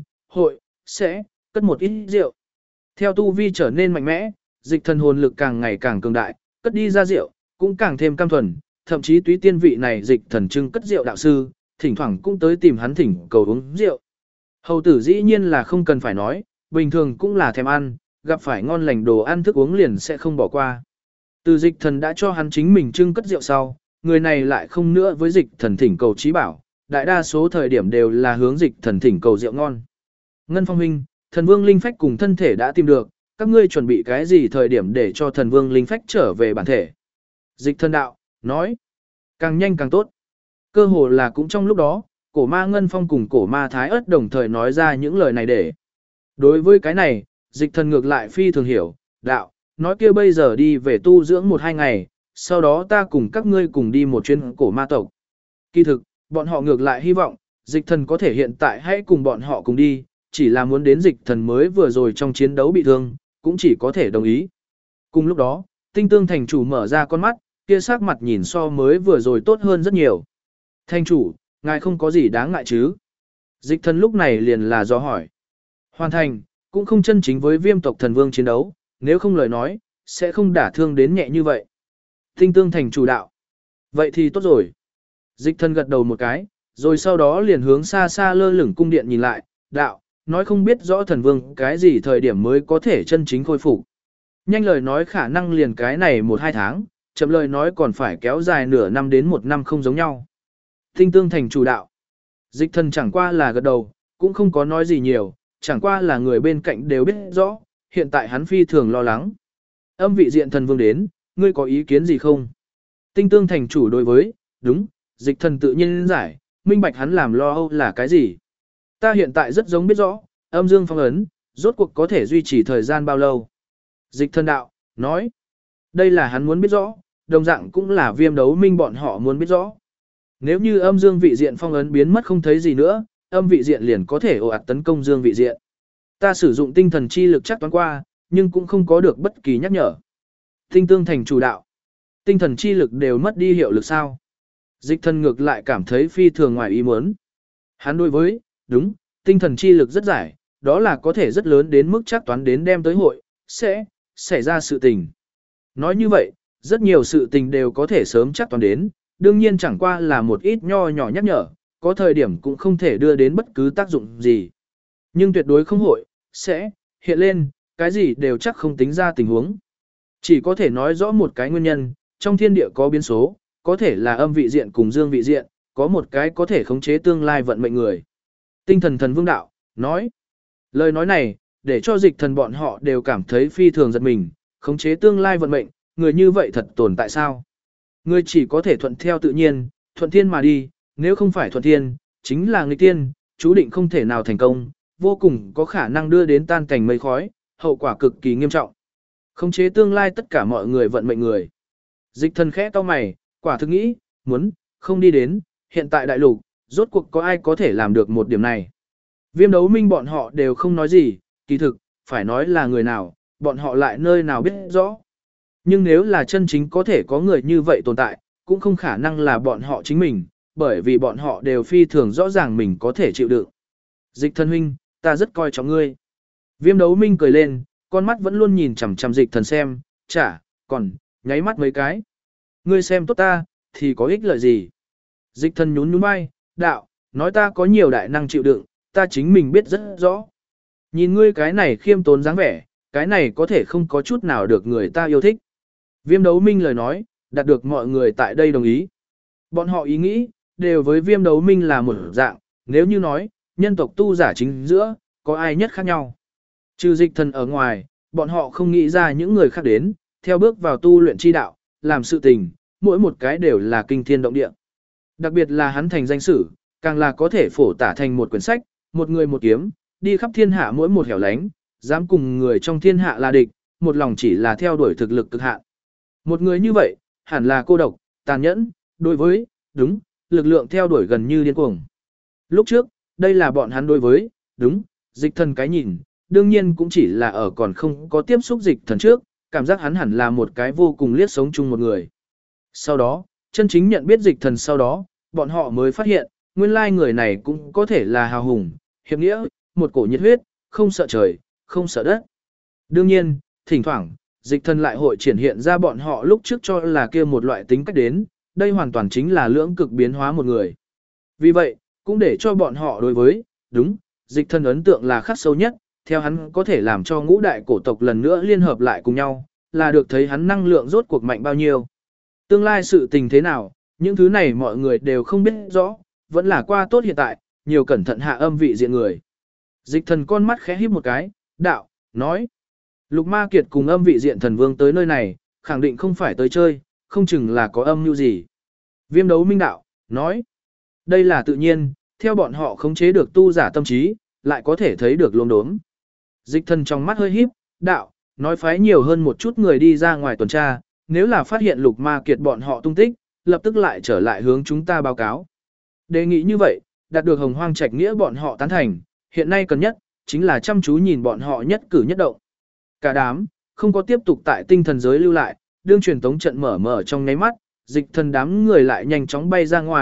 Speaker 1: sẽ, cất một ít rượu. Theo tu vi trở nên mạnh mẽ, dịch thần hồn lực càng ngày càng cường đại, cất đi ra rượu, cũng càng thêm cam thuần, thậm chí Túy Tiên vị này dịch thần trưng cất rượu đạo sư, thỉnh thoảng cũng tới tìm hắn thỉnh cầu uống rượu. Hầu tử dĩ nhiên là không cần phải nói, bình thường cũng là thèm ăn, gặp phải ngon lành đồ ăn thức uống liền sẽ không bỏ qua. Từ dịch thần đã cho hắn chính mình trưng cất rượu sau, người này lại không nữa với dịch thần thỉnh cầu trí bảo, đại đa số thời điểm đều là hướng dịch thần thỉnh cầu rượu ngon. Ngân Phong huynh, thần vương linh phách cùng thân thể đã tìm được, các ngươi chuẩn bị cái gì thời điểm để cho thần vương linh phách trở về bản thể. Dịch thần đạo, nói, càng nhanh càng tốt. Cơ hồ là cũng trong lúc đó, cổ ma Ngân Phong cùng cổ ma Thái Ất đồng thời nói ra những lời này để. Đối với cái này, dịch thần ngược lại phi thường hiểu, đạo, nói kia bây giờ đi về tu dưỡng 1-2 ngày, sau đó ta cùng các ngươi cùng đi một chuyến cổ ma tộc. Kỳ thực, bọn họ ngược lại hy vọng, dịch thần có thể hiện tại hãy cùng bọn họ cùng đi, chỉ là muốn đến dịch thần mới vừa rồi trong chiến đấu bị thương, cũng chỉ có thể đồng ý. Cùng lúc đó, Tinh Tương thành chủ mở ra con mắt, kia sắc mặt nhìn so mới vừa rồi tốt hơn rất nhiều. Thanh chủ, ngài không có gì đáng ngại chứ? Dịch thần lúc này liền là do hỏi. Hoàn thành, cũng không chân chính với viêm tộc thần vương chiến đấu, nếu không lời nói, sẽ không đả thương đến nhẹ như vậy. Tinh tương thành chủ đạo. Vậy thì tốt rồi. Dịch thần gật đầu một cái, rồi sau đó liền hướng xa xa lơ lửng cung điện nhìn lại, đạo, nói không biết rõ thần vương cái gì thời điểm mới có thể chân chính khôi phục. Nhanh lời nói khả năng liền cái này 1-2 tháng, chậm lời nói còn phải kéo dài nửa năm đến 1 năm không giống nhau. Tinh tương thành chủ đạo. Dịch thần chẳng qua là gật đầu, cũng không có nói gì nhiều, chẳng qua là người bên cạnh đều biết rõ, hiện tại hắn phi thường lo lắng. Âm vị diện thần vương đến, ngươi có ý kiến gì không? Tinh tương thành chủ đối với, đúng, dịch thần tự nhiên giải, minh bạch hắn làm lo âu là cái gì. Ta hiện tại rất giống biết rõ, âm dương phong ấn, rốt cuộc có thể duy trì thời gian bao lâu. Dịch thần đạo, nói, đây là hắn muốn biết rõ, đồng dạng cũng là viêm đấu minh bọn họ muốn biết rõ. Nếu như âm dương vị diện phong ấn biến mất không thấy gì nữa, âm vị diện liền có thể ồ ạt tấn công dương vị diện. Ta sử dụng tinh thần chi lực chắc toán qua, nhưng cũng không có được bất kỳ nhắc nhở. Tinh tương thành chủ đạo. Tinh thần chi lực đều mất đi hiệu lực sao? Dịch thần ngược lại cảm thấy phi thường ngoài ý muốn. Hắn đối với, đúng, tinh thần chi lực rất giải, đó là có thể rất lớn đến mức chắc toán đến đem tới hội, sẽ xảy ra sự tình. Nói như vậy, rất nhiều sự tình đều có thể sớm chắc toán đến, đương nhiên chẳng qua là một ít nho nhỏ nhắc nhở, có thời điểm cũng không thể đưa đến bất cứ tác dụng gì. Nhưng tuyệt đối không hội, sẽ hiện lên, cái gì đều chắc không tính ra tình huống. Chỉ có thể nói rõ một cái nguyên nhân, trong thiên địa có biến số, có thể là âm vị diện cùng dương vị diện, có một cái có thể khống chế tương lai vận mệnh người. Tinh thần thần vương đạo, nói. Lời nói này, để cho dịch thần bọn họ đều cảm thấy phi thường giật mình, khống chế tương lai vận mệnh, người như vậy thật tồn tại sao? Người chỉ có thể thuận theo tự nhiên, thuận thiên mà đi, nếu không phải thuận thiên, chính là nghịch tiên, chú định không thể nào thành công, vô cùng có khả năng đưa đến tan cảnh mây khói, hậu quả cực kỳ nghiêm trọng. Khống chế tương lai tất cả mọi người vận mệnh người. Dịch thần khẽ to mày, quả thực nghĩ, muốn, không đi đến, hiện tại đại lục, rốt cuộc có ai có thể làm được một điểm này. Viêm đấu minh bọn họ đều không nói gì, kỳ thực, phải nói là người nào, bọn họ lại nơi nào biết rõ. Nhưng nếu là chân chính có thể có người như vậy tồn tại, cũng không khả năng là bọn họ chính mình, bởi vì bọn họ đều phi thường rõ ràng mình có thể chịu đựng. Dịch thần huynh, ta rất coi trọng ngươi. Viêm đấu minh cười lên, con mắt vẫn luôn nhìn chằm chằm dịch thần xem, chả, còn, nháy mắt mấy cái. Ngươi xem tốt ta, thì có ích lợi gì? Dịch thần nhún nhún vai, đạo, nói ta có nhiều đại năng chịu đựng, ta chính mình biết rất rõ. Nhìn ngươi cái này khiêm tốn dáng vẻ, cái này có thể không có chút nào được người ta yêu thích. Viêm đấu minh lời nói, đạt được mọi người tại đây đồng ý. Bọn họ ý nghĩ, đều với viêm đấu minh là một dạng, nếu như nói, nhân tộc tu giả chính giữa, có ai nhất khác nhau. Trừ dịch thần ở ngoài, bọn họ không nghĩ ra những người khác đến, theo bước vào tu luyện chi đạo, làm sự tình, mỗi một cái đều là kinh thiên động địa. Đặc biệt là hắn thành danh sử, càng là có thể phổ tả thành một quyển sách, một người một kiếm, đi khắp thiên hạ mỗi một hẻo lánh, dám cùng người trong thiên hạ là địch, một lòng chỉ là theo đuổi thực lực cực hạn. Một người như vậy, hẳn là cô độc, tàn nhẫn, đối với, đúng, lực lượng theo đuổi gần như điên cuồng. Lúc trước, đây là bọn hắn đối với, đúng, dịch thần cái nhìn, đương nhiên cũng chỉ là ở còn không có tiếp xúc dịch thần trước, cảm giác hắn hẳn là một cái vô cùng liếc sống chung một người. Sau đó, chân chính nhận biết dịch thần sau đó, bọn họ mới phát hiện, nguyên lai người này cũng có thể là hào hùng, hiệp nghĩa, một cổ nhiệt huyết, không sợ trời, không sợ đất. Đương nhiên, thỉnh thoảng, dịch thần lại hội triển hiện ra bọn họ lúc trước cho là kia một loại tính cách đến, đây hoàn toàn chính là lưỡng cực biến hóa một người. Vì vậy, cũng để cho bọn họ đối với, đúng, dịch thần ấn tượng là khắc sâu nhất, theo hắn có thể làm cho ngũ đại cổ tộc lần nữa liên hợp lại cùng nhau, là được thấy hắn năng lượng rốt cuộc mạnh bao nhiêu. Tương lai sự tình thế nào, những thứ này mọi người đều không biết rõ, vẫn là qua tốt hiện tại, nhiều cẩn thận hạ âm vị diện người. Dịch thần con mắt khẽ híp một cái, đạo, nói. Lục Ma Kiệt cùng âm vị diện thần vương tới nơi này, khẳng định không phải tới chơi, không chừng là có âm mưu gì. Viêm đấu minh đạo, nói. Đây là tự nhiên, theo bọn họ khống chế được tu giả tâm trí, lại có thể thấy được lông đốm. Dịch thần trong mắt hơi híp, đạo, nói phái nhiều hơn một chút người đi ra ngoài tuần tra, nếu là phát hiện Lục Ma Kiệt bọn họ tung tích, lập tức lại trở lại hướng chúng ta báo cáo. Đề nghị như vậy, đạt được Hồng Hoang Trạch Nghĩa bọn họ tán thành, hiện nay cần nhất, chính là chăm chú nhìn bọn họ nhất cử nhất động. Cả đám, không có tiếp tục tại tinh thần giới lưu lại, đương truyền tống trận mở trong nháy mắt, dịch thần đám người lại nhanh chóng bay ra ngoài,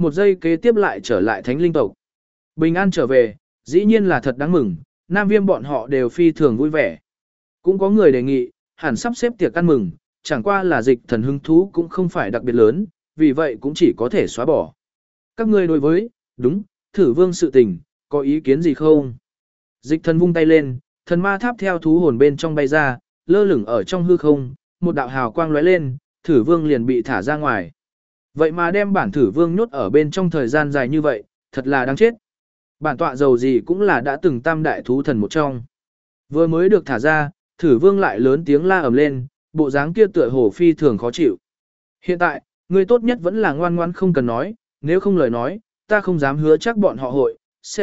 Speaker 1: một giây kế tiếp lại trở lại thánh linh tộc. Bình an trở về, dĩ nhiên là thật đáng mừng, Nam Viêm bọn họ đều phi thường vui vẻ. Cũng có người đề nghị, hẳn sắp xếp tiệc ăn mừng, chẳng qua là dịch thần hứng thú cũng không phải đặc biệt lớn, vì vậy cũng chỉ có thể xóa bỏ. Các ngươi đối với, đúng, thử vương sự tình, có ý kiến gì không? Dịch thần vung tay lên, thần ma tháp theo thú hồn bên trong bay ra, lơ lửng ở trong hư không, một đạo hào quang lóe lên, thử vương liền bị thả ra ngoài. Vậy mà đem bản thử vương nhốt ở bên trong thời gian dài như vậy, thật là đáng chết. Bản tọa dầu gì cũng là đã từng tam đại thú thần một trong. Vừa mới được thả ra, thử vương lại lớn tiếng la ầm lên, bộ dáng kia tựa hồ phi thường khó chịu. Hiện tại, người tốt nhất vẫn là ngoan ngoãn không cần nói, nếu không lời nói, ta không dám hứa chắc bọn họ hội,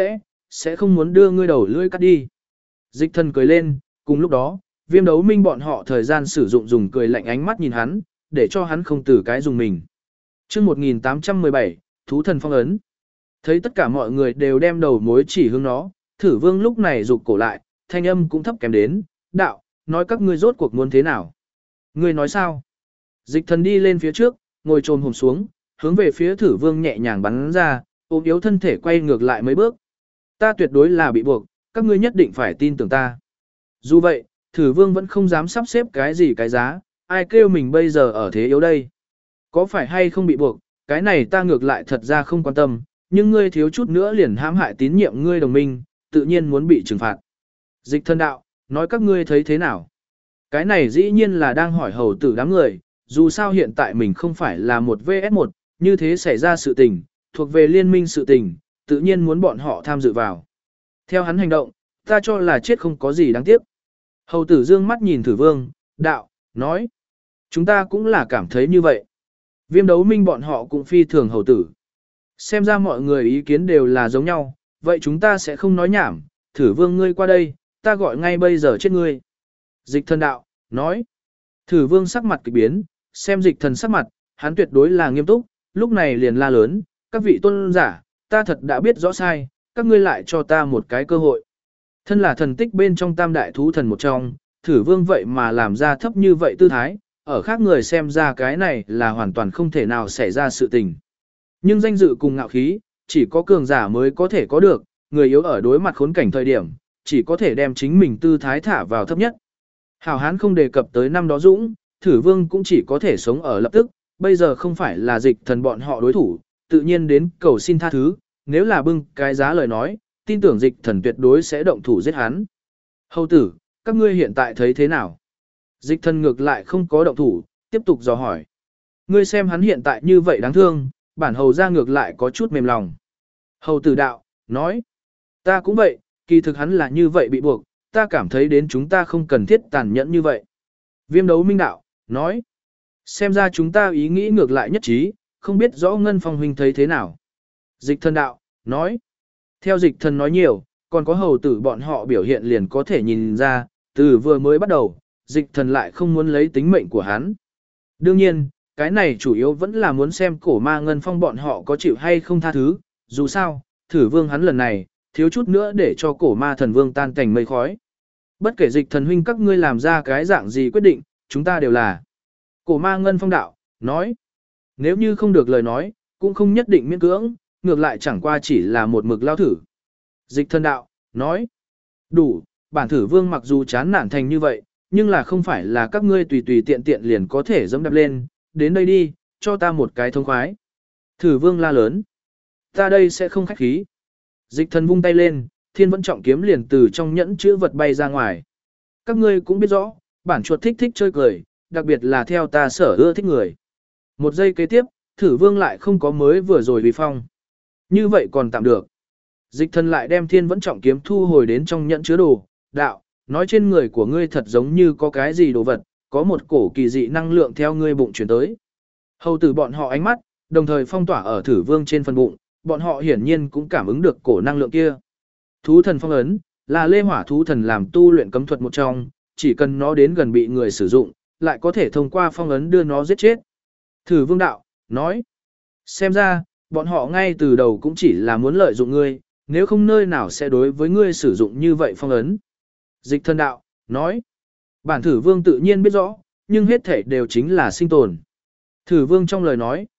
Speaker 1: sẽ không muốn đưa ngươi đầu lưỡi cắt đi. Dịch thần cười lên, cùng lúc đó, Viêm Đấu Minh bọn họ thời gian sử dụng dùng cười lạnh ánh mắt nhìn hắn, để cho hắn không từ cái dùng mình. Chương 1817, Thú thần phong ấn. Thấy tất cả mọi người đều đem đầu mối chỉ hướng nó, Thử Vương lúc này rụt cổ lại, thanh âm cũng thấp kém đến, đạo, nói các ngươi rốt cuộc muốn thế nào? Ngươi nói sao? Dịch thần đi lên phía trước, ngồi trồm hổm xuống, hướng về phía Thử Vương nhẹ nhàng bắn ra, ôm yếu thân thể quay ngược lại mấy bước. Ta tuyệt đối là bị buộc, các ngươi nhất định phải tin tưởng ta. Dù vậy, Thử Vương vẫn không dám sắp xếp cái gì cái giá, ai kêu mình bây giờ ở thế yếu đây. Có phải hay không bị buộc, cái này ta ngược lại thật ra không quan tâm, nhưng ngươi thiếu chút nữa liền hãm hại tín nhiệm ngươi đồng minh, tự nhiên muốn bị trừng phạt. Dịch thân đạo, nói các ngươi thấy thế nào? Cái này dĩ nhiên là đang hỏi hầu tử đám người, dù sao hiện tại mình không phải là một vs1, như thế xảy ra sự tình, thuộc về liên minh sự tình, tự nhiên muốn bọn họ tham dự vào. Theo hắn hành động, ta cho là chết không có gì đáng tiếc. Hầu tử dương mắt nhìn Thử Vương, đạo, nói. Chúng ta cũng là cảm thấy như vậy. Viêm Đấu Minh bọn họ cũng phi thường hầu tử. Xem ra mọi người ý kiến đều là giống nhau, vậy chúng ta sẽ không nói nhảm, Thử Vương ngươi qua đây, ta gọi ngay bây giờ chết ngươi. Dịch thần đạo, nói. Thử Vương sắc mặt kỳ biến, xem dịch thần sắc mặt, hắn tuyệt đối là nghiêm túc, lúc này liền la lớn, các vị tôn giả, ta thật đã biết rõ sai, các ngươi lại cho ta một cái cơ hội. Thân là thần tích bên trong tam đại thú thần một trong, Thử Vương vậy mà làm ra thấp như vậy tư thái, ở khác người xem ra cái này là hoàn toàn không thể nào xảy ra sự tình. Nhưng danh dự cùng ngạo khí, chỉ có cường giả mới có thể có được, người yếu ở đối mặt khốn cảnh thời điểm, chỉ có thể đem chính mình tư thái thả vào thấp nhất. Hảo Hán không đề cập tới năm đó Dũng, Thử Vương cũng chỉ có thể sống ở lập tức, bây giờ không phải là dịch thần bọn họ đối thủ, tự nhiên đến cầu xin tha thứ, nếu là bưng cái giá lời nói, tin tưởng dịch thần tuyệt đối sẽ động thủ giết hắn. Hầu tử, các ngươi hiện tại thấy thế nào? Dịch thần ngược lại không có động thủ, tiếp tục dò hỏi. Ngươi xem hắn hiện tại như vậy đáng thương, bản hầu ra ngược lại có chút mềm lòng. Hầu tử đạo, nói. Ta cũng vậy, kỳ thực hắn là như vậy bị buộc, ta cảm thấy đến chúng ta không cần thiết tàn nhẫn như vậy. Viêm Đấu Minh đạo, nói. Xem ra chúng ta ý nghĩ ngược lại nhất trí, không biết rõ Ngân Phong huynh thấy thế nào. Dịch thần đạo, nói. Theo dịch thần nói nhiều, còn có hầu tử bọn họ biểu hiện liền có thể nhìn ra, từ vừa mới bắt đầu, dịch thần lại không muốn lấy tính mệnh của hắn. Đương nhiên, cái này chủ yếu vẫn là muốn xem cổ ma Ngân Phong bọn họ có chịu hay không tha thứ, dù sao, Thử Vương hắn lần này, thiếu chút nữa để cho cổ ma thần vương tan cảnh mây khói. Bất kể dịch thần huynh các ngươi làm ra cái dạng gì quyết định, chúng ta đều là. Cổ ma Ngân Phong đạo, nói. Nếu như không được lời nói, cũng không nhất định miễn cưỡng, ngược lại chẳng qua chỉ là một mực lao thử. Dịch thần đạo, nói. Đủ, bản Thử Vương mặc dù chán nản thành như vậy, nhưng là không phải là các ngươi tùy tùy tiện tiện liền có thể dẫm đạp lên, đến đây đi, cho ta một cái thông khoái. Thử Vương la lớn. Ta đây sẽ không khách khí. Dịch thần vung tay lên, Thiên Vẫn Trọng kiếm liền từ trong nhẫn chữ vật bay ra ngoài. Các ngươi cũng biết rõ, bản chuột thích chơi cười, đặc biệt là theo ta sở ưa thích người. Một giây kế tiếp, Thử Vương lại không có mới vừa rồi vì phong. Như vậy còn tạm được. Dịch thần lại đem Thiên Vẫn Trọng kiếm thu hồi đến trong nhẫn chứa đồ, đạo, nói trên người của ngươi thật giống như có cái gì đồ vật, có một cổ kỳ dị năng lượng theo ngươi bụng chuyển tới. Hầu tử bọn họ ánh mắt, đồng thời phong tỏa ở Thử Vương trên phần bụng, bọn họ hiển nhiên cũng cảm ứng được cổ năng lượng kia. Thú thần phong ấn, là lê hỏa thú thần làm tu luyện cấm thuật một trong, chỉ cần nó đến gần bị người sử dụng, lại có thể thông qua phong ấn đưa nó giết chết. Thử Vương đạo, nói, xem ra, bọn họ ngay từ đầu cũng chỉ là muốn lợi dụng ngươi, nếu không nơi nào sẽ đối với ngươi sử dụng như vậy phong ấn. Dịch thần đạo, nói, bản Thử Vương tự nhiên biết rõ, nhưng hết thể đều chính là sinh tồn. Thử Vương trong lời nói,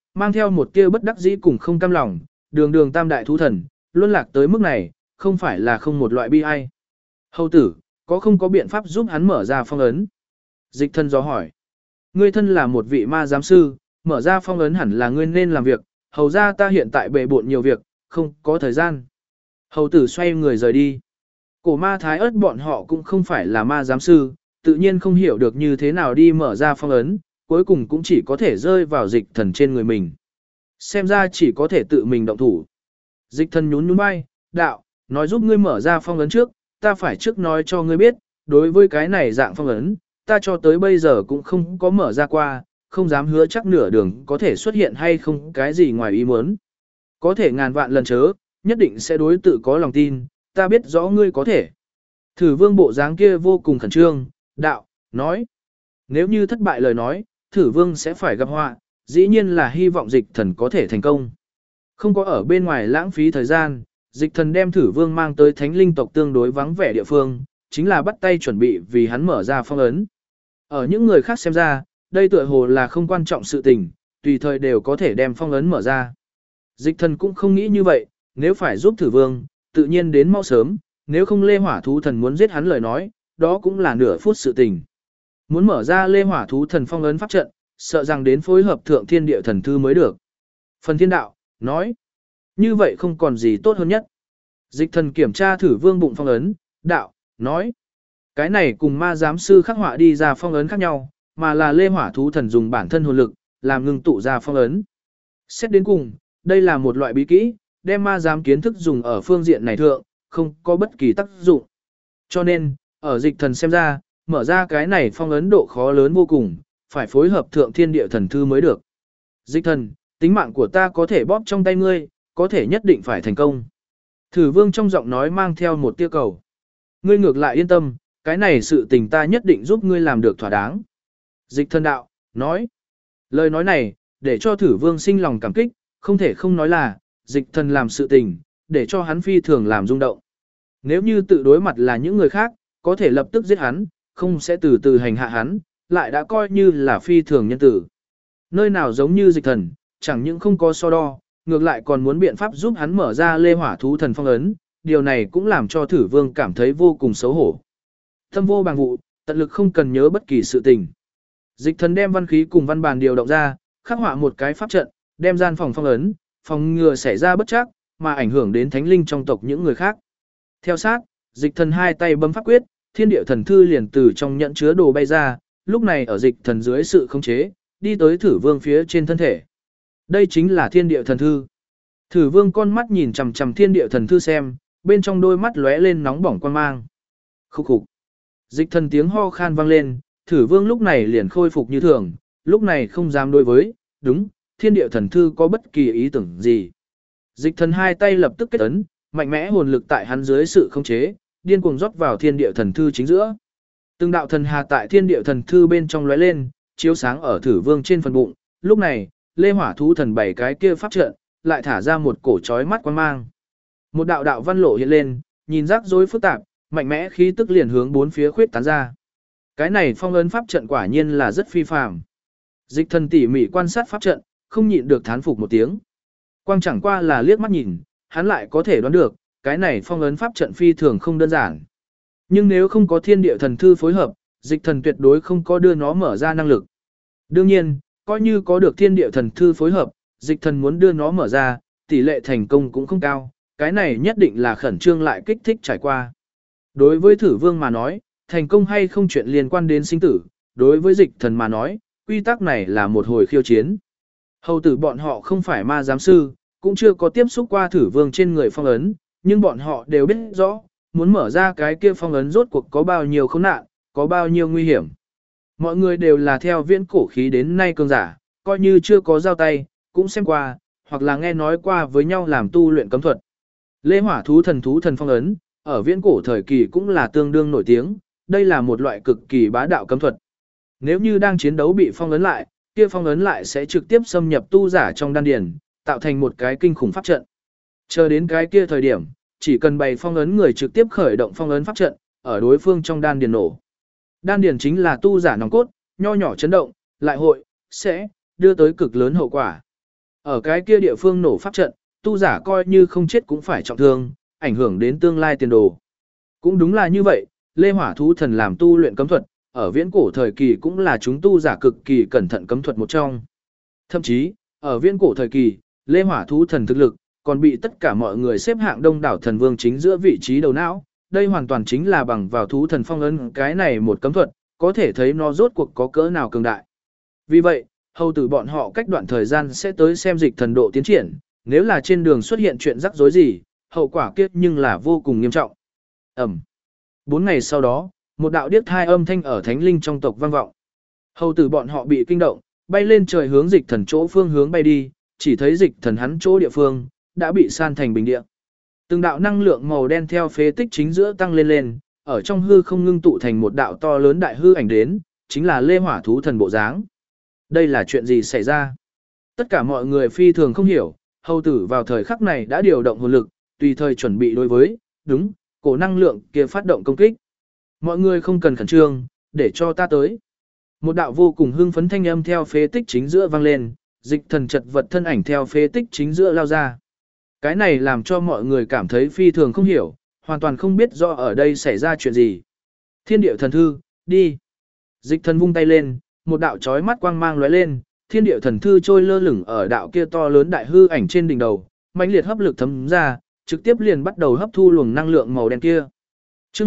Speaker 1: mang theo một tia bất đắc dĩ cùng không cam lòng, đường đường tam đại thú thần, luân lạc tới mức này, không phải là không một loại bi ai. Hầu tử, có không có biện pháp giúp hắn mở ra phong ấn? Dịch thần dò hỏi. Ngươi thân là một vị ma giám sư, mở ra phong ấn hẳn là ngươi nên làm việc, hầu ra ta hiện tại bề bộn nhiều việc, không có thời gian. Hầu tử xoay người rời đi. Cổ ma thái ớt bọn họ cũng không phải là ma giám sư, tự nhiên không hiểu được như thế nào đi mở ra phong ấn, cuối cùng cũng chỉ có thể rơi vào dịch thần trên người mình. Xem ra chỉ có thể tự mình động thủ. Dịch thần nhún nhún vai, đạo, nói giúp ngươi mở ra phong ấn trước, ta phải trước nói cho ngươi biết, đối với cái này dạng phong ấn, ta cho tới bây giờ cũng không có mở ra qua, không dám hứa chắc nửa đường có thể xuất hiện hay không cái gì ngoài ý muốn. Có thể ngàn vạn lần chớ, nhất định sẽ đối tự có lòng tin, ta biết rõ ngươi có thể. Thử vương bộ dáng kia vô cùng khẩn trương, đạo, nói. Nếu như thất bại lời nói, thử vương sẽ phải gặp họa, dĩ nhiên là hy vọng dịch thần có thể thành công. Không có ở bên ngoài lãng phí thời gian, dịch thần đem thử vương mang tới thánh linh tộc tương đối vắng vẻ địa phương, chính là bắt tay chuẩn bị vì hắn mở ra phong ấn. Ở những người khác xem ra, đây tựa hồ là không quan trọng sự tình, tùy thời đều có thể đem phong ấn mở ra. Dịch thần cũng không nghĩ như vậy, nếu phải giúp thử vương, tự nhiên đến mau sớm, nếu không lê hỏa thú thần muốn giết hắn lời nói, đó cũng là nửa phút sự tình. Muốn mở ra lê hỏa thú thần phong ấn pháp trận, sợ rằng đến phối hợp thượng thiên địa thần thư mới được. Phần thiên đạo, nói, như vậy không còn gì tốt hơn nhất. Dịch thần kiểm tra thử vương bụng phong ấn, đạo, nói, cái này cùng ma giám sư khắc họa đi ra phong ấn khác nhau, mà là lê hỏa thú thần dùng bản thân hồn lực, làm ngừng tụ ra phong ấn. Xét đến cùng, đây là một loại bí kỹ, đem ma giám kiến thức dùng ở phương diện này thượng, không có bất kỳ tác dụng. Cho nên, ở dịch thần xem ra, mở ra cái này phong ấn độ khó lớn vô cùng, phải phối hợp thượng thiên địa thần thư mới được. Dịch thần, tính mạng của ta có thể bóp trong tay ngươi, có thể nhất định phải thành công. Thử vương trong giọng nói mang theo một tia cầu. Ngươi ngược lại yên tâm, cái này sự tình ta nhất định giúp ngươi làm được thỏa đáng. Dịch thần đạo, nói. Lời nói này, để cho thử vương sinh lòng cảm kích, không thể không nói là, dịch thần làm sự tình, để cho hắn phi thường làm rung động. Nếu như tự đối mặt là những người khác, có thể lập tức giết hắn, không sẽ từ từ hành hạ hắn, lại đã coi như là phi thường nhân tử. Nơi nào giống như dịch thần, chẳng những không có so đo, ngược lại còn muốn biện pháp giúp hắn mở ra lê hỏa thú thần phong ấn, điều này cũng làm cho thử vương cảm thấy vô cùng xấu hổ. Thâm vô bằng vụ, tận lực không cần nhớ bất kỳ sự tình. Dịch thần đem văn khí cùng văn bàn điều động ra, khắc họa một cái pháp trận, đem gian phòng phong ấn, phòng ngừa xảy ra bất trắc, mà ảnh hưởng đến thánh linh trong tộc những người khác. Theo sát, dịch thần hai tay bấm pháp quyết, thiên địa thần thư liền từ trong nhẫn chứa đồ bay ra, lúc này ở dịch thần dưới sự khống chế, đi tới thử vương phía trên thân thể. Đây chính là thiên địa thần thư. Thử vương con mắt nhìn chằm chằm thiên địa thần thư xem, bên trong đôi mắt lóe lên nóng bỏng quan mang. Khúc khục. Dịch thần tiếng ho khan vang lên, thử vương lúc này liền khôi phục như thường, lúc này không dám đối với, đúng, thiên địa thần thư có bất kỳ ý tưởng gì. Dịch thần hai tay lập tức kết ấn, mạnh mẽ hồn lực tại hắn dưới sự khống chế, điên cuồng rót vào thiên địa thần thư chính giữa. Từng đạo thần hà tại thiên địa thần thư bên trong lóe lên, chiếu sáng ở thử vương trên phần bụng, lúc này, lê hỏa thú thần bảy cái kia pháp trận, lại thả ra một cổ chói mắt quang mang. Một đạo đạo văn lộ hiện lên, nhìn rắc rối phức tạp, mạnh mẽ khí tức liền hướng bốn phía khuyết tán ra. Cái này phong ấn pháp trận quả nhiên là rất phi phàm. Dịch thần tỉ mỉ quan sát pháp trận, không nhịn được thán phục một tiếng. Quang chẳng qua là liếc mắt nhìn, hắn lại có thể đoán được, cái này phong ấn pháp trận phi thường không đơn giản. Nhưng nếu không có thiên địa thần thư phối hợp, dịch thần tuyệt đối không có đưa nó mở ra năng lực. Đương nhiên, coi như có được thiên địa thần thư phối hợp, dịch thần muốn đưa nó mở ra, tỷ lệ thành công cũng không cao, cái này nhất định là khẩn trương lại kích thích trải qua. Đối với thử vương mà nói, thành công hay không chuyện liên quan đến sinh tử, đối với dịch thần mà nói, quy tắc này là một hồi khiêu chiến. Hầu tử bọn họ không phải ma giám sư, cũng chưa có tiếp xúc qua thử vương trên người phong ấn, nhưng bọn họ đều biết rõ, muốn mở ra cái kia phong ấn rốt cuộc có bao nhiêu khốn nạn, có bao nhiêu nguy hiểm. Mọi người đều là theo viễn cổ khí đến nay cường giả, coi như chưa có giao tay, cũng xem qua, hoặc là nghe nói qua với nhau làm tu luyện cấm thuật. Lê hỏa thú thần phong ấn, ở viễn cổ thời kỳ cũng là tương đương nổi tiếng, đây là một loại cực kỳ bá đạo cấm thuật. Nếu như đang chiến đấu bị phong ấn lại, kia phong ấn lại sẽ trực tiếp xâm nhập tu giả trong đan điền, tạo thành một cái kinh khủng pháp trận. Chờ đến cái kia thời điểm, chỉ cần bày phong ấn người trực tiếp khởi động phong ấn pháp trận, ở đối phương trong đan điền nổ. Đan điền chính là tu giả nòng cốt, nho nhỏ chấn động, lại hội, sẽ đưa tới cực lớn hậu quả. Ở cái kia địa phương nổ pháp trận, tu giả coi như không chết cũng phải trọng thương, ảnh hưởng đến tương lai tiền đồ. Cũng đúng là như vậy, Lê Hỏa Thú Thần làm tu luyện cấm thuật, ở viễn cổ thời kỳ cũng là chúng tu giả cực kỳ cẩn thận cấm thuật một trong. Thậm chí, ở viễn cổ thời kỳ, Lê Hỏa Thú Thần thực lực, còn bị tất cả mọi người xếp hạng đông đảo thần vương chính giữa vị trí đầu não. Đây hoàn toàn chính là bằng vào thú thần phong ấn cái này một cấm thuật, có thể thấy nó rốt cuộc có cỡ nào cường đại. Vì vậy, hầu tử bọn họ cách đoạn thời gian sẽ tới xem dịch thần độ tiến triển, nếu là trên đường xuất hiện chuyện rắc rối gì, hậu quả kiếp nhưng là vô cùng nghiêm trọng. Ẩm. 4 ngày sau đó, một đạo điếc thai âm thanh ở thánh linh trong tộc vang vọng. Hầu tử bọn họ bị kinh động, bay lên trời hướng dịch thần chỗ phương hướng bay đi, chỉ thấy dịch thần hắn chỗ địa phương đã bị san thành bình địa. Từng đạo năng lượng màu đen theo phế tích chính giữa tăng lên lên, ở trong hư không ngưng tụ thành một đạo to lớn đại hư ảnh đến, chính là Lê Hỏa Thú Thần bộ dáng. Đây là chuyện gì xảy ra? Tất cả mọi người phi thường không hiểu, hầu tử vào thời khắc này đã điều động hồn lực, tùy thời chuẩn bị đối với, đúng, cổ năng lượng kia phát động công kích. Mọi người không cần khẩn trương, để cho ta tới. Một đạo vô cùng hưng phấn thanh âm theo phế tích chính giữa vang lên, dịch thần chật vật thân ảnh theo phế tích chính giữa lao ra. Cái này làm cho mọi người cảm thấy phi thường không hiểu, hoàn toàn không biết rõ ở đây xảy ra chuyện gì. Thiên địa thần thư, đi. Dịch thần vung tay lên, một đạo chói mắt quang mang lóe lên, thiên địa thần thư trôi lơ lửng ở đạo kia to lớn đại hư ảnh trên đỉnh đầu, mãnh liệt hấp lực thấm ra, trực tiếp liền bắt đầu hấp thu luồng năng lượng màu đen kia. Chương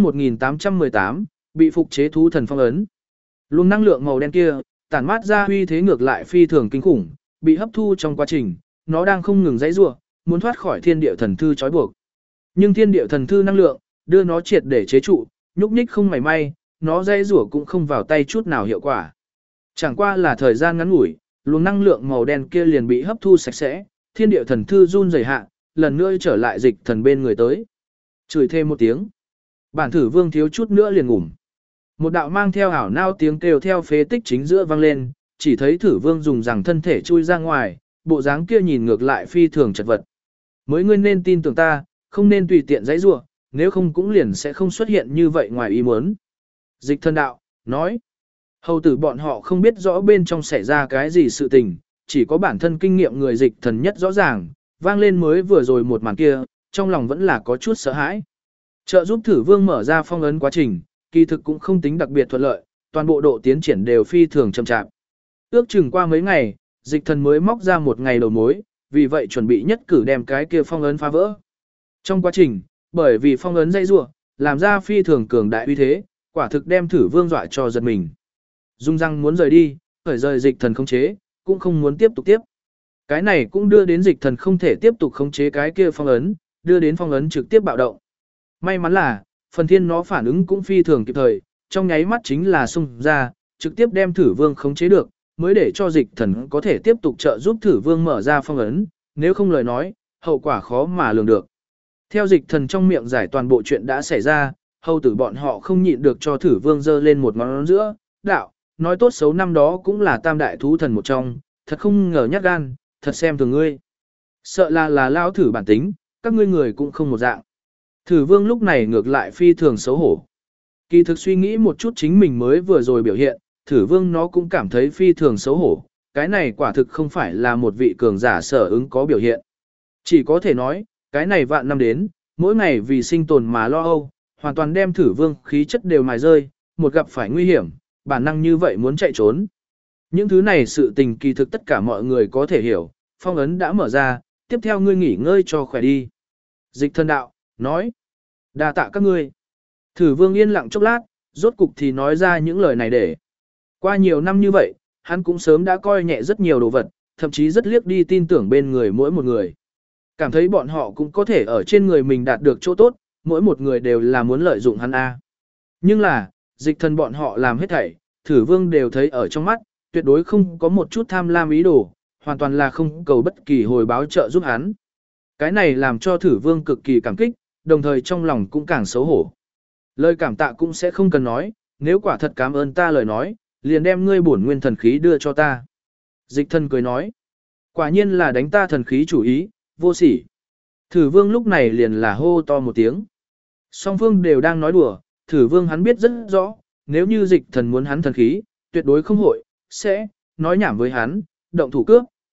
Speaker 1: 1818, bị phục chế thú thần phong ấn. Luồng năng lượng màu đen kia, tản mát ra uy thế ngược lại phi thường kinh khủng, bị hấp thu trong quá trình, nó đang không ngừng giãy giụa, muốn thoát khỏi thiên địa thần thư trói buộc. Nhưng thiên địa thần thư năng lượng, đưa nó triệt để chế trụ, nhúc nhích không mảy may, nó giãy giụa cũng không vào tay chút nào hiệu quả. Chẳng qua là thời gian ngắn ngủi, luồng năng lượng màu đen kia liền bị hấp thu sạch sẽ, thiên địa thần thư run rẩy hạ, lần nữa trở lại dịch thần bên người tới. Chửi thêm một tiếng. Bản thử vương thiếu chút nữa liền ngủm. Một đạo mang theo ảo nao tiếng kêu theo phế tích chính giữa vang lên, chỉ thấy thử vương dùng rằng thân thể chui ra ngoài, bộ dáng kia nhìn ngược lại phi thường chật vật. Mới ngươi nên tin tưởng ta, không nên tùy tiện giãy giụa, nếu không cũng liền sẽ không xuất hiện như vậy ngoài ý muốn. Dịch thần đạo, nói. Hầu tử bọn họ không biết rõ bên trong xảy ra cái gì sự tình, chỉ có bản thân kinh nghiệm người dịch thần nhất rõ ràng, vang lên mới vừa rồi một màn kia, trong lòng vẫn là có chút sợ hãi. Trợ giúp thử vương mở ra phong ấn quá trình, kỳ thực cũng không tính đặc biệt thuận lợi, toàn bộ độ tiến triển đều phi thường chậm chạp. Ước chừng qua mấy ngày, dịch thần mới móc ra một ngày đầu mối, vì vậy chuẩn bị nhất cử đem cái kia phong ấn phá vỡ. Trong quá trình, bởi vì phong ấn dây rủa, làm ra phi thường cường đại uy thế, quả thực đem thử vương dọa cho giật mình. Dung răng muốn rời đi, khởi rời dịch thần khống chế, cũng không muốn tiếp tục tiếp. Cái này cũng đưa đến dịch thần không thể tiếp tục khống chế cái kia phong ấn, đưa đến phong ấn trực tiếp bạo động. May mắn là, phần thiên nó phản ứng cũng phi thường kịp thời, trong nháy mắt chính là xung ra, trực tiếp đem thử vương khống chế được, mới để cho dịch thần có thể tiếp tục trợ giúp thử vương mở ra phong ấn, nếu không lời nói, hậu quả khó mà lường được. Theo dịch thần trong miệng giải toàn bộ chuyện đã xảy ra, hầu tử bọn họ không nhịn được cho thử vương giơ lên một ngón giữa, đạo, nói tốt xấu năm đó cũng là tam đại thú thần một trong, thật không ngờ nhát gan, thật xem thường ngươi. Sợ là lao thử bản tính, các ngươi người cũng không một dạng. Thử vương lúc này ngược lại phi thường xấu hổ. Kỳ thực suy nghĩ một chút chính mình mới vừa rồi biểu hiện, thử vương nó cũng cảm thấy phi thường xấu hổ. Cái này quả thực không phải là một vị cường giả sở ứng có biểu hiện. Chỉ có thể nói, cái này vạn năm đến, mỗi ngày vì sinh tồn mà lo âu, hoàn toàn đem thử vương khí chất đều mài rơi, một gặp phải nguy hiểm, bản năng như vậy muốn chạy trốn. Những thứ này sự tình kỳ thực tất cả mọi người có thể hiểu, phong ấn đã mở ra, tiếp theo ngươi nghỉ ngơi cho khỏe đi. Dịch thân đạo, nói, đa tạ các ngươi. Thử vương yên lặng chốc lát, rốt cục thì nói ra những lời này để. Qua nhiều năm như vậy, hắn cũng sớm đã coi nhẹ rất nhiều đồ vật, thậm chí rất liếc đi tin tưởng bên người mỗi một người. Cảm thấy bọn họ cũng có thể ở trên người mình đạt được chỗ tốt, mỗi một người đều là muốn lợi dụng hắn A. Nhưng là, dịch thần bọn họ làm hết thảy, thử vương đều thấy ở trong mắt, tuyệt đối không có một chút tham lam ý đồ, hoàn toàn là không cầu bất kỳ hồi báo trợ giúp hắn. Cái này làm cho thử vương cực kỳ cảm kích, đồng thời trong lòng cũng càng xấu hổ. Lời cảm tạ cũng sẽ không cần nói, nếu quả thật cảm ơn ta lời nói, liền đem ngươi bổn nguyên thần khí đưa cho ta. Dịch thần cười nói, quả nhiên là đánh ta thần khí chủ ý, vô sỉ. Thử vương lúc này liền là hô to một tiếng. Song phương đều đang nói đùa, thử vương hắn biết rất rõ, nếu như dịch thần muốn hắn thần khí, tuyệt đối không hội, sẽ, nói nhảm với hắn, động thủ cướp,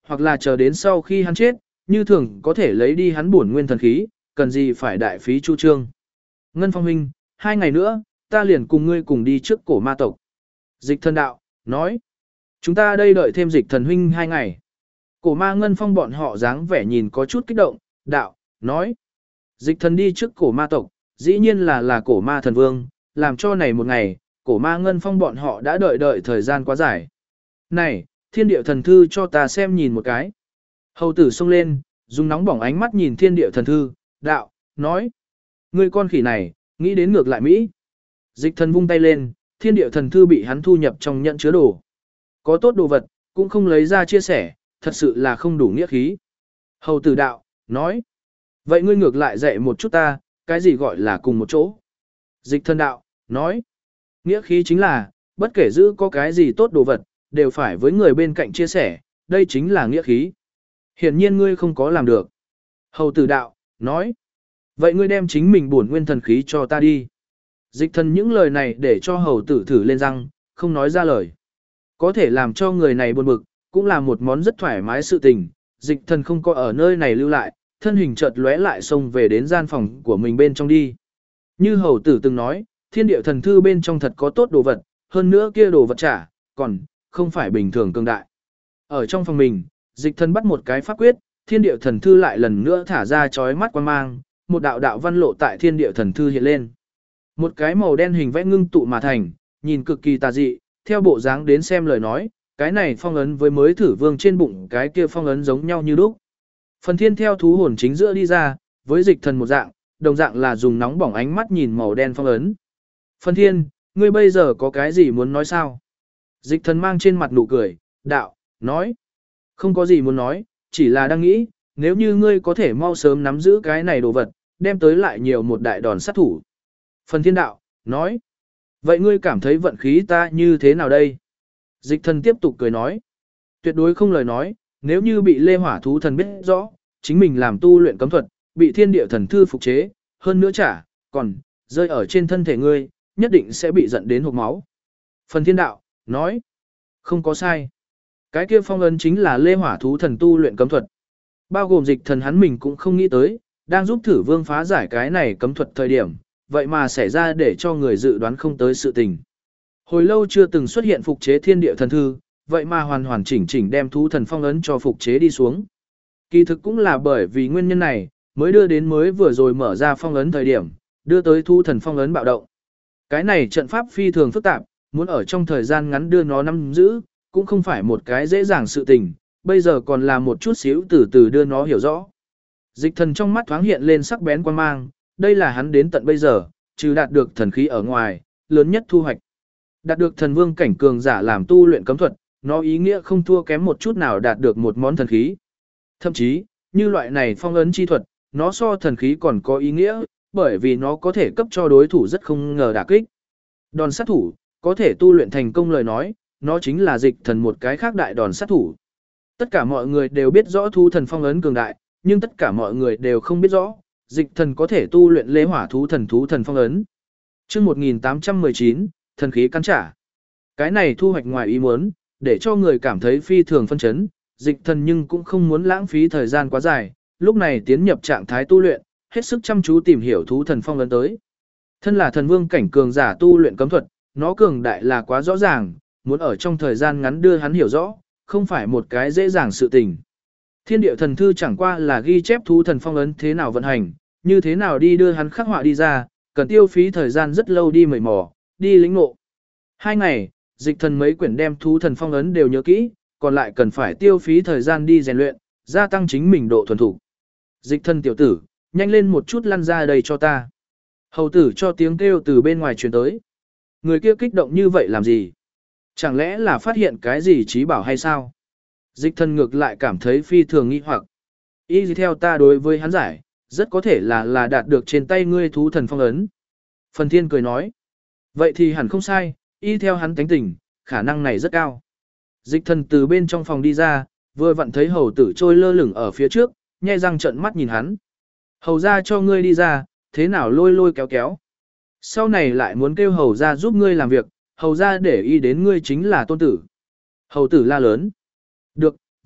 Speaker 1: hoặc là chờ đến sau khi hắn chết, như thường có thể lấy đi hắn bổn nguyên thần khí, cần gì phải đại phí chu trương. Ngân Phong huynh, 2 ngày nữa, ta liền cùng ngươi cùng đi trước cổ ma tộc. Dịch thần đạo, nói, chúng ta đây đợi thêm dịch thần huynh 2 ngày. Cổ ma Ngân Phong bọn họ dáng vẻ nhìn có chút kích động, đạo, nói, dịch thần đi trước cổ ma tộc, dĩ nhiên là cổ ma thần vương, làm cho này một ngày, cổ ma Ngân Phong bọn họ đã đợi thời gian quá dài. Này, thiên địa thần thư cho ta xem nhìn một cái. Hầu tử xông lên, dùng nóng bỏng ánh mắt nhìn thiên địa thần thư, đạo, nói, ngươi con khỉ này, nghĩ đến ngược lại Mỹ. Dịch thần vung tay lên, thiên địa thần thư bị hắn thu nhập trong nhận chứa đồ. Có tốt đồ vật, cũng không lấy ra chia sẻ, thật sự là không đủ nghĩa khí. Hầu tử đạo, nói, vậy ngươi ngược lại dạy một chút ta, cái gì gọi là cùng một chỗ. Dịch thần đạo, nói, nghĩa khí chính là, bất kể giữ có cái gì tốt đồ vật, đều phải với người bên cạnh chia sẻ, đây chính là nghĩa khí. Hiển nhiên ngươi không có làm được. Hầu tử đạo, nói, vậy ngươi đem chính mình bổn nguyên thần khí cho ta đi. Dịch thần những lời này để cho hầu tử thử lên răng, không nói ra lời. Có thể làm cho người này buồn bực, cũng là một món rất thoải mái sự tình. Dịch thần không có ở nơi này lưu lại, thân hình chợt lóe lại xông về đến gian phòng của mình bên trong đi. Như hầu tử từng nói, thiên địa thần thư bên trong thật có tốt đồ vật, hơn nữa kia đồ vật trả, còn không phải bình thường cường đại. Ở trong phòng mình, dịch thần bắt một cái pháp quyết, thiên địa thần thư lại lần nữa thả ra chói mắt quang mang, một đạo đạo văn lộ tại thiên địa thần thư hiện lên. Một cái màu đen hình vẽ ngưng tụ mà thành, nhìn cực kỳ tà dị, theo bộ dáng đến xem lời nói, cái này phong ấn với mới thử vương trên bụng cái kia phong ấn giống nhau như lúc. Phần thiên theo thú hồn chính giữa đi ra, với dịch thần một dạng, đồng dạng là dùng nóng bỏng ánh mắt nhìn màu đen phong ấn. Phần thiên, ngươi bây giờ có cái gì muốn nói sao? Dịch thần mang trên mặt nụ cười, đạo, nói. Không có gì muốn nói, chỉ là đang nghĩ, nếu như ngươi có thể mau sớm nắm giữ cái này đồ vật, đem tới lại nhiều một đại đòn sát thủ. Phần thiên đạo, nói. Vậy ngươi cảm thấy vận khí ta như thế nào đây? Dịch thần tiếp tục cười nói. Tuyệt đối không lời nói, nếu như bị Lê Hỏa Thú Thần biết rõ, chính mình làm tu luyện cấm thuật, bị thiên địa thần thư phục chế, hơn nữa trả, còn, rơi ở trên thân thể ngươi, nhất định sẽ bị giận đến hộc máu. Phần thiên đạo, nói. Không có sai. Cái kia phong ấn chính là Lê Hỏa Thú Thần tu luyện cấm thuật. Bao gồm dịch thần hắn mình cũng không nghĩ tới, đang giúp thử vương phá giải cái này cấm thuật thời điểm, vậy mà xảy ra để cho người dự đoán không tới sự tình. Hồi lâu chưa từng xuất hiện phục chế thiên địa thần thư, vậy mà hoàn hoàn chỉnh chỉnh đem thú thần phong ấn cho phục chế đi xuống. Kỳ thực cũng là bởi vì nguyên nhân này, mới đưa đến mới vừa rồi mở ra phong ấn thời điểm, đưa tới thú thần phong ấn bạo động. Cái này trận pháp phi thường phức tạp, muốn ở trong thời gian ngắn đưa nó nắm giữ, cũng không phải một cái dễ dàng sự tình, bây giờ còn là một chút xíu từ từ đưa nó hiểu rõ. Dịch thần trong mắt thoáng hiện lên sắc bén quan mang, đây là hắn đến tận bây giờ, trừ đạt được thần khí ở ngoài, lớn nhất thu hoạch. Đạt được thần vương cảnh cường giả làm tu luyện cấm thuật, nó ý nghĩa không thua kém một chút nào đạt được một món thần khí. Thậm chí, như loại này phong ấn chi thuật, nó so thần khí còn có ý nghĩa, bởi vì nó có thể cấp cho đối thủ rất không ngờ đả kích. Đòn sát thủ, có thể tu luyện thành công lời nói, nó chính là dịch thần một cái khác đại đòn sát thủ. Tất cả mọi người đều biết rõ thú thần phong ấn cường đại, nhưng tất cả mọi người đều không biết rõ, dịch thần có thể tu luyện Lê Hỏa thú thần phong ấn. Chương 1819, thần khí cắn trả. Cái này thu hoạch ngoài ý muốn, để cho người cảm thấy phi thường phân chấn, dịch thần nhưng cũng không muốn lãng phí thời gian quá dài, lúc này tiến nhập trạng thái tu luyện, hết sức chăm chú tìm hiểu thú thần phong ấn tới. Thân là thần vương cảnh cường giả tu luyện cấm thuật, nó cường đại là quá rõ ràng, muốn ở trong thời gian ngắn đưa hắn hiểu rõ, không phải một cái dễ dàng sự tình. Thiên địa thần thư chẳng qua là ghi chép thú thần phong ấn thế nào vận hành, như thế nào đi đưa hắn khắc họa đi ra, cần tiêu phí thời gian rất lâu đi mời mò, đi lĩnh ngộ. 2 ngày, dịch thần mấy quyển đem thú thần phong ấn đều nhớ kỹ, còn lại cần phải tiêu phí thời gian đi rèn luyện, gia tăng chính mình độ thuần thủ. Dịch thần tiểu tử, nhanh lên một chút lăn ra đây cho ta. Hầu tử cho tiếng kêu từ bên ngoài truyền tới. Người kia kích động như vậy làm gì? Chẳng lẽ là phát hiện cái gì trí bảo hay sao? Dịch thần ngược lại cảm thấy phi thường nghi hoặc. Y gì theo ta đối với hắn giải, rất có thể là đạt được trên tay ngươi thú thần phong ấn. Phần thiên cười nói. Vậy thì hẳn không sai, y theo hắn tánh tình, khả năng này rất cao. Dịch thần từ bên trong phòng đi ra, vừa vặn thấy hầu tử trôi lơ lửng ở phía trước, nhe răng trợn mắt nhìn hắn. Hầu ra cho ngươi đi ra, thế nào lôi lôi kéo kéo. Sau này lại muốn kêu hầu ra giúp ngươi làm việc, hầu ra để ý đến ngươi chính là tôn tử. Hầu tử la lớn. Được,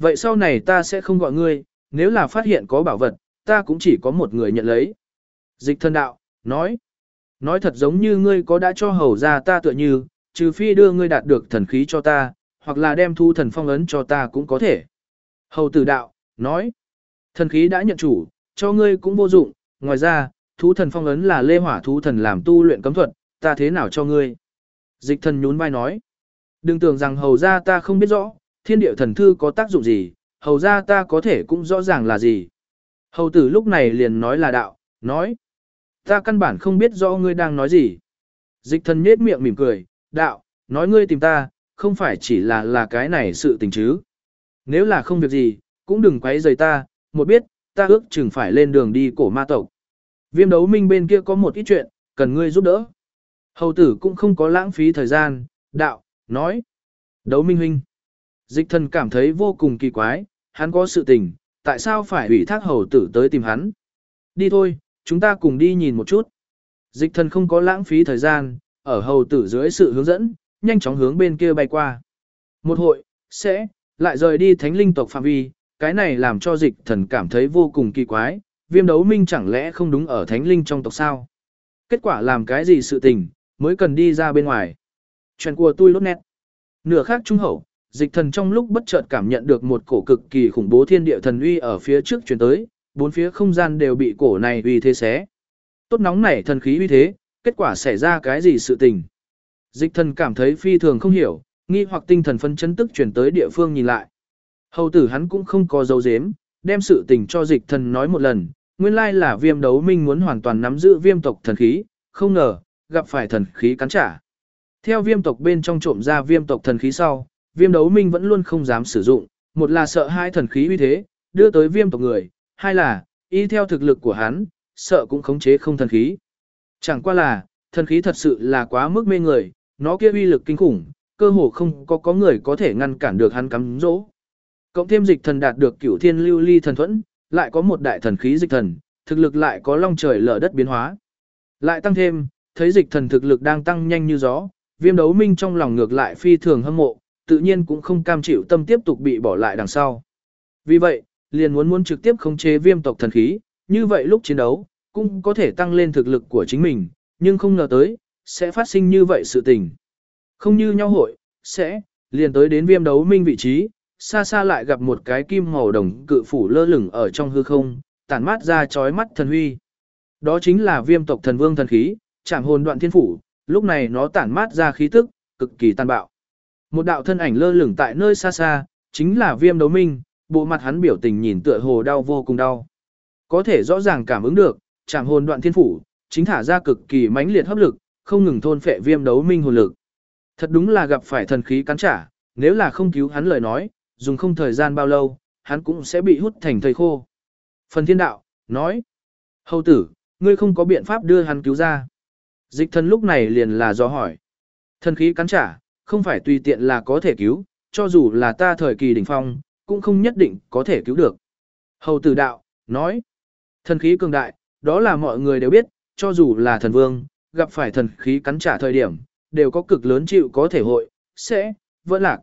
Speaker 1: vậy sau này ta sẽ không gọi ngươi, nếu là phát hiện có bảo vật, ta cũng chỉ có một người nhận lấy. Dịch thần đạo, nói thật giống như ngươi có đã cho hầu ra ta tựa như, trừ phi đưa ngươi đạt được thần khí cho ta, hoặc là đem thu thần phong ấn cho ta cũng có thể. Hầu tử đạo, thần khí đã nhận chủ, cho ngươi cũng vô dụng, ngoài ra, thú thần phong ấn là lê hỏa thú thần làm tu luyện cấm thuật, ta thế nào cho ngươi? Dịch thần nhún vai nói, đừng tưởng rằng hầu ra ta không biết rõ, thiên địa thần thư có tác dụng gì, hầu ra ta có thể cũng rõ ràng là gì. Hầu tử lúc này liền nói là đạo, ta căn bản không biết rõ ngươi đang nói gì. Dịch thần nhết miệng mỉm cười, đạo, nói ngươi tìm ta, không phải chỉ là cái này sự tình chứ. Nếu là không việc gì, cũng đừng quấy rầy ta, một biết, ta ước chừng phải lên đường đi cổ ma tộc. Viêm đấu minh bên kia có một ít chuyện, cần ngươi giúp đỡ. Hầu tử cũng không có lãng phí thời gian, đạo, đấu minh huynh. Dịch thần cảm thấy vô cùng kỳ quái, hắn có sự tình, tại sao phải ủy thác hầu tử tới tìm hắn. Đi thôi, chúng ta cùng đi nhìn một chút. Dịch thần không có lãng phí thời gian, ở hầu tử dưới sự hướng dẫn, nhanh chóng hướng bên kia bay qua. Một hội, sẽ, lại rời đi thánh linh tộc phạm vi, cái này làm cho dịch thần cảm thấy vô cùng kỳ quái, viêm đấu minh chẳng lẽ không đúng ở thánh linh trong tộc sao? Kết quả làm cái gì sự tình, mới cần đi ra bên ngoài. Chuyện của tôi lốt nét. Nửa khác trung hậu, dịch thần trong lúc bất chợt cảm nhận được một cổ cực kỳ khủng bố thiên địa thần uy ở phía trước truyền tới, bốn phía không gian đều bị cổ này uy thế xé. Tốt nóng nảy thần khí uy thế, kết quả xảy ra cái gì sự tình. Dịch thần cảm thấy phi thường không hiểu, nghi hoặc tinh thần phân chấn tức chuyển tới địa phương nhìn lại. Hầu tử hắn cũng không có dấu dếm, đem sự tình cho dịch thần nói một lần, nguyên lai là viêm đấu minh muốn hoàn toàn nắm giữ viêm tộc thần khí, không ngờ, gặp phải thần khí cắn trả. Theo viêm tộc bên trong trộm ra viêm tộc thần khí sau, viêm đấu minh vẫn luôn không dám sử dụng, một là sợ hai thần khí uy thế, đưa tới viêm tộc người, hai là, y theo thực lực của hắn, sợ cũng khống chế không thần khí. Chẳng qua là, thần khí thật sự là quá mức mê người, nó kia uy lực kinh khủng, cơ hồ không có người có thể ngăn cản được hắn cắm dỗ. Cộng thêm dịch thần đạt được cửu thiên lưu ly thần thuẫn, lại có một đại thần khí dịch thần, thực lực lại có long trời lở đất biến hóa. Lại tăng thêm, thấy dịch thần thực lực đang tăng nhanh như gió, viêm đấu minh trong lòng ngược lại phi thường hâm mộ, tự nhiên cũng không cam chịu tâm tiếp tục bị bỏ lại đằng sau. Vì vậy, liền muốn trực tiếp khống chế viêm tộc thần khí, như vậy lúc chiến đấu, cũng có thể tăng lên thực lực của chính mình, nhưng không ngờ tới, sẽ phát sinh như vậy sự tình. Không như nhau hội, sẽ, liền tới đến viêm đấu minh vị trí, xa xa lại gặp một cái kim màu đồng cự phủ lơ lửng ở trong hư không, tản mát ra chói mắt thần huy. Đó chính là viêm tộc thần vương thần khí, Trảm Hồn Đoạn Thiên Phủ, lúc này nó tản mát ra khí tức, cực kỳ tàn bạo. Một đạo thân ảnh lơ lửng tại nơi xa xa, chính là viêm đấu minh, bộ mặt hắn biểu tình nhìn tựa hồ đau vô cùng đau. Có thể rõ ràng cảm ứng được, Trảm Hồn Đoạn Thiên Phủ, chính thả ra cực kỳ mãnh liệt hấp lực, không ngừng thôn phệ viêm đấu minh hồn lực. Thật đúng là gặp phải thần khí cắn trả, nếu là không cứu hắn lời nói, dùng không thời gian bao lâu, hắn cũng sẽ bị hút thành thây khô. Phần Thiên Đạo, nói, hầu tử, ngươi không có biện pháp đưa hắn cứu ra. Dịch thần lúc này liền là do hỏi. Thần khí cắn trả, không phải tùy tiện là có thể cứu, cho dù là ta thời kỳ đỉnh phong, cũng không nhất định có thể cứu được. Hầu tử đạo, nói, thần khí cường đại, đó là mọi người đều biết, cho dù là thần vương, gặp phải thần khí cắn trả thời điểm, đều có cực lớn chịu có thể hội, sẽ, vẫn lạc.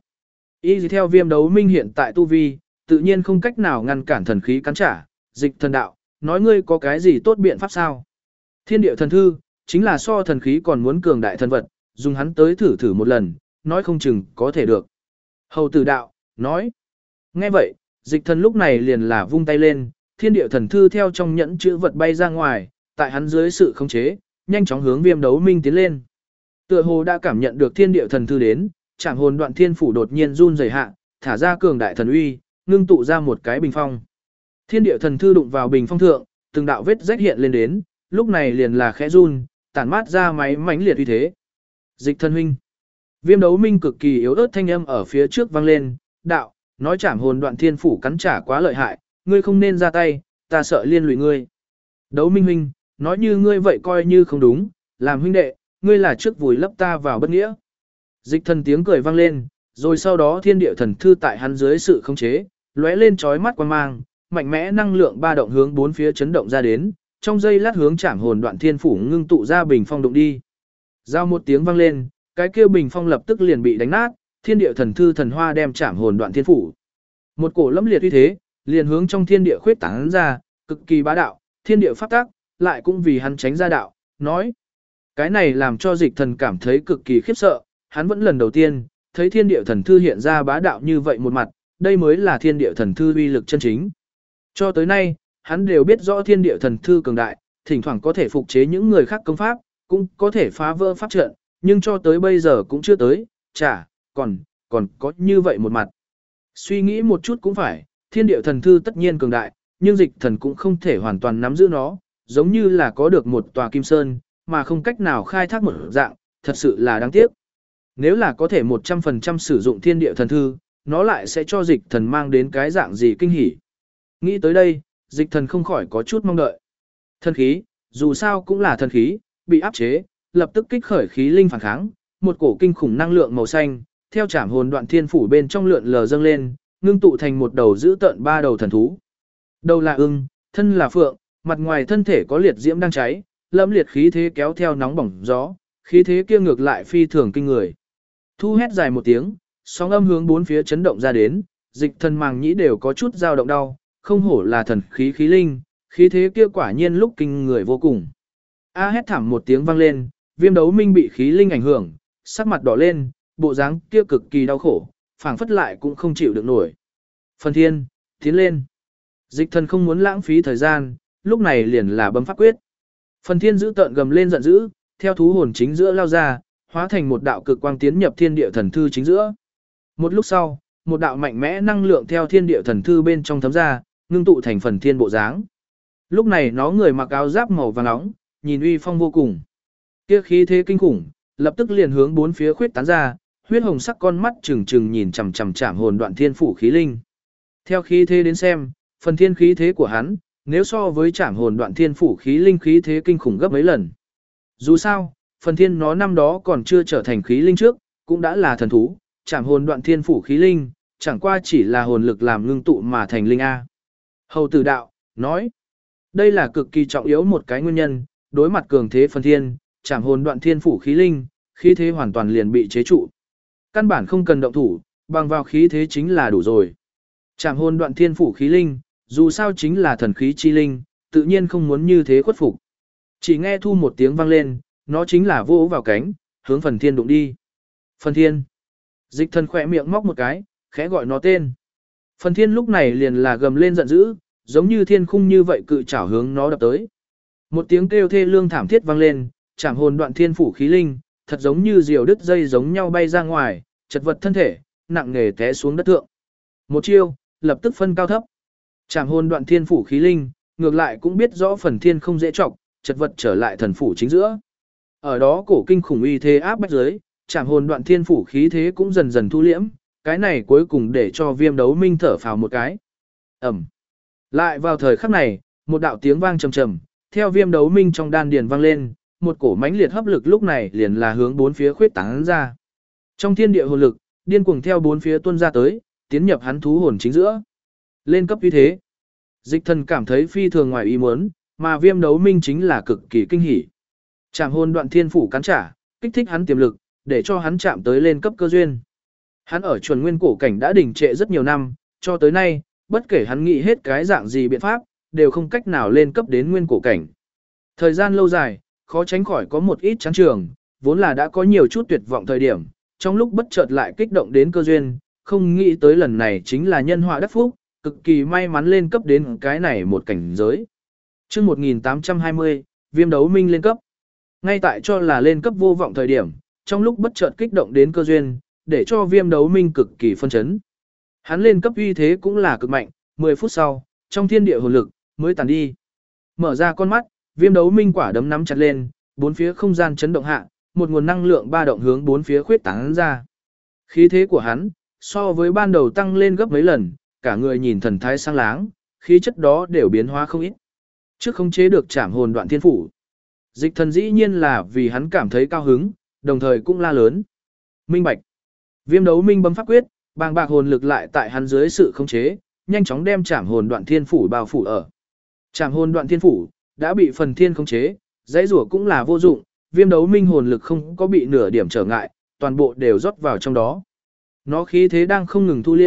Speaker 1: Y theo viêm đấu minh hiện tại tu vi, tự nhiên không cách nào ngăn cản thần khí cắn trả, dịch thần đạo, nói ngươi có cái gì tốt biện pháp sao? Thiên địa thần thư, chính là so thần khí còn muốn cường đại thần vật, dùng hắn tới thử một lần, nói không chừng có thể được. Hầu tử đạo, nói. Nghe vậy, dịch thần lúc này liền là vung tay lên, thiên địa thần thư theo trong nhẫn chữ vật bay ra ngoài, tại hắn dưới sự khống chế, nhanh chóng hướng viêm đấu minh tiến lên. Tựa hồ đã cảm nhận được thiên địa thần thư đến, Trảm Hồn Đoạn Thiên Phủ đột nhiên run rẩy hạ, thả ra cường đại thần uy, ngưng tụ ra một cái bình phong. Thiên địa thần thư đụng vào bình phong thượng, từng đạo vết rách hiện lên đến, lúc này liền là khẽ run, tản mát ra máy mãnh liệt uy thế. Dịch thần huynh. Viêm đấu minh cực kỳ yếu ớt thanh âm ở phía trước vang lên, đạo, nói Trảm Hồn Đoạn Thiên Phủ cắn trả quá lợi hại, ngươi không nên ra tay, ta sợ liên lụy ngươi. Đấu minh huynh, nói như ngươi vậy coi như không đúng, làm huynh đệ, ngươi là trước vùi lấp ta vào bất nghĩa. Dịch thần tiếng cười vang lên, rồi sau đó thiên địa thần thư tại hắn dưới sự khống chế, lóe lên chói mắt quang mang, mạnh mẽ năng lượng ba động hướng bốn phía chấn động ra đến, trong giây lát hướng Trảm Hồn Đoạn Thiên Phủ ngưng tụ ra bình phong đụng đi. Giao một tiếng vang lên, cái kia bình phong lập tức liền bị đánh nát, thiên địa thần thư thần hoa đem Trảm Hồn Đoạn Thiên Phủ. Một cổ lâm liệt uy thế, liền hướng trong thiên địa khuyết tán ra, cực kỳ bá đạo, thiên địa pháp tắc, lại cũng vì hắn tránh ra đạo, nói. Cái này làm cho dịch thần cảm thấy cực kỳ khiếp sợ, hắn vẫn lần đầu tiên, thấy thiên địa thần thư hiện ra bá đạo như vậy một mặt, đây mới là thiên địa thần thư uy lực chân chính. Cho tới nay, hắn đều biết rõ thiên địa thần thư cường đại, thỉnh thoảng có thể phục chế những người khác công pháp, cũng có thể phá vỡ pháp trận, nhưng cho tới bây giờ cũng chưa tới, còn có như vậy một mặt. Suy nghĩ một chút cũng phải, thiên địa thần thư tất nhiên cường đại, nhưng dịch thần cũng không thể hoàn toàn nắm giữ nó, giống như là có được một tòa kim sơn, mà không cách nào khai thác một dạng, thật sự là đáng tiếc. Nếu là có thể 100% sử dụng thiên địa thần thư, nó lại sẽ cho dịch thần mang đến cái dạng gì kinh hỉ. Nghĩ tới đây, dịch thần không khỏi có chút mong đợi. Thần khí, dù sao cũng là thần khí, bị áp chế, lập tức kích khởi khí linh phản kháng, một cổ kinh khủng năng lượng màu xanh, theo trảm hồn đoạn thiên phủ bên trong lượn lờ dâng lên, ngưng tụ thành một đầu dữ tợn ba đầu thần thú. Đầu là ưng, thân là phượng, mặt ngoài thân thể có liệt diễm đang cháy, lâm liệt khí thế kéo theo nóng bỏng gió, khí thế kia ngược lại phi thường kinh người. Thu hét dài một tiếng, sóng âm hướng bốn phía chấn động ra đến, dịch thần màng nhĩ đều có chút dao động đau, không hổ là thần khí khí linh, khí thế kia quả nhiên lúc kinh người vô cùng. A hét thảm một tiếng vang lên, Viêm Đấu Minh bị khí linh ảnh hưởng, sắc mặt đỏ lên, bộ dáng kia cực kỳ đau khổ, phảng phất lại cũng không chịu được nổi. Phần Thiên, tiến lên. Dịch thần không muốn lãng phí thời gian, lúc này liền là bấm pháp quyết. Phần Thiên giữ tợn gầm lên giận dữ, theo thú hồn chính giữa lao ra, hóa thành một đạo cực quang tiến nhập thiên địa thần thư chính giữa. Một lúc sau, một đạo mạnh mẽ năng lượng theo thiên địa thần thư bên trong thấm ra, ngưng tụ thành Phần Thiên bộ dáng. Lúc này nó người mặc áo giáp màu vàng nóng, nhìn uy phong vô cùng. Kia khí thế kinh khủng, lập tức liền hướng bốn phía khuyết tán ra, huyết hồng sắc con mắt trừng trừng nhìn chằm chằm chạm hồn đoạn thiên phủ khí linh. Theo khí thế đến xem, Phần Thiên khí thế của hắn, nếu so với chạm hồn đoạn thiên phủ khí linh khí thế kinh khủng gấp mấy lần. Dù sao, Phần Thiên nó năm đó còn chưa trở thành khí linh trước, cũng đã là thần thú, chạm hồn đoạn thiên phủ khí linh, chẳng qua chỉ là hồn lực làm ngưng tụ mà thành linh A. Hầu tử đạo, nói, đây là cực kỳ trọng yếu một cái nguyên nhân, đối mặt cường thế Phần Thiên, chạm hồn đoạn thiên phủ khí linh, khí thế hoàn toàn liền bị chế trụ. Căn bản không cần động thủ, bằng vào khí thế chính là đủ rồi. Chạm hồn đoạn thiên phủ khí linh, dù sao chính là thần khí chi linh, tự nhiên không muốn như thế khuất phục. Chỉ nghe thu một tiếng vang lên, nó chính là vỗ vào cánh, hướng Phần Thiên đụng đi. Phần Thiên. Dịch thần khỏe miệng móc một cái, khẽ gọi nó tên. Phần Thiên lúc này liền là gầm lên giận dữ, giống như thiên khung như vậy cự chảo hướng nó đập tới. Một tiếng kêu thê lương thảm thiết vang lên, chạm hồn đoạn thiên phủ khí linh, thật giống như diều đứt dây giống nhau bay ra ngoài, chật vật thân thể, nặng nề té xuống đất thượng. Một chiêu, lập tức phân cao thấp. Chạm hồn đoạn thiên phủ khí linh, ngược lại cũng biết rõ Phần Thiên không dễ trọng, chật vật trở lại thần phủ chính giữa. Ở đó cổ kinh khủng uy thế áp bách dưới, chạm hồn đoạn thiên phủ khí thế cũng dần dần thu liễm, cái này cuối cùng để cho Viêm Đấu Minh thở phào một cái. Ầm. Lại vào thời khắc này, một đạo tiếng vang trầm trầm, theo Viêm Đấu Minh trong đan điền vang lên, một cổ mãnh liệt hấp lực lúc này liền là hướng bốn phía khuyết tán ra. Trong thiên địa hồn lực, điên cuồng theo bốn phía tuôn ra tới, tiến nhập hắn thú hồn chính giữa. Lên cấp uy thế. Dịch thần cảm thấy phi thường ngoài ý muốn, mà Viêm Đấu Minh chính là cực kỳ kinh hỉ. Trảm hồn đoạn thiên phủ cắn trả, kích thích hắn tiềm lực, để cho hắn chạm tới lên cấp cơ duyên. Hắn ở chuẩn nguyên cổ cảnh đã đình trệ rất nhiều năm, cho tới nay, bất kể hắn nghĩ hết cái dạng gì biện pháp, đều không cách nào lên cấp đến nguyên cổ cảnh. Thời gian lâu dài, khó tránh khỏi có một ít chán trường, vốn là đã có nhiều chút tuyệt vọng thời điểm, trong lúc bất chợt lại kích động đến cơ duyên, không nghĩ tới lần này chính là nhân họa đắc phúc, cực kỳ may mắn lên cấp đến cái này một cảnh giới. Chương 1820, Viêm Đấu Minh lên cấp. Ngay tại cho là lên cấp vô vọng thời điểm, trong lúc bất chợt kích động đến cơ duyên, để cho Viêm Đấu Minh cực kỳ phân chấn. Hắn lên cấp uy thế cũng là cực mạnh, 10 phút sau, trong thiên địa hồn lực mới tàn đi. Mở ra con mắt, Viêm Đấu Minh quả đấm nắm chặt lên, bốn phía không gian chấn động hạ, một nguồn năng lượng ba động hướng bốn phía khuyết tán ra. Khí thế của hắn so với ban đầu tăng lên gấp mấy lần, cả người nhìn thần thái sáng láng, khí chất đó đều biến hóa không ít. Trước khống chế được Trảm hồn đoạn thiên phủ, Dịch thần dĩ nhiên là vì hắn cảm thấy cao hứng, đồng thời cũng la lớn. Minh bạch. Viêm Đấu Minh bấm pháp quyết, bàng bạc hồn lực lại tại hắn dưới sự khống chế, nhanh chóng đem Trảm hồn đoạn thiên phủ bao phủ ở. Trảm hồn đoạn thiên phủ đã bị Phần Thiên khống chế, dãy rủa cũng là vô dụng, Viêm Đấu Minh hồn lực không có bị nửa điểm trở ngại, toàn bộ đều rót vào trong đó. Nó khí thế đang không ngừng thu liễm,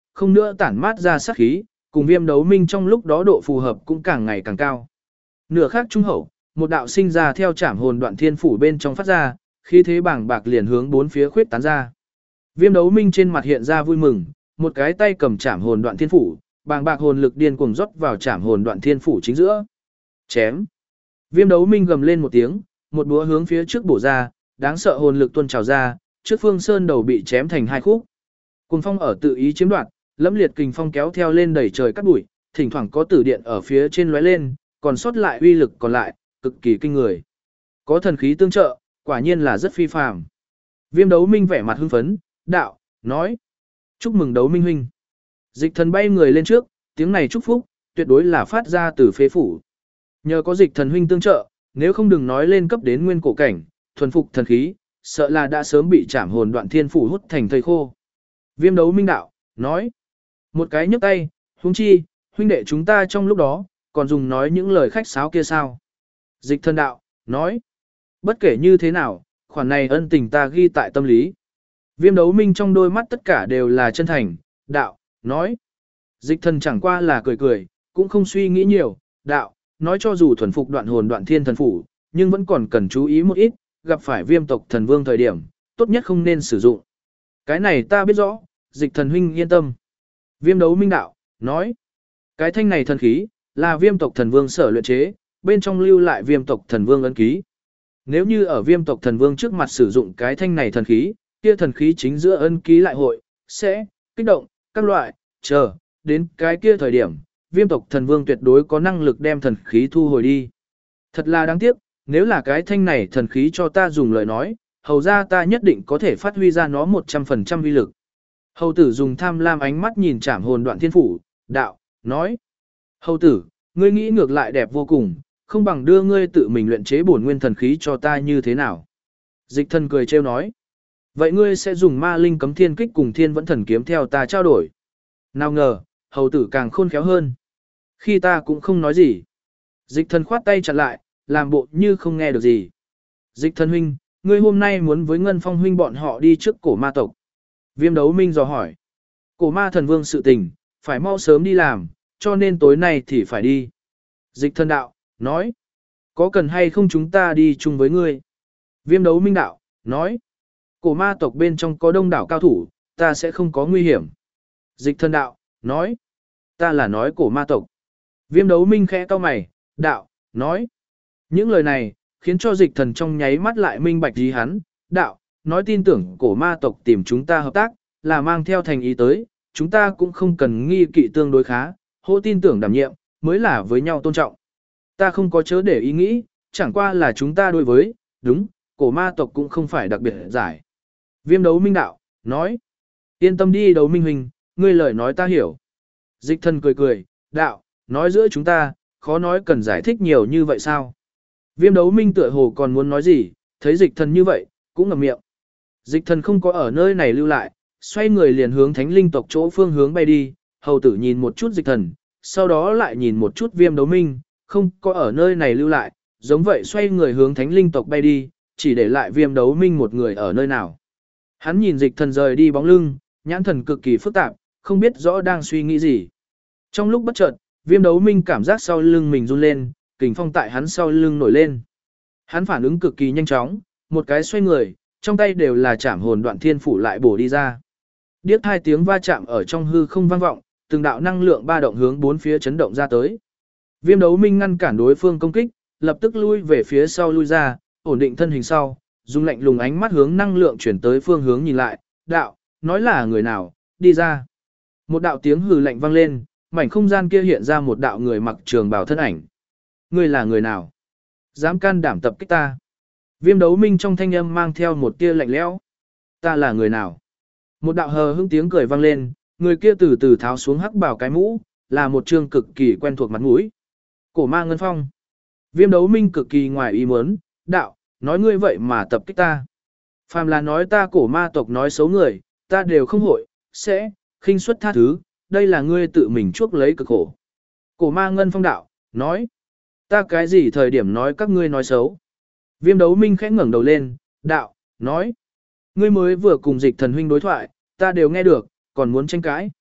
Speaker 1: không nữa tản mát ra sát khí, cùng Viêm Đấu Minh trong lúc đó độ phù hợp cũng càng ngày càng cao. Nửa khác trung hậu, một đạo sinh ra theo trảm hồn đoạn thiên phủ bên trong phát ra, khí thế bàng bạc liền hướng bốn phía khuyết tán ra. Viêm Đấu Minh trên mặt hiện ra vui mừng, một cái tay cầm trảm hồn đoạn thiên phủ, bàng bạc hồn lực điên cuồng rót vào trảm hồn đoạn thiên phủ chính giữa. Chém. Viêm Đấu Minh gầm lên một tiếng, một búa hướng phía trước bổ ra, đáng sợ hồn lực tuôn trào ra, trước Phương Sơn đầu bị chém thành hai khúc. Cuồng phong ở tự ý chiếm đoạt, lẫm liệt kình phong kéo theo lên đẩy trời cắt bụi, thỉnh thoảng có tử điện ở phía trên lóe lên, còn sót lại uy lực còn lại, cực kỳ kinh người. Có thần khí tương trợ, quả nhiên là rất phi phàm. Viêm Đấu Minh vẻ mặt hưng phấn, đạo, nói: "Chúc mừng Đấu Minh huynh." Dịch Thần bay người lên trước, tiếng này chúc phúc, tuyệt đối là phát ra từ phế phủ. Nhờ có Dịch Thần huynh tương trợ, nếu không đừng nói lên cấp đến nguyên cổ cảnh, thuần phục thần khí, sợ là đã sớm bị trảm hồn đoạn thiên phủ hút thành thây khô. Viêm Đấu Minh đạo, nói: "Một cái nhấc tay, huống chi, huynh đệ chúng ta trong lúc đó, còn dùng nói những lời khách sáo kia sao?" Dịch Thần đạo, nói: "Bất kể như thế nào, khoản này ân tình ta ghi tại tâm lý." Viêm Đấu Minh trong đôi mắt tất cả đều là chân thành, đạo, nói: Dịch Thần chẳng qua là cười cười, cũng không suy nghĩ nhiều, đạo, nói cho dù thuần phục đoạn hồn đoạn thiên thần phủ, nhưng vẫn còn cần chú ý một ít, gặp phải Viêm tộc thần vương thời điểm, tốt nhất không nên sử dụng. Cái này ta biết rõ, Dịch Thần huynh yên tâm. Viêm Đấu Minh đạo, nói: cái thanh này thần khí, là Viêm tộc thần vương sở luyện chế, bên trong lưu lại Viêm tộc thần vương ấn ký. Nếu như ở Viêm tộc thần vương trước mặt sử dụng cái thanh này thần khí, kia thần khí chính giữa ấn ký lại hội, sẽ, kích động, các loại, chờ, đến cái kia thời điểm, Viêm tộc thần vương tuyệt đối có năng lực đem thần khí thu hồi đi. Thật là đáng tiếc, nếu là cái thanh này thần khí cho ta dùng lời nói, hầu ra ta nhất định có thể phát huy ra nó 100% uy lực. Hầu tử dùng tham lam ánh mắt nhìn trảm hồn đoạn thiên phủ, đạo, nói: hầu tử, ngươi nghĩ ngược lại đẹp vô cùng, không bằng đưa ngươi tự mình luyện chế bổn nguyên thần khí cho ta như thế nào. Dịch Thần cười trêu nói: vậy ngươi sẽ dùng ma linh cấm thiên kích cùng thiên vẫn thần kiếm theo ta trao đổi. Nào ngờ, hầu tử càng khôn khéo hơn. Khi ta cũng không nói gì. Dịch Thần khoát tay chặn lại, làm bộ như không nghe được gì. Dịch Thần huynh, ngươi hôm nay muốn với Ngân Phong huynh bọn họ đi trước cổ ma tộc. Viêm Đấu Minh dò hỏi. Cổ ma thần vương sự tình, phải mau sớm đi làm, cho nên tối nay thì phải đi. Dịch Thần đạo, nói: có cần hay không chúng ta đi chung với ngươi? Viêm Đấu Minh đạo, nói: cổ ma tộc bên trong có đông đảo cao thủ, ta sẽ không có nguy hiểm. Dịch Thần đạo, nói: ta là nói cổ ma tộc. Viêm Đấu Minh khẽ cau mày, đạo, nói. Những lời này, khiến cho Dịch Thần trong nháy mắt lại minh bạch ý hắn, đạo, nói tin tưởng cổ ma tộc tìm chúng ta hợp tác, là mang theo thành ý tới, chúng ta cũng không cần nghi kỵ tương đối khá, hô tin tưởng đảm nhiệm, mới là với nhau tôn trọng. Ta không có chớ để ý nghĩ, chẳng qua là chúng ta đối với, đúng, cổ ma tộc cũng không phải đặc biệt giải. Viêm Đấu Minh đạo, nói: yên tâm đi Đấu Minh huynh, ngươi lời nói ta hiểu. Dịch Thần cười cười, đạo, nói giữa chúng ta, khó nói cần giải thích nhiều như vậy sao? Viêm Đấu Minh tựa hồ còn muốn nói gì, thấy Dịch Thần như vậy, cũng ngậm miệng. Dịch Thần không có ở nơi này lưu lại, xoay người liền hướng Thánh Linh tộc chỗ phương hướng bay đi, hầu tử nhìn một chút Dịch Thần, sau đó lại nhìn một chút Viêm Đấu Minh, không có ở nơi này lưu lại, giống vậy xoay người hướng Thánh Linh tộc bay đi, chỉ để lại Viêm Đấu Minh một người ở nơi nào. Hắn nhìn Dịch Thần rời đi bóng lưng, nhãn thần cực kỳ phức tạp, không biết rõ đang suy nghĩ gì. Trong lúc bất chợt, Viêm Đấu Minh cảm giác sau lưng mình run lên, kình phong tại hắn sau lưng nổi lên. Hắn phản ứng cực kỳ nhanh chóng, một cái xoay người, trong tay đều là trảm hồn đoạn thiên phủ lại bổ đi ra. Điếc hai tiếng va chạm ở trong hư không vang vọng, từng đạo năng lượng ba động hướng bốn phía chấn động ra tới. Viêm Đấu Minh ngăn cản đối phương công kích, lập tức lui về phía sau lui ra, ổn định thân hình sau, dùng lạnh lùng ánh mắt hướng năng lượng chuyển tới phương hướng nhìn lại, đạo, nói là người nào, đi ra. Một đạo tiếng hừ lạnh vang lên, mảnh không gian kia hiện ra một đạo người mặc trường bào thân ảnh. Ngươi là người nào? Dám can đảm tập kích ta? Viêm Đấu Minh trong thanh âm mang theo một tia lạnh lẽo. Ta là người nào? Một đạo hờ hững tiếng cười vang lên, người kia từ từ tháo xuống hắc bào cái mũ, là một trương cực kỳ quen thuộc mặt mũi. Cổ ma Ngân Phong. Viêm Đấu Minh cực kỳ ngoài ý muốn, đạo, nói ngươi vậy mà tập kích ta. Phàm là nói ta cổ ma tộc nói xấu người, ta đều không hội, sẽ, khinh suất tha thứ, đây là ngươi tự mình chuốc lấy cực khổ. Cổ ma Ngân Phong đạo, nói, ta cái gì thời điểm nói các ngươi nói xấu. Viêm Đấu Minh khẽ ngẩng đầu lên, đạo, nói, ngươi mới vừa cùng Dịch Thần huynh đối thoại, ta đều nghe được, còn muốn tranh cãi.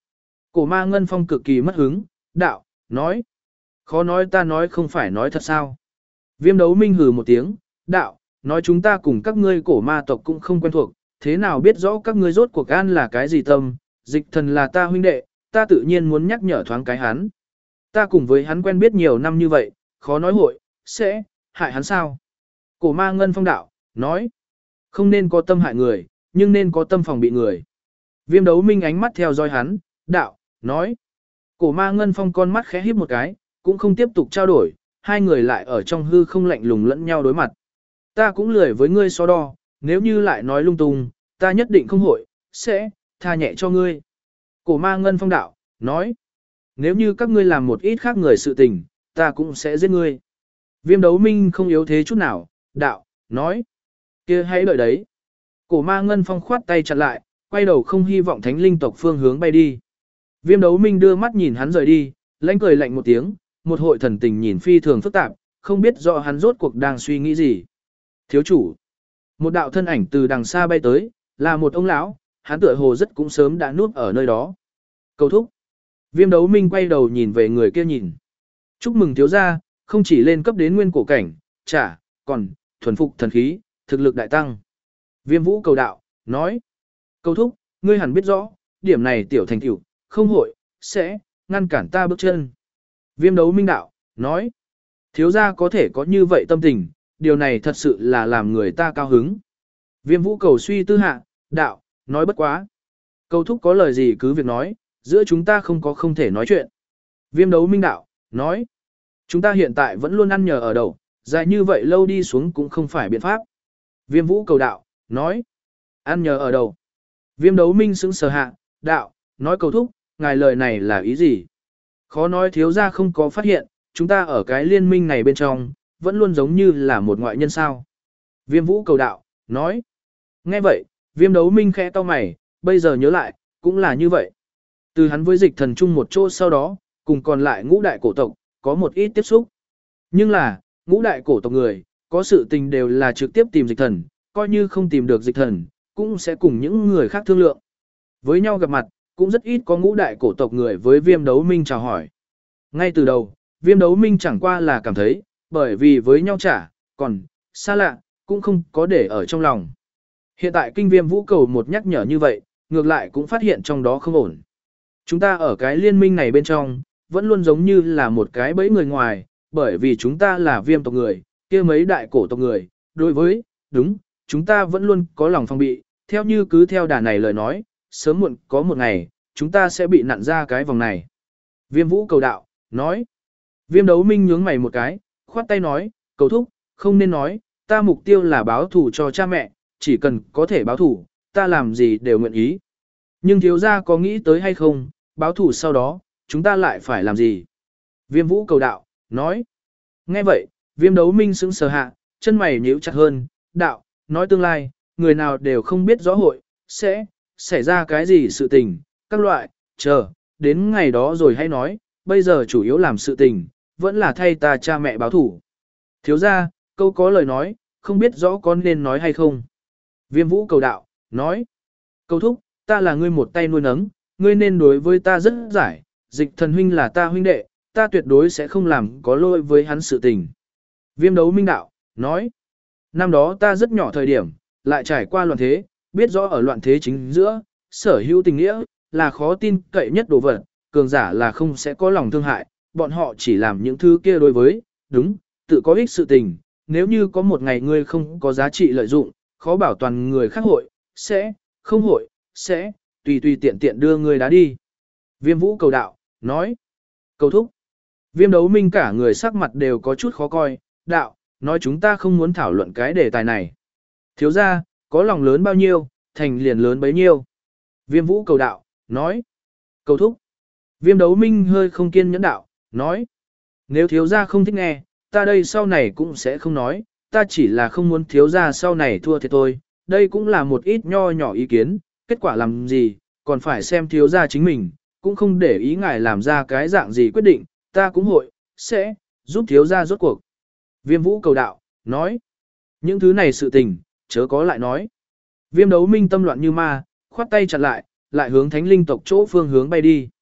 Speaker 1: Cổ ma Ngân Phong cực kỳ mất hứng, đạo, nói. Khó nói ta nói không phải nói thật sao. Viêm đấu minh hừ một tiếng, đạo, nói chúng ta cùng các ngươi cổ ma tộc cũng không quen thuộc, thế nào biết rõ các ngươi rốt cuộc an là cái gì tâm, dịch thần là ta huynh đệ, ta tự nhiên muốn nhắc nhở thoáng cái hắn. Ta cùng với hắn quen biết nhiều năm như vậy, khó nói hội, sẽ, hại hắn sao? Cổ ma Ngân Phong đạo, nói, không nên có tâm hại người, nhưng nên có tâm phòng bị người. Viêm đấu minh ánh mắt theo dõi hắn, đạo, nói. Cổ ma Ngân Phong con mắt khẽ híp một cái, cũng không tiếp tục trao đổi, hai người lại ở trong hư không lạnh lùng lẫn nhau đối mặt. Ta cũng lười với ngươi so đo, nếu như lại nói lung tung, ta nhất định không hội, sẽ, tha nhẹ cho ngươi. Cổ ma Ngân Phong đạo, nói. Nếu như các ngươi làm một ít khác người sự tình, ta cũng sẽ giết ngươi. Viêm đấu minh không yếu thế chút nào, đạo, nói. Kia hãy đợi đấy. Cổ ma Ngân Phong khoát tay chặn lại, quay đầu không hy vọng thánh linh tộc phương hướng bay đi. Viêm đấu minh đưa mắt nhìn hắn rời đi, lãnh cười lạnh một tiếng, một hội thần tình nhìn phi thường phức tạp, không biết rõ hắn rốt cuộc đang suy nghĩ gì. Thiếu chủ. Một đạo thân ảnh từ đằng xa bay tới, là một ông lão, hắn tựa hồ rất cũng sớm đã nuốt ở nơi đó. Cầu thúc. Viêm đấu minh quay đầu nhìn về người kia nhìn. Chúc mừng thiếu gia, không chỉ lên cấp đến nguyên cổ cảnh, chả, còn, thuần phục thần khí, thực lực đại tăng. Viêm vũ cầu đạo, nói. Cầu thúc, ngươi hẳn biết rõ, điểm này tiểu thành tiểu, không hội, sẽ, ngăn cản ta bước chân. Viêm đấu minh đạo, nói. Thiếu gia có thể có như vậy tâm tình, điều này thật sự là làm người ta cao hứng. Viêm vũ cầu suy tư hạ, đạo, nói bất quá. Cầu thúc có lời gì cứ việc nói, giữa chúng ta không có không thể nói chuyện. Viêm đấu minh đạo, nói. Chúng ta hiện tại vẫn luôn ăn nhờ ở đậu, dài như vậy lâu đi xuống cũng không phải biện pháp. Viêm vũ cầu đạo, nói. Ăn nhờ ở đậu. Viêm đấu minh sững sờ hạ, đạo, nói cầu thúc, ngài lời này là ý gì? Khó nói thiếu gia không có phát hiện, chúng ta ở cái liên minh này bên trong, vẫn luôn giống như là một ngoại nhân sao. Viêm vũ cầu đạo, nói. Nghe vậy, viêm đấu minh khẽ to mày, bây giờ nhớ lại, cũng là như vậy. Từ hắn với dịch thần chung một chỗ sau đó, cùng còn lại ngũ đại cổ tộc, có một ít tiếp xúc. Nhưng là, ngũ đại cổ tộc người, có sự tình đều là trực tiếp tìm dịch thần, coi như không tìm được dịch thần, cũng sẽ cùng những người khác thương lượng. Với nhau gặp mặt, cũng rất ít có ngũ đại cổ tộc người với viêm đấu minh chào hỏi. Ngay từ đầu, viêm đấu minh chẳng qua là cảm thấy, bởi vì với nhau chả, còn, xa lạ, cũng không có để ở trong lòng. Hiện tại kinh viêm vũ cầu một nhắc nhở như vậy, ngược lại cũng phát hiện trong đó không ổn. Chúng ta ở cái liên minh này bên trong, vẫn luôn giống như là một cái bẫy người ngoài, bởi vì chúng ta là viêm tộc người, kia mấy đại cổ tộc người, đối với, đúng, chúng ta vẫn luôn có lòng phòng bị, theo như cứ theo đà này lời nói, sớm muộn có một ngày, chúng ta sẽ bị nặn ra cái vòng này. Viêm vũ cầu đạo, nói. Viêm đấu minh nhướng mày một cái, khoát tay nói, cầu thúc, không nên nói, ta mục tiêu là báo thù cho cha mẹ, chỉ cần có thể báo thù, ta làm gì đều nguyện ý. Nhưng thiếu gia có nghĩ tới hay không, báo thù sau đó, chúng ta lại phải làm gì? Viêm vũ cầu đạo, nói. Nghe vậy, viêm đấu minh sững sờ hạ, chân mày nhíu chặt hơn, đạo, nói tương lai, người nào đều không biết rõ hội, sẽ, xảy ra cái gì sự tình, các loại, chờ, đến ngày đó rồi hay nói, bây giờ chủ yếu làm sự tình, vẫn là thay ta cha mẹ báo thủ. Thiếu gia, câu có lời nói, không biết rõ con nên nói hay không. Viêm vũ cầu đạo, nói. Câu thúc, ta là ngươi một tay nuôi nấng, ngươi nên đối với ta rất giải, dịch thần huynh là ta huynh đệ, ta tuyệt đối sẽ không làm có lỗi với hắn sự tình. Viêm đấu minh đạo, nói. Năm đó ta rất nhỏ thời điểm, lại trải qua loạn thế, biết rõ ở loạn thế chính giữa, sở hữu tình nghĩa, là khó tin cậy nhất đồ vật, cường giả là không sẽ có lòng thương hại, bọn họ chỉ làm những thứ kia đối với, đúng, tự có ích sự tình, nếu như có một ngày ngươi không có giá trị lợi dụng, khó bảo toàn người khác hội, sẽ, không hội, sẽ, tùy tùy tiện tiện đưa ngươi đá đi. Viêm vũ cầu đạo, nói, cầu thúc. Viêm đấu minh cả người sắc mặt đều có chút khó coi, đạo, nói chúng ta không muốn thảo luận cái đề tài này. Thiếu gia, có lòng lớn bao nhiêu, thành liền lớn bấy nhiêu. Viêm vũ cầu đạo, nói, cầu thúc. Viêm đấu minh hơi không kiên nhẫn đạo, nói, nếu thiếu gia không thích nghe, ta đây sau này cũng sẽ không nói, ta chỉ là không muốn thiếu gia sau này thua thiệt thôi, đây cũng là một ít nho nhỏ ý kiến, kết quả làm gì, còn phải xem thiếu gia chính mình, cũng không để ý ngài làm ra cái dạng gì quyết định, ta cũng hội, sẽ, giúp thiếu gia rốt cuộc. Viêm vũ cầu đạo, nói, những thứ này sự tình, chớ có lại nói. Viêm đấu minh tâm loạn như ma, khoát tay chặt lại, lại hướng thánh linh tộc chỗ phương hướng bay đi.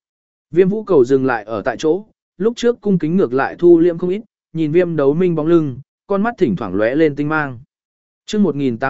Speaker 1: Viêm vũ cầu dừng lại ở tại chỗ, lúc trước cung kính ngược lại thu liễm không ít, nhìn viêm đấu minh bóng lưng, con mắt thỉnh thoảng lóe lên tinh mang. Trước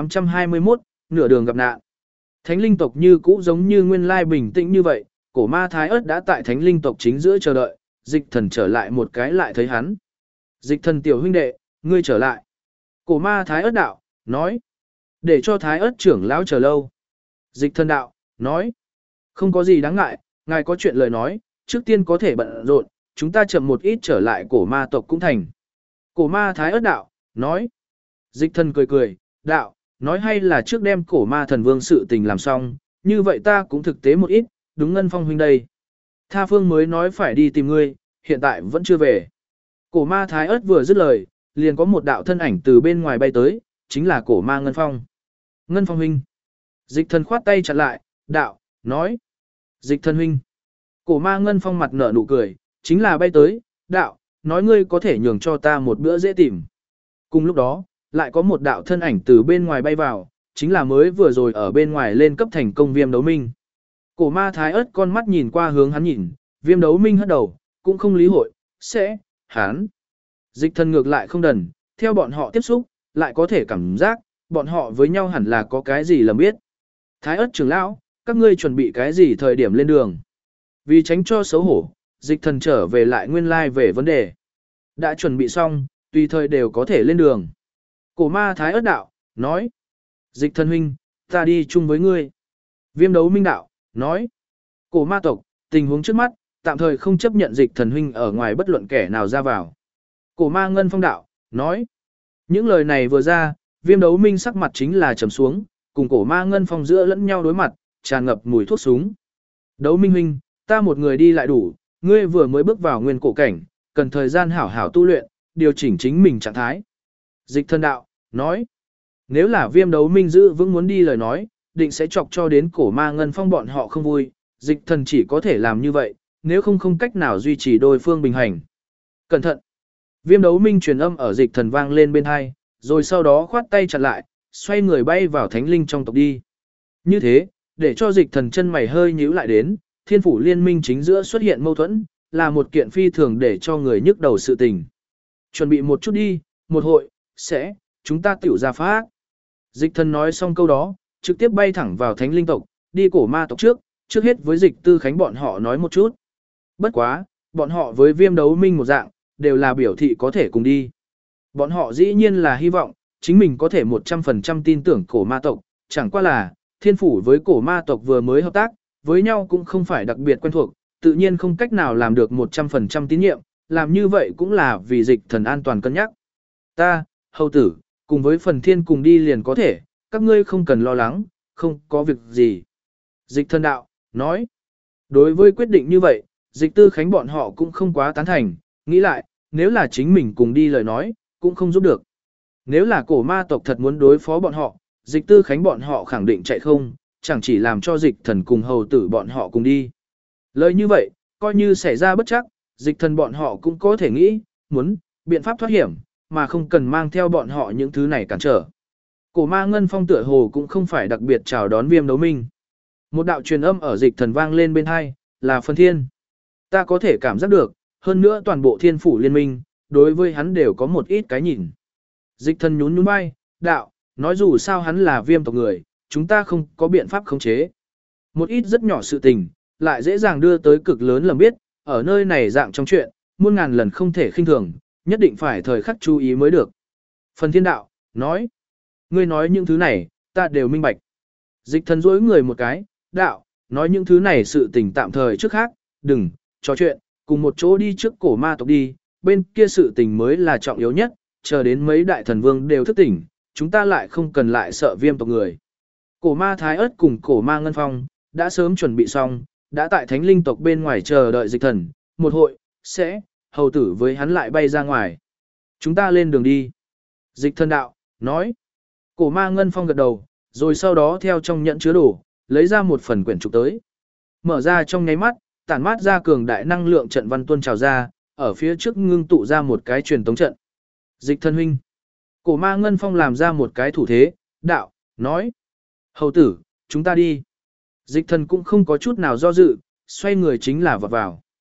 Speaker 1: 1821, nửa đường gặp nạn. Thánh linh tộc như cũ giống như nguyên lai bình tĩnh như vậy, cổ ma thái ớt đã tại thánh linh tộc chính giữa chờ đợi, dịch thần trở lại một cái lại thấy hắn. Dịch thần tiểu huynh đệ, ngươi trở lại. Cổ ma thái ớt đạo, nói. Để cho thái ớt trưởng lão chờ lâu. Dịch thần đạo, nói. Không có gì đáng ngại, ngài có chuyện lời nói, trước tiên có thể bận rộn, chúng ta chậm một ít trở lại cổ ma tộc cũng thành. Cổ ma thái ớt đạo, nói. Dịch thần cười cười, đạo, nói hay là trước đem cổ ma thần vương sự tình làm xong, như vậy ta cũng thực tế một ít, đúng Ngân Phong huynh đây. Tha phương mới nói phải đi tìm ngươi, hiện tại vẫn chưa về. Cổ ma thái ớt vừa dứt lời, liền có một đạo thân ảnh từ bên ngoài bay tới, chính là cổ ma Ngân Phong. Ngân Phong huynh. Dịch thần khoát tay chặn lại, đạo, nói. Dịch thần huynh. Cổ ma Ngân Phong mặt nở nụ cười, chính là bay tới, đạo, nói ngươi có thể nhường cho ta một bữa dễ tìm. Cùng lúc đó, lại có một đạo thân ảnh từ bên ngoài bay vào, chính là mới vừa rồi ở bên ngoài lên cấp thành công viêm đấu minh. Cổ ma thái ớt con mắt nhìn qua hướng hắn nhìn, viêm đấu minh hất đầu, cũng không lý hội, sẽ, hắn. Dịch thần ngược lại không đần, theo bọn họ tiếp xúc, lại có thể cảm giác, bọn họ với nhau hẳn là có cái gì lầm biết. Thái ớt trưởng lão, các ngươi chuẩn bị cái gì thời điểm lên đường. Vì tránh cho xấu hổ, dịch thần trở về lại nguyên lai về vấn đề. Đã chuẩn bị xong, tùy thời đều có thể lên đường. Cổ ma thái ớt đạo, nói. Dịch thần huynh, ta đi chung với ngươi. Viêm đấu minh đạo, nói. Cổ ma tộc, tình huống trước mắt, tạm thời không chấp nhận dịch thần huynh ở ngoài bất luận kẻ nào ra vào. Cổ ma ngân phong đạo, nói. Những lời này vừa ra, viêm đấu minh sắc mặt chính là trầm xuống, cùng cổ ma ngân phong giữa lẫn nhau đối mặt, tràn ngập mùi thuốc súng. Đấu minh huynh, ta một người đi lại đủ, ngươi vừa mới bước vào nguyên cổ cảnh, cần thời gian hảo hảo tu luyện, điều chỉnh chính mình trạng thái. Dịch thần đạo, nói. Nếu là viêm đấu minh giữ vững muốn đi lời nói, định sẽ chọc cho đến cổ ma ngân phong bọn họ không vui, dịch thần chỉ có thể làm như vậy, nếu không không cách nào duy trì đôi phương bình hành. Cẩn thận. Viêm đấu minh truyền âm ở dịch thần vang lên bên hai, rồi sau đó khoát tay chặn lại, xoay người bay vào thánh linh trong tộc đi. Như thế, để cho dịch thần chân mày hơi nhíu lại đến, thiên phủ liên minh chính giữa xuất hiện mâu thuẫn, là một kiện phi thường để cho người nhức đầu sự tình. Chuẩn bị một chút đi, một hội, sẽ, chúng ta tiểu ra phát. Dịch thần nói xong câu đó, trực tiếp bay thẳng vào thánh linh tộc, đi cổ ma tộc trước hết với dịch tư khánh bọn họ nói một chút. Bất quá, bọn họ với viêm đấu minh một dạng, đều là biểu thị có thể cùng đi. Bọn họ dĩ nhiên là hy vọng, chính mình có thể 100% tin tưởng cổ ma tộc, chẳng qua là, thiên phủ với cổ ma tộc vừa mới hợp tác, với nhau cũng không phải đặc biệt quen thuộc, tự nhiên không cách nào làm được 100% tín nhiệm, làm như vậy cũng là vì dịch thần an toàn cân nhắc. Ta, hầu tử, cùng với phần thiên cùng đi liền có thể, các ngươi không cần lo lắng, không có việc gì. Dịch thần đạo, nói. Đối với quyết định như vậy, dịch tư khánh bọn họ cũng không quá tán thành, nghĩ lại, nếu là chính mình cùng đi lời nói, cũng không giúp được. Nếu là cổ ma tộc thật muốn đối phó bọn họ, dịch tư khánh bọn họ khẳng định chạy không, chẳng chỉ làm cho dịch thần cùng hầu tử bọn họ cùng đi. Lời như vậy, coi như xảy ra bất chắc, dịch thần bọn họ cũng có thể nghĩ, muốn, biện pháp thoát hiểm, mà không cần mang theo bọn họ những thứ này cản trở. Cổ ma ngân phong tựa hồ cũng không phải đặc biệt chào đón viêm đấu minh. Một đạo truyền âm ở dịch thần vang lên bên hai, là phần thiên. Ta có thể cảm giác được, hơn nữa toàn bộ thiên phủ liên minh, đối với hắn đều có một ít cái nhìn. Dịch thần nhún nhún vai, đạo, nói dù sao hắn là viêm tộc người, chúng ta không có biện pháp khống chế. Một ít rất nhỏ sự tình, lại dễ dàng đưa tới cực lớn lầm biết, ở nơi này dạng trong chuyện, muôn ngàn lần không thể khinh thường, nhất định phải thời khắc chú ý mới được. Phần thiên đạo, nói, ngươi nói những thứ này, ta đều minh bạch. Dịch thần dối người một cái, đạo, nói những thứ này sự tình tạm thời trước khác, đừng, trò chuyện, cùng một chỗ đi trước cổ ma tộc đi, bên kia sự tình mới là trọng yếu nhất, chờ đến mấy đại thần vương đều thức tỉnh, chúng ta lại không cần lại sợ viêm tộc người. Cổ ma thái ớt cùng cổ ma ngân phong, đã sớm chuẩn bị xong, đã tại thánh linh tộc bên ngoài chờ đợi dịch thần, một hội, sẽ, hầu tử với hắn lại bay ra ngoài. Chúng ta lên đường đi. Dịch thần đạo, nói. Cổ ma ngân phong gật đầu, rồi sau đó theo trong nhẫn chứa đồ, lấy ra một phần quyển trục tới. Mở ra trong nháy mắt, tản mát ra cường đại năng lượng trận văn tuôn trào ra, ở phía trước ngưng tụ ra một cái truyền tống trận. Dịch thần huynh. Cổ ma ngân phong làm ra một cái thủ thế, đạo, nói. Hầu tử, chúng ta đi. Dịch thần cũng không có chút nào do dự, xoay người chính là vọt vào.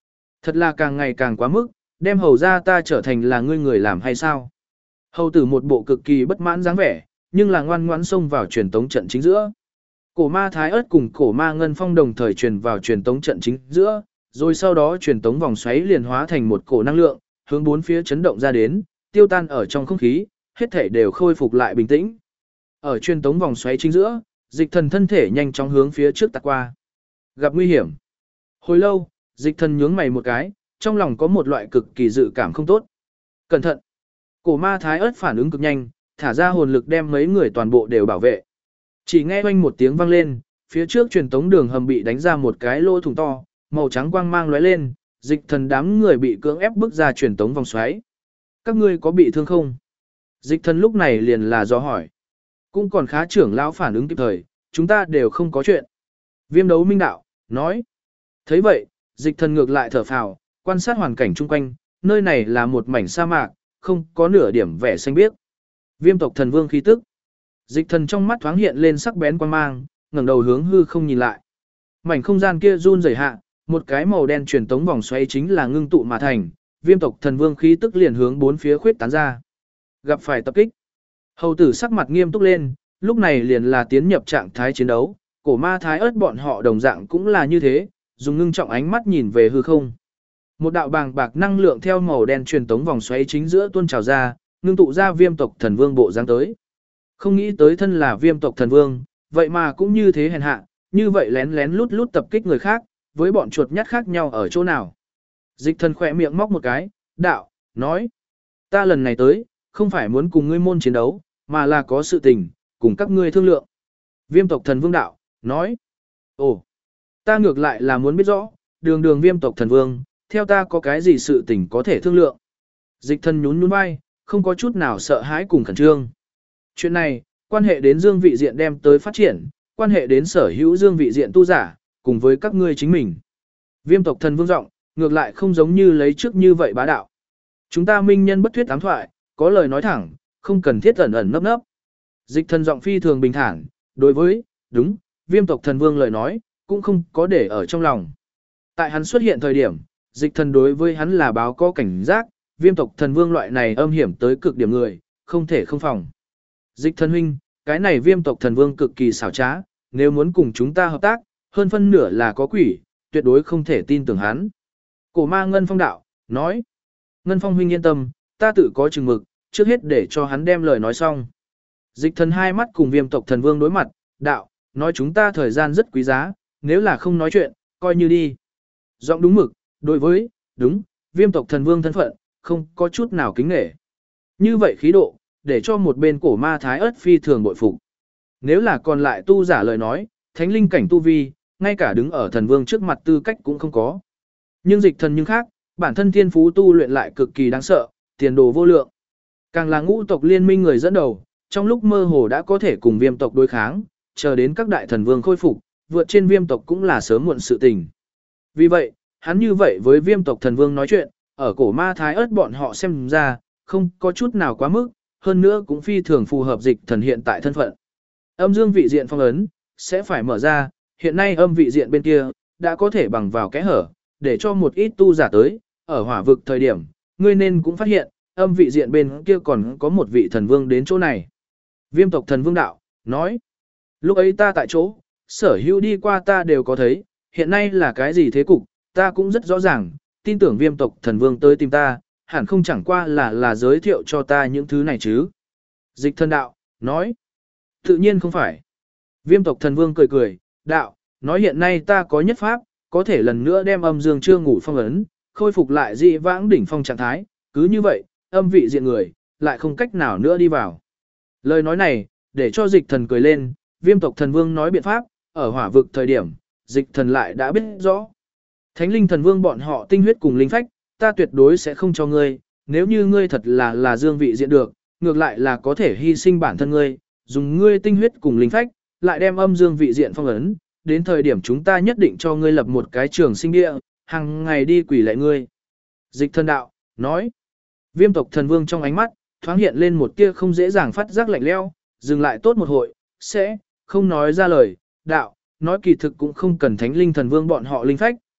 Speaker 1: Thật là càng ngày càng quá mức, đem hầu ra ta trở thành là ngươi người làm hay sao? Hầu tử một bộ cực kỳ bất mãn dáng vẻ, nhưng là ngoan ngoãn xông vào truyền tống trận chính giữa. Cổ ma Thái Ức cùng cổ ma Ngân Phong đồng thời truyền vào truyền tống trận chính giữa, rồi sau đó truyền tống vòng xoáy liền hóa thành một cổ năng lượng, hướng bốn phía chấn động ra đến, tiêu tan ở trong không khí, hết thể đều khôi phục lại bình tĩnh. Ở truyền tống vòng xoáy chính giữa, Dịch Thần thân thể nhanh chóng hướng phía trước tạt qua. Gặp nguy hiểm. Hồi lâu, Dịch Thần nhướng mày một cái, trong lòng có một loại cực kỳ dự cảm không tốt. Cẩn thận. Cổ ma Thái Ức phản ứng cực nhanh, thả ra hồn lực đem mấy người toàn bộ đều bảo vệ. Chỉ nghe oanh một tiếng vang lên, phía trước truyền tống đường hầm bị đánh ra một cái lỗ thủng to, màu trắng quang mang lóe lên, Dịch Thần đám người bị cưỡng ép bước ra truyền tống vòng xoáy. Các ngươi có bị thương không? Dịch Thần lúc này liền là do hỏi. Cũng còn khá, trưởng lão phản ứng kịp thời, chúng ta đều không có chuyện. Viêm Đấu Minh đạo, nói. Thấy vậy, Dịch Thần ngược lại thở phào, quan sát hoàn cảnh chung quanh, nơi này là một mảnh sa mạc, không có nửa điểm vẻ xanh biếc. Viêm tộc thần vương khí tức. Dịch Thần trong mắt thoáng hiện lên sắc bén quan mang, ngẩng đầu hướng hư không nhìn lại. Mảnh không gian kia run rẩy hạ, một cái màu đen truyền tống vòng xoáy chính là ngưng tụ mà thành, viêm tộc thần vương khí tức liền hướng bốn phía khuyết tán ra. Gặp phải tập kích. Hầu tử sắc mặt nghiêm túc lên, lúc này liền là tiến nhập trạng thái chiến đấu, cổ ma Thái Ức bọn họ đồng dạng cũng là như thế, dùng ngưng trọng ánh mắt nhìn về hư không. Một đạo bàng bạc năng lượng theo màu đen truyền tống vòng xoáy chính giữa tuôn trào ra, ngưng tụ ra viêm tộc thần vương bộ dáng tới. Không nghĩ tới thân là viêm tộc thần vương, vậy mà cũng như thế hèn hạ, như vậy lén lén lút lút tập kích người khác, với bọn chuột nhắt khác nhau ở chỗ nào. Dịch Thần khỏe miệng móc một cái, đạo, nói. Ta lần này tới, không phải muốn cùng ngươi môn chiến đấu, mà là có sự tình, cùng các ngươi thương lượng. Viêm tộc thần vương đạo, nói. Ồ, ta ngược lại là muốn biết rõ, đường viêm tộc thần vương, theo ta có cái gì sự tình có thể thương lượng. Dịch Thần nhún nhún vai, không có chút nào sợ hãi cùng khẩn trương. Chuyện này, quan hệ đến dương vị diện đem tới phát triển, quan hệ đến sở hữu dương vị diện tu giả, cùng với các ngươi chính mình. Viêm tộc thần vương giọng, ngược lại không giống như lấy trước như vậy bá đạo. Chúng ta minh nhân bất thuyết ám thoại, có lời nói thẳng, không cần thiết ẩn ẩn nấp nấp. Dịch Thần giọng phi thường bình thản, đối với, đúng, viêm tộc thần vương lời nói, cũng không có để ở trong lòng. Tại hắn xuất hiện thời điểm, Dịch Thần đối với hắn là báo có cảnh giác, viêm tộc thần vương loại này âm hiểm tới cực điểm người, không thể không phòng. Dịch Thần huynh, cái này viêm tộc thần vương cực kỳ xảo trá, nếu muốn cùng chúng ta hợp tác, hơn phân nửa là có quỷ, tuyệt đối không thể tin tưởng hắn. Cổ ma Ngân Phong đạo, nói. Ngân Phong huynh yên tâm, ta tự có chừng mực, trước hết để cho hắn đem lời nói xong. Dịch Thần hai mắt cùng viêm tộc thần vương đối mặt, đạo, nói chúng ta thời gian rất quý giá, nếu là không nói chuyện, coi như đi. Giọng đúng mực, đối với, đúng, viêm tộc thần vương thân phận, không có chút nào kính nể. Như vậy khí độ, để cho một bên cổ ma Thái Ức phi thường bội phục. Nếu là còn lại tu giả lời nói, thánh linh cảnh tu vi, ngay cả đứng ở thần vương trước mặt tư cách cũng không có. Nhưng Dịch Thần nhưng khác, bản thân thiên phú tu luyện lại cực kỳ đáng sợ, tiền đồ vô lượng. Càng là ngũ tộc liên minh người dẫn đầu, trong lúc mơ hồ đã có thể cùng viêm tộc đối kháng, chờ đến các đại thần vương khôi phục, vượt trên viêm tộc cũng là sớm muộn sự tình. Vì vậy, hắn như vậy với viêm tộc thần vương nói chuyện, ở cổ ma Thái Ức bọn họ xem ra, không có chút nào quá mức, hơn nữa cũng phi thường phù hợp Dịch Thần hiện tại thân phận. Âm dương vị diện phong ấn, sẽ phải mở ra, hiện nay âm vị diện bên kia, đã có thể bằng vào kẽ hở, để cho một ít tu giả tới, ở hỏa vực thời điểm, ngươi nên cũng phát hiện, âm vị diện bên kia còn có một vị thần vương đến chỗ này. Viêm tộc thần vương đạo, nói, lúc ấy ta tại chỗ, sở hữu đi qua ta đều có thấy, hiện nay là cái gì thế cục, ta cũng rất rõ ràng, tin tưởng viêm tộc thần vương tới tìm ta, hẳn không chẳng qua là giới thiệu cho ta những thứ này chứ. Dịch Thần đạo, nói, tự nhiên không phải. Viêm tộc thần vương cười cười, đạo, nói hiện nay ta có nhất pháp, có thể lần nữa đem âm dương chưa ngủ phong ấn, khôi phục lại dị vãng đỉnh phong trạng thái, cứ như vậy, âm vị diện người, lại không cách nào nữa đi vào. Lời nói này, để cho Dịch Thần cười lên, viêm tộc thần vương nói biện pháp, ở hỏa vực thời điểm, Dịch Thần lại đã biết rõ. Thánh linh thần vương bọn họ tinh huyết cùng linh phách, ta tuyệt đối sẽ không cho ngươi, nếu như ngươi thật là dương vị diện được, ngược lại là có thể hy sinh bản thân ngươi, dùng ngươi tinh huyết cùng linh phách, lại đem âm dương vị diện phong ấn, đến thời điểm chúng ta nhất định cho ngươi lập một cái trường sinh địa, hàng ngày đi quỷ lệ ngươi. Dịch Thần đạo, nói, viêm tộc thần vương trong ánh mắt, thoáng hiện lên một tia không dễ dàng phát giác lạnh lẽo, dừng lại tốt một hội, sẽ, không nói ra lời, đạo, nói kỳ thực cũng không cần thánh linh thần vương bọn họ linh phách,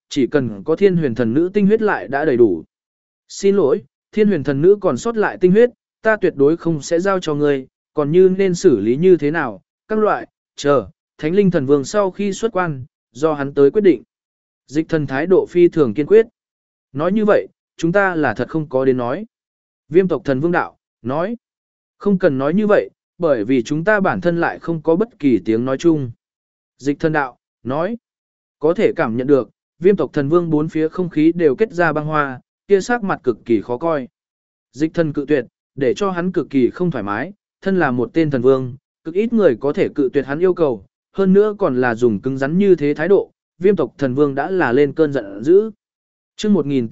Speaker 1: chỉ cần có thiên huyền thần nữ tinh huyết lại đã đầy đủ. Xin lỗi, thiên huyền thần nữ còn sót lại tinh huyết, ta tuyệt đối không sẽ giao cho ngươi, còn như nên xử lý như thế nào, các loại, chờ, thánh linh thần vương sau khi xuất quan, do hắn tới quyết định. Dịch thần thái độ phi thường kiên quyết. Nói như vậy, chúng ta là thật không có đến nói. Viêm tộc thần vương đạo, nói. Không cần nói như vậy, bởi vì chúng ta bản thân lại không có bất kỳ tiếng nói chung. Dịch thần đạo, nói. Có thể cảm nhận được, viêm tộc thần vương bốn phía không khí đều kết ra băng hoa, kia sắc mặt cực kỳ khó coi. Dịch thần cự tuyệt, để cho hắn cực kỳ không thoải mái, thân là một tên thần vương, cực ít người có thể cự tuyệt hắn yêu cầu, hơn nữa còn là dùng cứng rắn như thế thái độ, viêm tộc thần vương đã là lên cơn giận dữ. Chương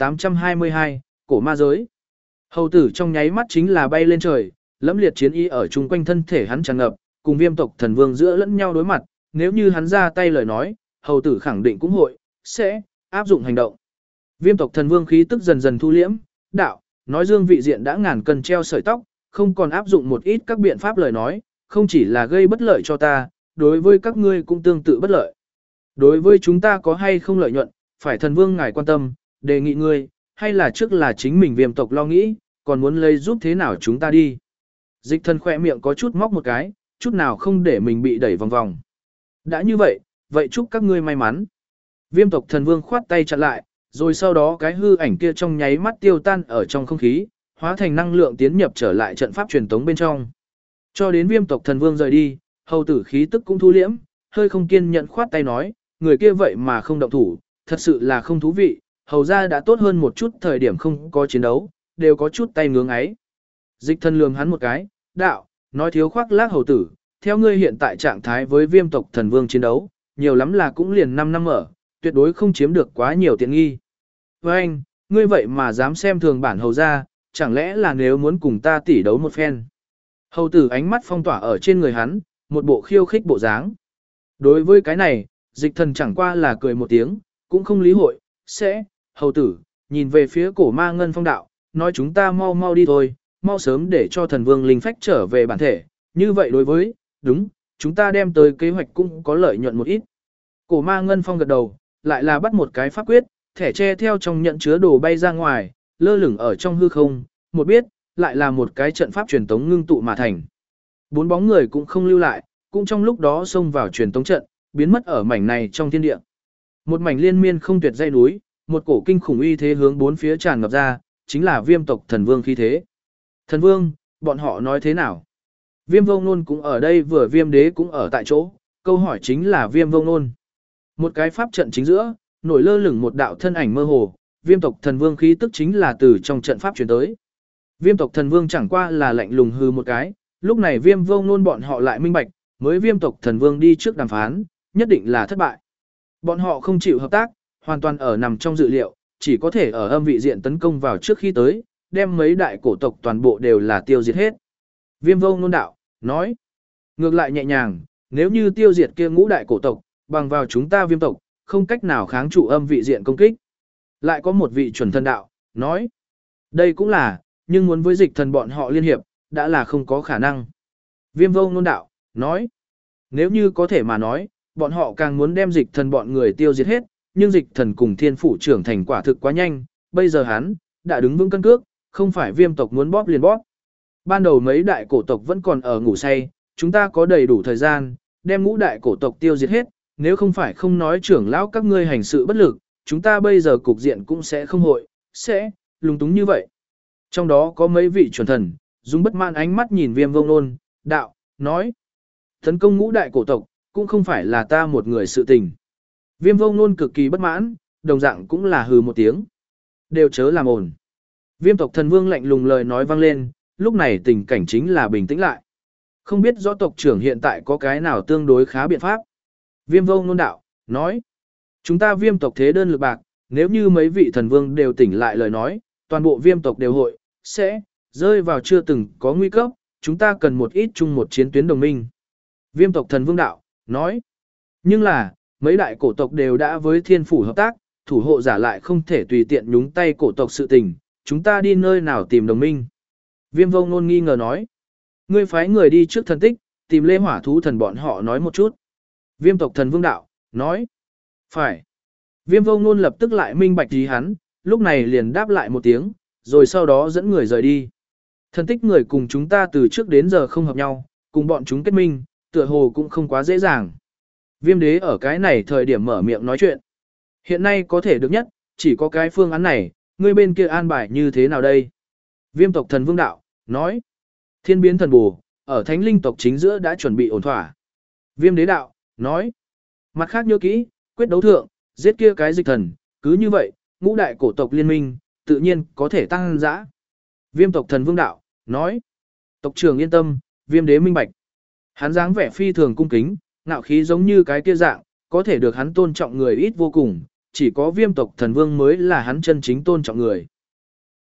Speaker 1: 1822, cổ ma giới. Hầu tử trong nháy mắt chính là bay lên trời, lẫm liệt chiến ý ở chung quanh thân thể hắn tràn ngập, cùng viêm tộc thần vương giữa lẫn nhau đối mặt, nếu như hắn ra tay lời nói, hầu tử khẳng định cũng sẽ áp dụng hành động. Viêm tộc thần vương khí tức dần dần thu liễm, đạo, nói dương vị diện đã ngàn cân treo sợi tóc, không còn áp dụng một ít các biện pháp lời nói, không chỉ là gây bất lợi cho ta, đối với các ngươi cũng tương tự bất lợi. Đối với chúng ta có hay không lợi nhuận, phải thần vương ngài quan tâm, đề nghị ngươi, hay là trước là chính mình viêm tộc lo nghĩ, còn muốn lấy giúp thế nào chúng ta đi. Dịch thần khỏe miệng có chút móc một cái, chút nào không để mình bị đẩy vòng vòng. Đã như vậy, vậy chúc các ngươi may mắn. Viêm tộc thần vương khoát tay chặn lại, rồi sau đó cái hư ảnh kia trong nháy mắt tiêu tan ở trong không khí, hóa thành năng lượng tiến nhập trở lại trận pháp truyền tống bên trong. Cho đến viêm tộc thần vương rời đi, hầu tử khí tức cũng thu liễm, hơi không kiên nhẫn khoát tay nói, người kia vậy mà không động thủ, thật sự là không thú vị, hầu ra đã tốt hơn một chút thời điểm không có chiến đấu, đều có chút tay ngưỡng ấy. Dịch thần lườm hắn một cái, đạo, nói thiếu khoác lác hầu tử, theo ngươi hiện tại trạng thái với viêm tộc thần vương chiến đấu, nhiều lắm là cũng liền 5 năm ở, tuyệt đối không chiếm được quá nhiều tiện nghi. Với anh, ngươi vậy mà dám xem thường bản hầu ra, chẳng lẽ là nếu muốn cùng ta tỉ đấu một phen. Hầu tử ánh mắt phong tỏa ở trên người hắn, một bộ khiêu khích bộ dáng. Đối với cái này, dịch thần chẳng qua là cười một tiếng, cũng không lý hội, hầu tử, nhìn về phía cổ ma ngân phong đạo, nói chúng ta mau mau đi thôi, mau sớm để cho thần vương linh phách trở về bản thể, như vậy đối với, đúng, chúng ta đem tới kế hoạch cũng có lợi nhuận một ít. Cổ ma ngân phong gật đầu, lại là bắt một cái pháp quyết, thẻ tre theo trong nhận chứa đồ bay ra ngoài, lơ lửng ở trong hư không, một biết, lại là một cái trận pháp truyền tống ngưng tụ mà thành. 4 bóng người cũng không lưu lại, cũng trong lúc đó xông vào truyền tống trận, biến mất ở mảnh này trong thiên địa. Một mảnh liên miên không tuyệt dãy núi, một cổ kinh khủng uy thế hướng 4 phía tràn ngập ra, chính là viêm tộc thần vương khí thế. Thần vương, bọn họ nói thế nào? Viêm Vô Ngôn cũng ở đây, vừa Viêm Đế cũng ở tại chỗ, câu hỏi chính là Viêm Vô Ngôn. Một cái pháp trận chính giữa, nổi lơ lửng một đạo thân ảnh mơ hồ, viêm tộc thần vương khí tức chính là từ trong trận pháp truyền tới. Viêm tộc thần vương chẳng qua là lạnh lùng hư một cái, lúc này Viêm Vô Ngôn bọn họ lại minh bạch, mới viêm tộc thần vương đi trước đàm phán, nhất định là thất bại. Bọn họ không chịu hợp tác, hoàn toàn ở nằm trong dự liệu, chỉ có thể ở âm vị diện tấn công vào trước khi tới, đem mấy đại cổ tộc toàn bộ đều là tiêu diệt hết. Viêm Vô Ngôn đạo, nói, ngược lại nhẹ nhàng, nếu như tiêu diệt kia ngũ đại cổ tộc, bằng vào chúng ta viêm tộc, không cách nào kháng trụ âm vị diện công kích. Lại có một vị chuẩn thần đạo, nói, đây cũng là, nhưng muốn với dịch thần bọn họ liên hiệp, đã là không có khả năng. Viêm Vô Ngôn đạo, nói, nếu như có thể mà nói, bọn họ càng muốn đem dịch thần bọn người tiêu diệt hết, nhưng dịch thần cùng thiên phủ trưởng thành quả thực quá nhanh, bây giờ hắn, đã đứng vững cân cước, không phải viêm tộc muốn bóp liền bóp. Ban đầu mấy đại cổ tộc vẫn còn ở ngủ say, chúng ta có đầy đủ thời gian, đem ngũ đại cổ tộc tiêu diệt hết, nếu không phải không nói trưởng lão các ngươi hành sự bất lực, chúng ta bây giờ cục diện cũng sẽ không lung túng như vậy. Trong đó có mấy vị chuẩn thần, dùng bất mãn ánh mắt nhìn Viêm Vô Ngôn, đạo, nói, tấn công ngũ đại cổ tộc, cũng không phải là ta một người sự tình. Viêm Vô Ngôn cực kỳ bất mãn, đồng dạng cũng là hừ một tiếng. Đều chớ làm ồn. Viêm tộc thần vương lạnh lùng lời nói vang lên, lúc này tình cảnh chính là bình tĩnh lại. Không biết rõ tộc trưởng hiện tại có cái nào tương đối khá biện pháp. Viêm Vô Ngôn đạo, nói, chúng ta viêm tộc thế đơn lực bạc, nếu như mấy vị thần vương đều tỉnh lại lời nói, toàn bộ viêm tộc đều hội, sẽ rơi vào chưa từng có nguy cấp, chúng ta cần một ít chung một chiến tuyến đồng minh. Viêm tộc thần vương đạo, nói, nhưng là, mấy đại cổ tộc đều đã với thiên phủ hợp tác, thủ hộ giả lại không thể tùy tiện nhúng tay cổ tộc sự tình, chúng ta đi nơi nào tìm đồng minh. Viêm Vô Ngôn nghi ngờ nói, ngươi phái người đi trước thần tích, tìm Lê Hỏa thú thần bọn họ nói một chút. Viêm tộc thần vương đạo, nói, phải. Viêm vô ngôn lập tức lại minh bạch ý hắn, lúc này liền đáp lại một tiếng, rồi sau đó dẫn người rời đi. Thân tích người cùng chúng ta từ trước đến giờ không hợp nhau, cùng bọn chúng kết minh, tựa hồ cũng không quá dễ dàng. Viêm đế ở cái này thời điểm mở miệng nói chuyện. Hiện nay có thể được nhất, chỉ có cái phương án này, ngươi bên kia an bài như thế nào đây? Viêm tộc thần vương đạo, nói. Thiên biến thần bù, ở thánh linh tộc chính giữa đã chuẩn bị ổn thỏa. Viêm đế đạo, nói. Mặt khác nhớ kỹ, quyết đấu thượng, giết kia cái dịch thần, cứ như vậy, ngũ đại cổ tộc liên minh, tự nhiên có thể tăng dã. Viêm tộc thần vương đạo, nói. Tộc trưởng yên tâm, viêm đế minh bạch. Hắn dáng vẻ phi thường cung kính, ngạo khí giống như cái kia dạng, có thể được hắn tôn trọng người ít vô cùng, chỉ có viêm tộc thần vương mới là hắn chân chính tôn trọng người.